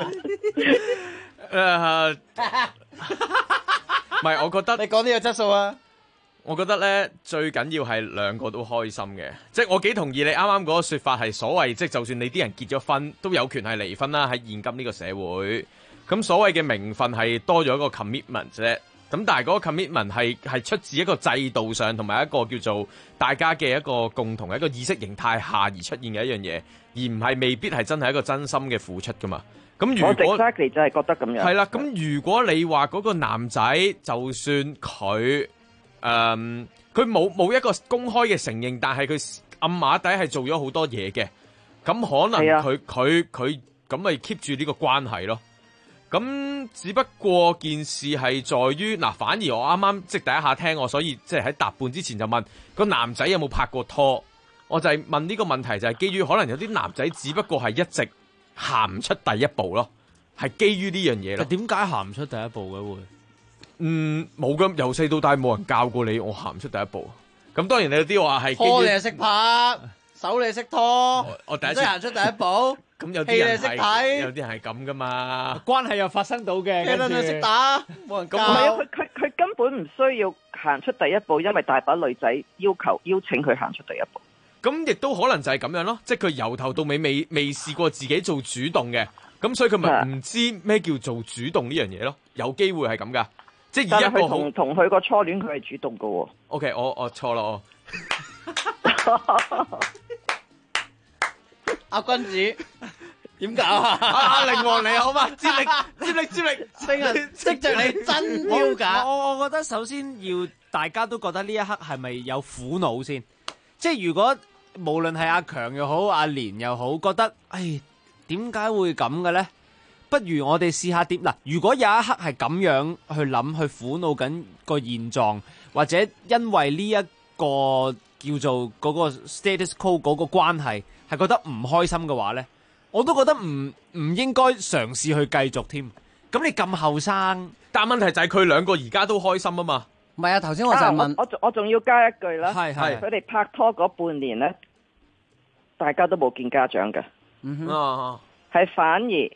Speaker 12: 唔係，我覺得
Speaker 10: 你講呢個質素啊！
Speaker 12: 我覺得咧最緊要係兩個都開心嘅，即係我幾同意你啱啱嗰個説法係所謂，即係就算你啲人結咗婚都有權係離婚啦，喺現今呢個社會。咁所謂嘅名分係多咗一個 commitment 啫，咁但係嗰個 commitment 係出自一個制度上同埋一個叫做大家嘅一個共同嘅一個意識形態下而出現嘅一樣嘢，而唔係未必係真係一個真心嘅付出噶嘛。咁如果
Speaker 4: exactly 就係覺得咁樣。
Speaker 12: 係啦，咁如果你話嗰個男仔就算佢佢冇一個公開嘅承認，但係佢暗碼底係做咗好多嘢嘅，咁可能佢咁咪 keep 住呢個關係咯。咁只不過件事係在於嗱，反而我啱啱即係第一下聽我，所以即係喺答半之前就問個男仔有冇拍過拖，我就係問呢個問題，就係基於可能有啲男仔只不過係一直行唔出第一步咯，係基於呢樣嘢咯。
Speaker 11: 點解行唔出第一步嘅會？
Speaker 12: 冇咁，由細到大冇人教過你，我行唔出第一步。咁當然你有啲話係
Speaker 10: 拖你又識拍，手你識拖，
Speaker 12: 我第一次
Speaker 10: 行出第一步。
Speaker 12: 咁有啲人
Speaker 10: 識睇，
Speaker 12: 有啲人係咁噶嘛，
Speaker 11: 關係又發生到嘅。
Speaker 10: 機輪又識打，冇人教。
Speaker 4: 唔係啊，佢根本唔需要行出第一步，因為大把女仔邀請佢行出第一步。
Speaker 12: 咁亦都可能就係咁樣咯，即係佢由頭到尾未試過自己做主動嘅，咁所以佢咪唔知咩叫做主動呢樣嘢咯。有機會係咁噶，即係以一個
Speaker 4: 同佢個初戀佢係主動噶喎。
Speaker 12: OK， 我錯啦，
Speaker 10: 阿君子點搞啊？
Speaker 12: 阿靈王你好嘛？接力，
Speaker 10: 聖人識着你真標㗎。
Speaker 11: 我覺得首先要大家都覺得呢一刻係咪有苦惱先？即係如果無論係阿強又好，阿蓮又好，覺得點解會咁嘅咧？不如我哋試下點嗱？如果有一刻係咁樣去諗，去苦惱緊個現狀，或者因為呢一個叫做嗰個 status quo 嗰個關係係覺得唔開心嘅話咧，我都覺得唔應該嘗試去繼續添。咁你咁後生，
Speaker 12: 但問題就係佢兩個而家都開心啊嘛。
Speaker 10: 唔係啊，頭先我就問，
Speaker 4: 我仲要加一句啦，
Speaker 11: 係
Speaker 4: 佢哋拍拖嗰半年咧，大家都冇見家長嘅，係反而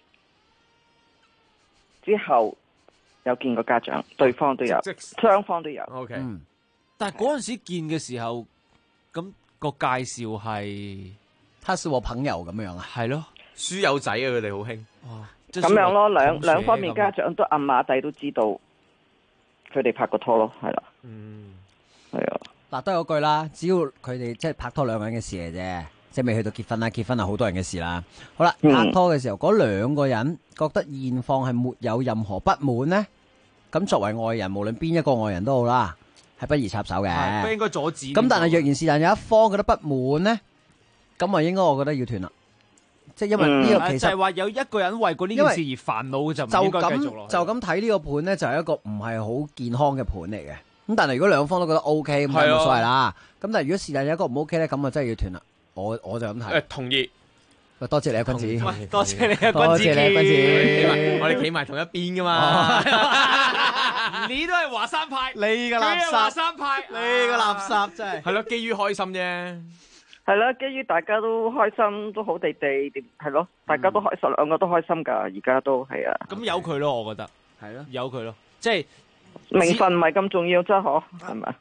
Speaker 4: 之後有見過家長，對方都有，雙方都有。
Speaker 12: OK，
Speaker 11: 但係嗰陣時見嘅時候，咁個介紹係
Speaker 10: 他是我朋友咁樣啊？
Speaker 11: 係咯，
Speaker 12: 書友仔啊，佢哋好興。
Speaker 4: 咁樣咯，兩方面家長都暗馬底都知道佢哋拍過拖咯，係啦。係啊。
Speaker 10: 嗱，都係嗰句啦，只要佢哋即係拍拖兩個人嘅事嚟啫，即係未去到結婚啦。結婚係好多人嘅事啦。好啦，拍拖嘅時候，嗰兩個人覺得現況係沒有任何不滿呢，咁作為外人，無論邊一個外人都好啦，係不宜插手嘅。
Speaker 11: 不應該阻止。
Speaker 10: 咁但係若然是但有一方覺得不滿呢，咁啊應該我覺得要斷啦。即係因為呢個其實
Speaker 11: 就係話有一個人為過呢件事而煩惱，就唔應該繼續落去。
Speaker 10: 就咁睇呢個盤咧，就係一個唔係好健康嘅盤嚟嘅。咁但係如果兩方都覺得 OK，咁就冇所謂啦。咁但係如果是但有一個唔 OK 咧，咁啊真係要斷啦。我就咁睇。
Speaker 12: 同意。
Speaker 10: 多謝你啊，君子。
Speaker 11: 多謝你啊，君子。
Speaker 10: 多謝你，君子。
Speaker 12: 我哋企埋同一邊噶嘛。
Speaker 11: 你都係華山派，
Speaker 10: 你嘅垃圾。
Speaker 11: 華山派，
Speaker 10: 你嘅垃圾真係。
Speaker 12: 係咯，基於開心啫。
Speaker 4: 係啦，基於大家都開心，都好地地，係咯，大家都開心，兩個都開心噶，而家都係啊。
Speaker 11: 咁由佢咯，我覺得
Speaker 10: 係咯，
Speaker 11: 由佢咯，即係
Speaker 4: 名分唔係咁重要啫，嗬，係咪？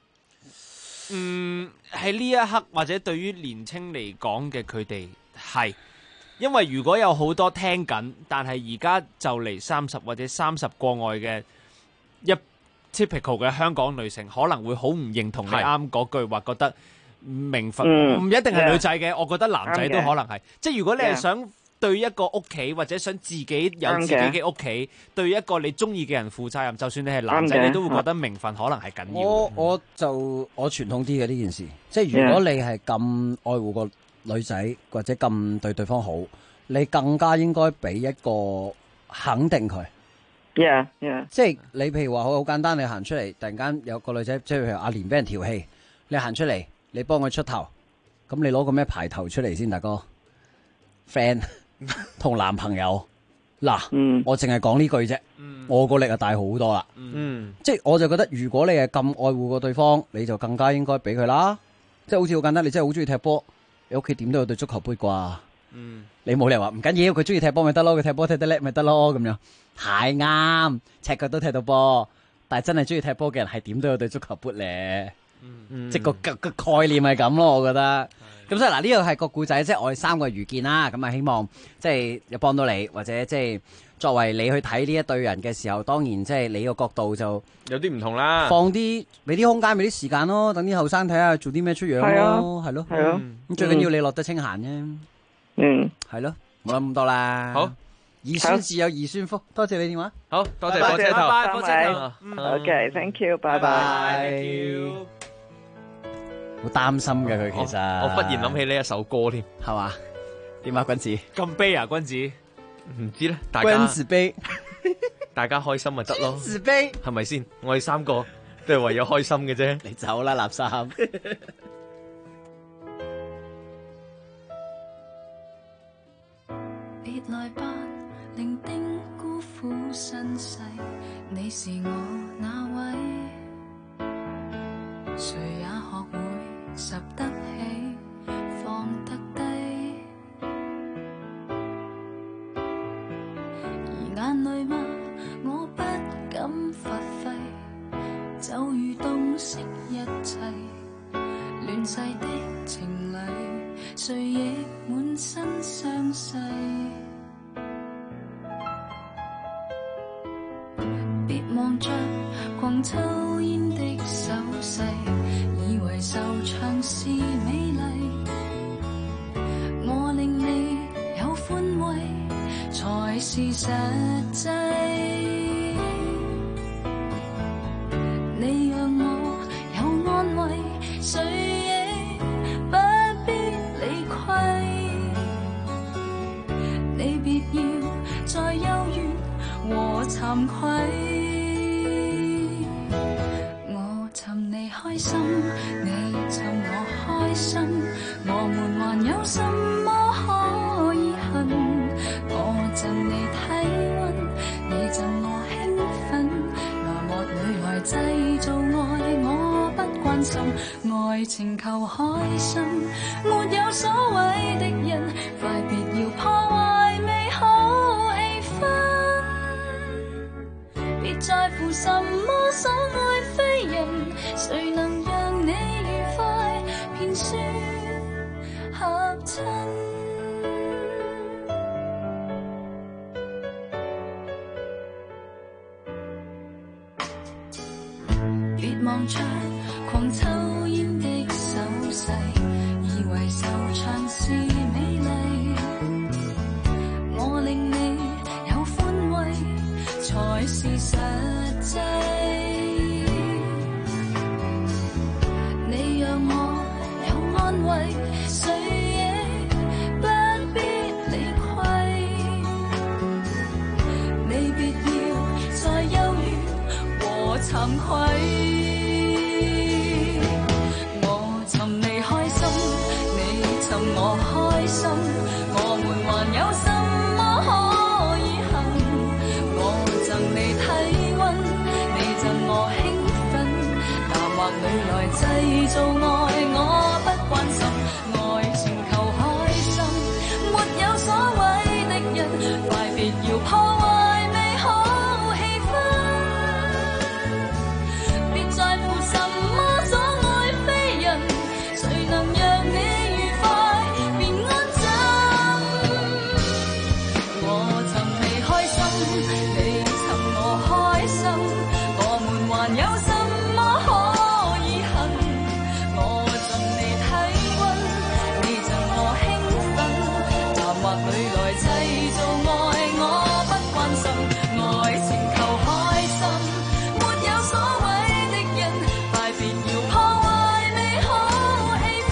Speaker 11: 喺呢一刻或者對於年青嚟講嘅佢哋係，因為如果有好多聽緊，但係而家就嚟30或者30過外嘅一 typical 嘅香港女性，可能會好唔認同你啱嗰句話，覺得。名分唔一定係女仔嘅，我覺得男仔都可能係。即係如果你係想對一個屋企或者想自己有自己嘅屋企，對一個你中意嘅人負責任，就算你係男仔，你都會覺得名分可能係緊要。
Speaker 10: 我傳統啲嘅呢件事，即係如果你係咁愛護個女仔或者咁對對方好，你更加應該俾一個肯定佢。即係你譬如話好簡單，你行出嚟，突然間有個女仔，即係譬如阿蓮俾人調戲，你行出嚟。你幫佢出頭，咁你攞個咩牌頭出嚟先，大哥 ？friend 同男朋友嗱，我淨係講呢句啫，我個力就大好多啦。即係我就覺得，如果你係咁愛護個對方，你就更加應該俾佢啦。即係好似好簡單，你真係好中意踢波，你屋企點都有對足球杯啩。你冇理由話唔緊要，佢中意踢波咪得咯，佢踢波踢得叻咪得咯咁樣。太啱，赤腳都踢到波，但係真係中意踢波嘅人係點都有對足球杯咧。即係個概念係咁咯，我覺得。咁所以嗱，呢個係個故仔，即係我哋三個遇見啦。咁啊，希望即係有幫到你，或者即係作為你去睇呢一對人嘅時候，當然即係你個角度就
Speaker 12: 有啲唔同啦。
Speaker 10: 放啲俾啲空間，俾啲時間咯，等啲後生睇下做啲咩出樣咯，係咯。咁最緊要你落得清閒啫。係咯，冇諗咁多啦。好，兒孫自有兒孫福。多謝你電話。
Speaker 12: 好多謝火車頭，
Speaker 4: 火車頭。OK，thank you，拜拜。
Speaker 10: 好擔心嘅佢其實，
Speaker 12: 我忽然諗起呢一首歌添，
Speaker 10: 係嘛？點啊，君子
Speaker 11: 咁悲啊，君子
Speaker 12: 唔知咧，大家
Speaker 10: 君子悲，
Speaker 12: 大家開心咪得咯，
Speaker 10: 君子悲
Speaker 12: 係咪先？我哋三個都係為咗開心嘅啫。
Speaker 10: 你走啦，垃圾。
Speaker 8: 別來吧，伶仃辜負身世，你是我那位，誰也學會拾得起，放得低。而眼淚嗎？我不敢發揮，就如洞悉一切，亂世的情侶，誰亦滿身傷勢。別望着狂抽煙的手勢，以為受長是美麗，我令你有寬慰，才是實際。你讓我有安慰，誰亦不必理虧。你別要再幽怨和慚愧。我尋你開心，你尋我開心，我們還有什麼可以恨？我贈你體溫，你贈我興奮，拿幕裏來製造愛，我不關心。愛情求開心，沒有所謂的人，快別要破壞美好氣氛。別在乎什麼所愛非人，誰能讓你愉快，便算合襯。別望着狂抽煙的手勢，以為受長是美麗，我令你有寬慰，才是實際。你讓我有安慰，誰亦不必理虧。你別要再憂怨和慚愧。我尋你開心，你尋我開心，我們還有什麼可以恨？我贈你體溫，你贈我興奮，男或女來製造愛，我不關心。愛情求開心，沒有所謂的人，快別要破壞美好氣氛。別在乎什麼所愛非人，誰能讓你愉快便安枕。我尋你開心，你尋我開心，我們還有什麼可以恨？我贈你體溫，你贈我興奮，男或女來製造愛，我不關心。愛情求開心，沒有所謂的人，快別要破壞美好氣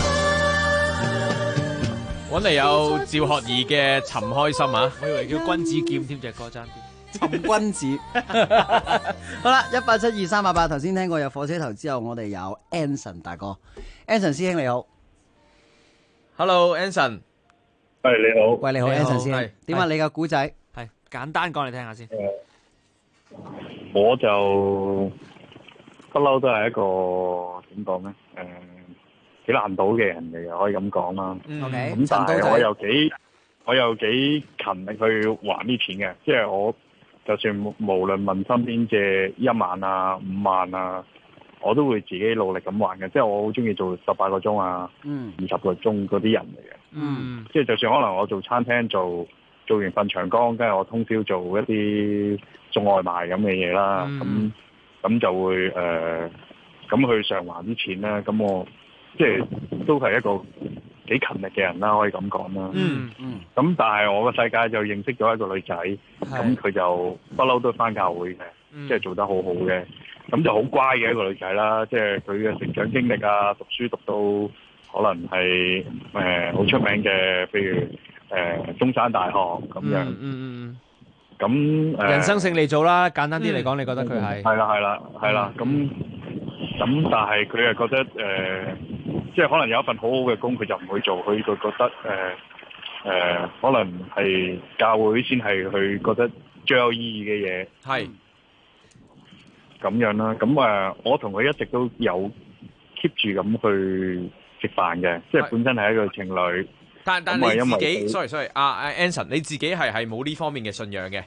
Speaker 8: 氛。
Speaker 12: 揾嚟有趙學而嘅《尋開心》啊！
Speaker 11: 我以為叫君子劍添，隻歌爭啲。
Speaker 10: 尋君子。好啦，1872388，頭先聽過有火車頭之後，我哋有 Anson 大哥，Anson 師兄你好
Speaker 12: ，Hello Anson，
Speaker 9: 係你好，
Speaker 10: 喂你好 Anson 師兄，點啊你嘅古仔？
Speaker 11: 係簡單講嚟聽下先。
Speaker 9: 我就不嬲都係一個點講咧？幾難倒嘅人嚟嘅，可以咁講啦。
Speaker 10: OK，
Speaker 9: 咁但係我又幾勤力去還啲錢嘅，即係我就算無論問身邊借1萬啊、5萬啊，我都會自己努力咁還嘅。即係我好中意做18個鐘啊、20個鐘嗰啲人嚟嘅。即係就算可能我做餐廳做完份長工，跟住我通宵做一啲送外賣咁嘅嘢啦，咁就會咁去償還啲錢啦。咁我即係都係一個幾勤力嘅人啦，可以咁講啦。咁但係我個世界就認識咗一個女仔，咁佢就不嬲都返教會嘅，即係做得好好嘅，咁就好乖嘅一個女仔啦。即係佢嘅成長經歷啊，讀書讀到可能係好出名嘅，譬如中山大學咁樣。咁
Speaker 11: 人生勝利組啦，簡單啲嚟講，你覺得佢係？
Speaker 9: 係啦。咁但係佢又覺得即係可能有一份好好嘅工，佢就唔去做，佢就覺得可能係教會先係佢覺得最有意義嘅嘢。
Speaker 12: 係
Speaker 9: 咁樣啦。咁我同佢一直都有 keep 住咁去食飯嘅，即係本身係一個情侶。
Speaker 12: 但你自己 sorry， Anson， 你自己係冇呢方面嘅信仰嘅？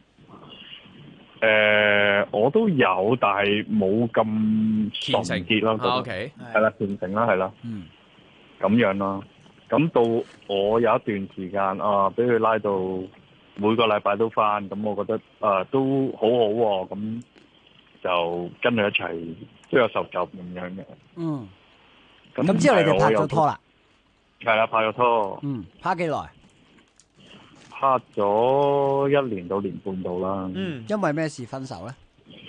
Speaker 9: 我都有，但係冇咁純潔咯。
Speaker 12: OK，
Speaker 9: 係啦，虔誠啦，係啦。咁樣咯。咁到我有一段時間俾佢拉到每個禮拜都返，咁我覺得都好好喎。咁就跟佢一齊都有受浸咁樣嘅。
Speaker 10: 咁之後你哋拍咗拖啦？
Speaker 9: 係啦，拍咗拖。
Speaker 10: 拍幾耐？
Speaker 9: 拍咗1年到1年半到啦。
Speaker 10: 因為咩事分手咧？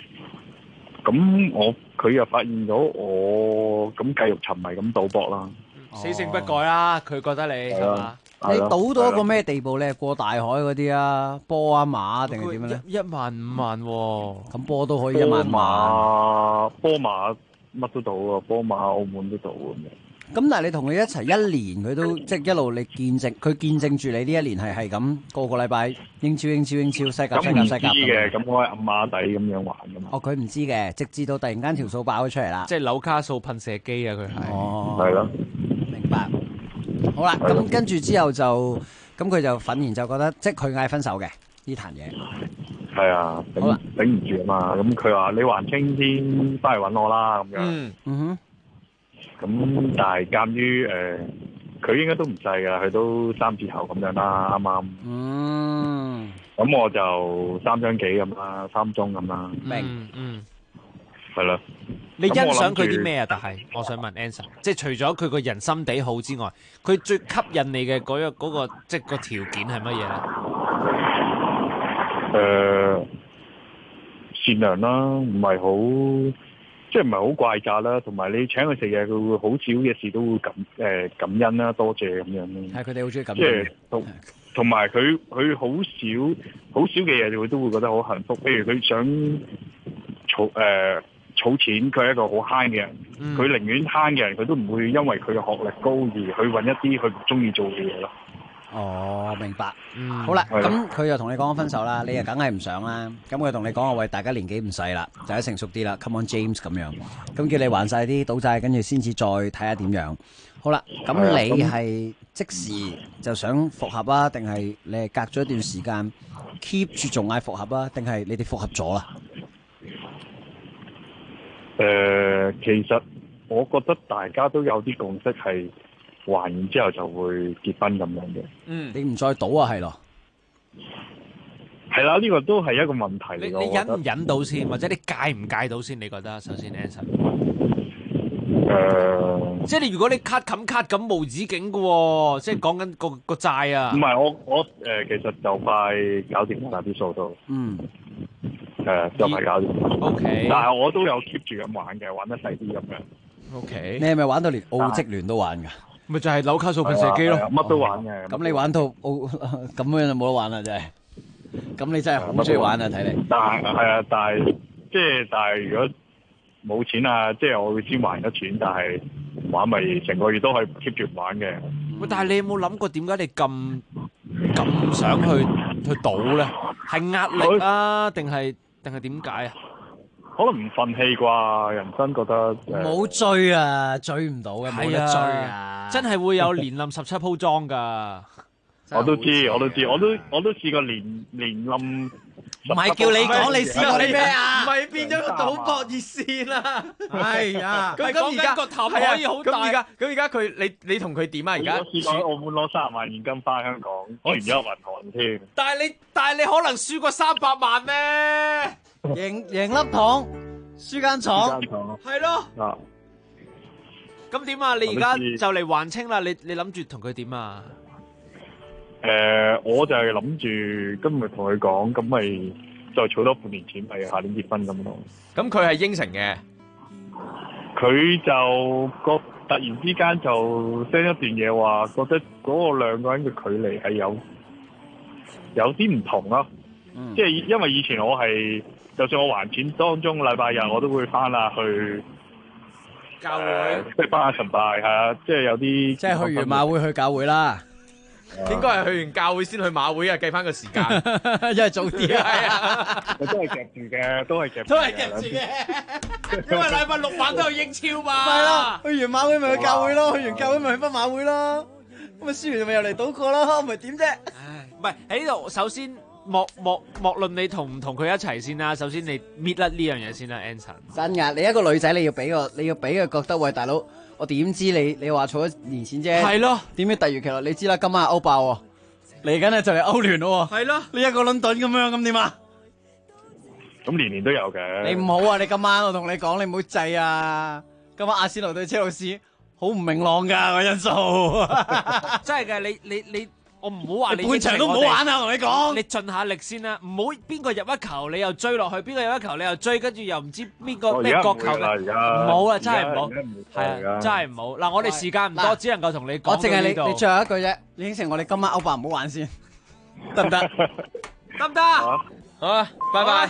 Speaker 9: 咁佢又發現咗我咁繼續沉迷咁賭博啦。
Speaker 11: 死性不改啦，佢覺得你係嘛？
Speaker 10: 你賭到一個咩地步咧？過大海嗰啲啊，波啊馬定係點樣咧
Speaker 11: ？1萬5萬喎，
Speaker 10: 咁波都可以1萬5萬。
Speaker 9: 波馬乜都賭啊，波馬澳門都賭咁樣。
Speaker 10: 咁但係你同佢一齊1年，佢都即係一路你見證，佢見證住你呢1年係咁個禮拜英超、西甲
Speaker 9: 嘅，咁我係暗馬底咁樣玩噶嘛。
Speaker 10: 佢唔知嘅，直至到突然間條數爆咗出嚟啦。
Speaker 11: 即係紐卡素噴射機啊！佢係。
Speaker 9: 係咯。
Speaker 10: 明白。好啦，咁跟住之後就，咁佢就憤然就覺得，即係佢嗌分手嘅呢壇嘢。
Speaker 9: 係啊，頂唔住啊嘛。咁佢話你還清先，翻嚟搵我啦咁樣。咁但係鑑於佢應該都唔細噶，佢都3字頭咁樣啦，啱啱。咁我就3張幾咁啦，3中咁啦。係啦。
Speaker 11: 你欣賞佢啲咩啊？但係我想問 Anson， 即係除咗佢個人心地好之外，佢最吸引你嘅嗰個即係個條件係乜嘢咧？
Speaker 9: 善良啦，唔係好。即係唔係好怪責啦，同埋你請佢食嘢，佢會好少嘅事都會感恩啦，多謝咁樣咯。
Speaker 10: 係佢哋好中意感恩。
Speaker 9: 即係同埋佢好少嘅嘢，佢都會覺得好幸福。譬如佢想儲錢，佢係一個好慳嘅人。佢寧願慳嘅人，佢都唔會因為佢嘅學歷高而去揾一啲佢唔中意做嘅嘢咯。
Speaker 10: 明白。好啦，咁佢又同你講分手啦，你又梗係唔想啦。咁佢同你講話，喂，大家年紀唔細啦，大家成熟啲啦 ，Come on James 咁樣。咁叫你還晒啲賭債，跟住先至再睇下點樣。好啦，咁你係即時就想復合啊，定係你係隔咗一段時間 keep 住仲嗌復合啊，定係你哋復合咗啦？
Speaker 9: 其實我覺得大家都有啲共識係。還完之後就會結婚咁樣嘅。
Speaker 10: 你唔再賭啊，係咯？
Speaker 9: 係啦，呢個都係一個問題嚟。
Speaker 11: 你忍唔忍到先，或者你戒唔戒到先？你覺得首先 Anson，即係你如果你卡冚卡咁無止境嘅喎，即係講緊個債啊。
Speaker 9: 唔係我其實就快搞掂晒啲數都。就快搞掂。
Speaker 11: OK。
Speaker 9: 但係我都有 keep 住咁玩嘅，玩得細啲咁樣。
Speaker 11: OK。
Speaker 10: 你係咪玩到連澳職聯都玩㗎？
Speaker 11: 咪就係紐卡素噴射機咯，
Speaker 9: 乜都玩嘅。
Speaker 10: 咁你玩到咁樣就冇得玩啦，真係。咁你真係好中意玩啊，睇嚟。
Speaker 9: 但係如果冇錢啊，即係我會先還咗錢，但係玩咪成個月都可以 keep 住玩嘅。
Speaker 11: 喂，但係你有冇諗過點解你咁想去賭咧？ 係壓力啊，定係點解啊？
Speaker 9: 可能唔忿氣啩，人生覺得
Speaker 10: 冇追啊，追唔到嘅，冇得追啊！
Speaker 11: 真係會有連冧17鋪裝㗎。
Speaker 9: 我都知，我都試過連冧。
Speaker 10: 唔係叫你講，你試過啲咩啊？
Speaker 12: 唔係變咗個賭博熱線啦。
Speaker 10: 係啊，
Speaker 12: 咁而家個頭可以好大。咁而家佢你同佢點啊？而家
Speaker 9: 我試過喺澳門攞30萬現金翻香港，存咗入銀行添。
Speaker 12: 但係你可能輸過300萬咩？
Speaker 10: 贏粒糖，輸間廠，
Speaker 12: 係咯。
Speaker 9: 啊，
Speaker 11: 咁點啊？你而家就嚟還清啦，你諗住同佢點啊？
Speaker 9: 我就係諗住今日同佢講，咁咪再儲多半年錢，咪下年結婚咁咯。
Speaker 12: 咁佢係應承嘅，
Speaker 9: 佢就突然之間就 send 一段嘢話，覺得嗰個兩個人嘅距離係有啲唔同咯。即係因為以前我係，就算我還錢當中禮拜日我都會翻啦去
Speaker 12: 教會，
Speaker 9: 即係翻下崇拜，係啊，即係有啲
Speaker 10: 即係去完馬會去教會啦。
Speaker 12: 應該係去完教會先去馬會啊，計翻個時間，
Speaker 10: 因為早啲啊，
Speaker 9: 係啊，都係夾住嘅，都係夾
Speaker 12: 住嘅，因為禮拜6晚都有英超嘛。
Speaker 10: 係咯，去完馬會咪去教會咯，去完教會咪去翻馬會咯，咁咪輸完咪又嚟賭過咯，咪點啫？
Speaker 11: 唉，唔係喺呢度，首先莫論你同唔同佢一齊先啦，首先你搣甩呢樣嘢先啦 ，Anson。
Speaker 10: 真㗎，你一個女仔你要俾佢覺得，喂大佬。我點知你話儲咗年錢啫？係咯，點知突如其來？你知啦，今晚歐爆喎，嚟緊咧就嚟歐聯咯喎。係咯，你一個倫敦咁樣，咁點啊？
Speaker 9: 咁年年都有嘅。你
Speaker 10: 唔好啊！你今晚我同你講，你唔好制啊！今晚阿仙奴對車路士好唔明朗㗎個因素。
Speaker 11: 真係嘅，你。我唔好話你
Speaker 10: 半場都唔好玩啊！同你講，
Speaker 11: 你盡下力先啦，唔好邊個入一球你又追落去，邊個入一球你又追，跟住又唔知邊個咩角球嘅，唔好啦，真係唔好，係啊，真係唔好。嗱，我哋時間唔多，只能夠同你講。
Speaker 10: 我淨係你最後一句啫，你應承我哋今晚歐霸唔好玩先，得唔得？
Speaker 11: 得唔得？
Speaker 12: 好啊，拜拜。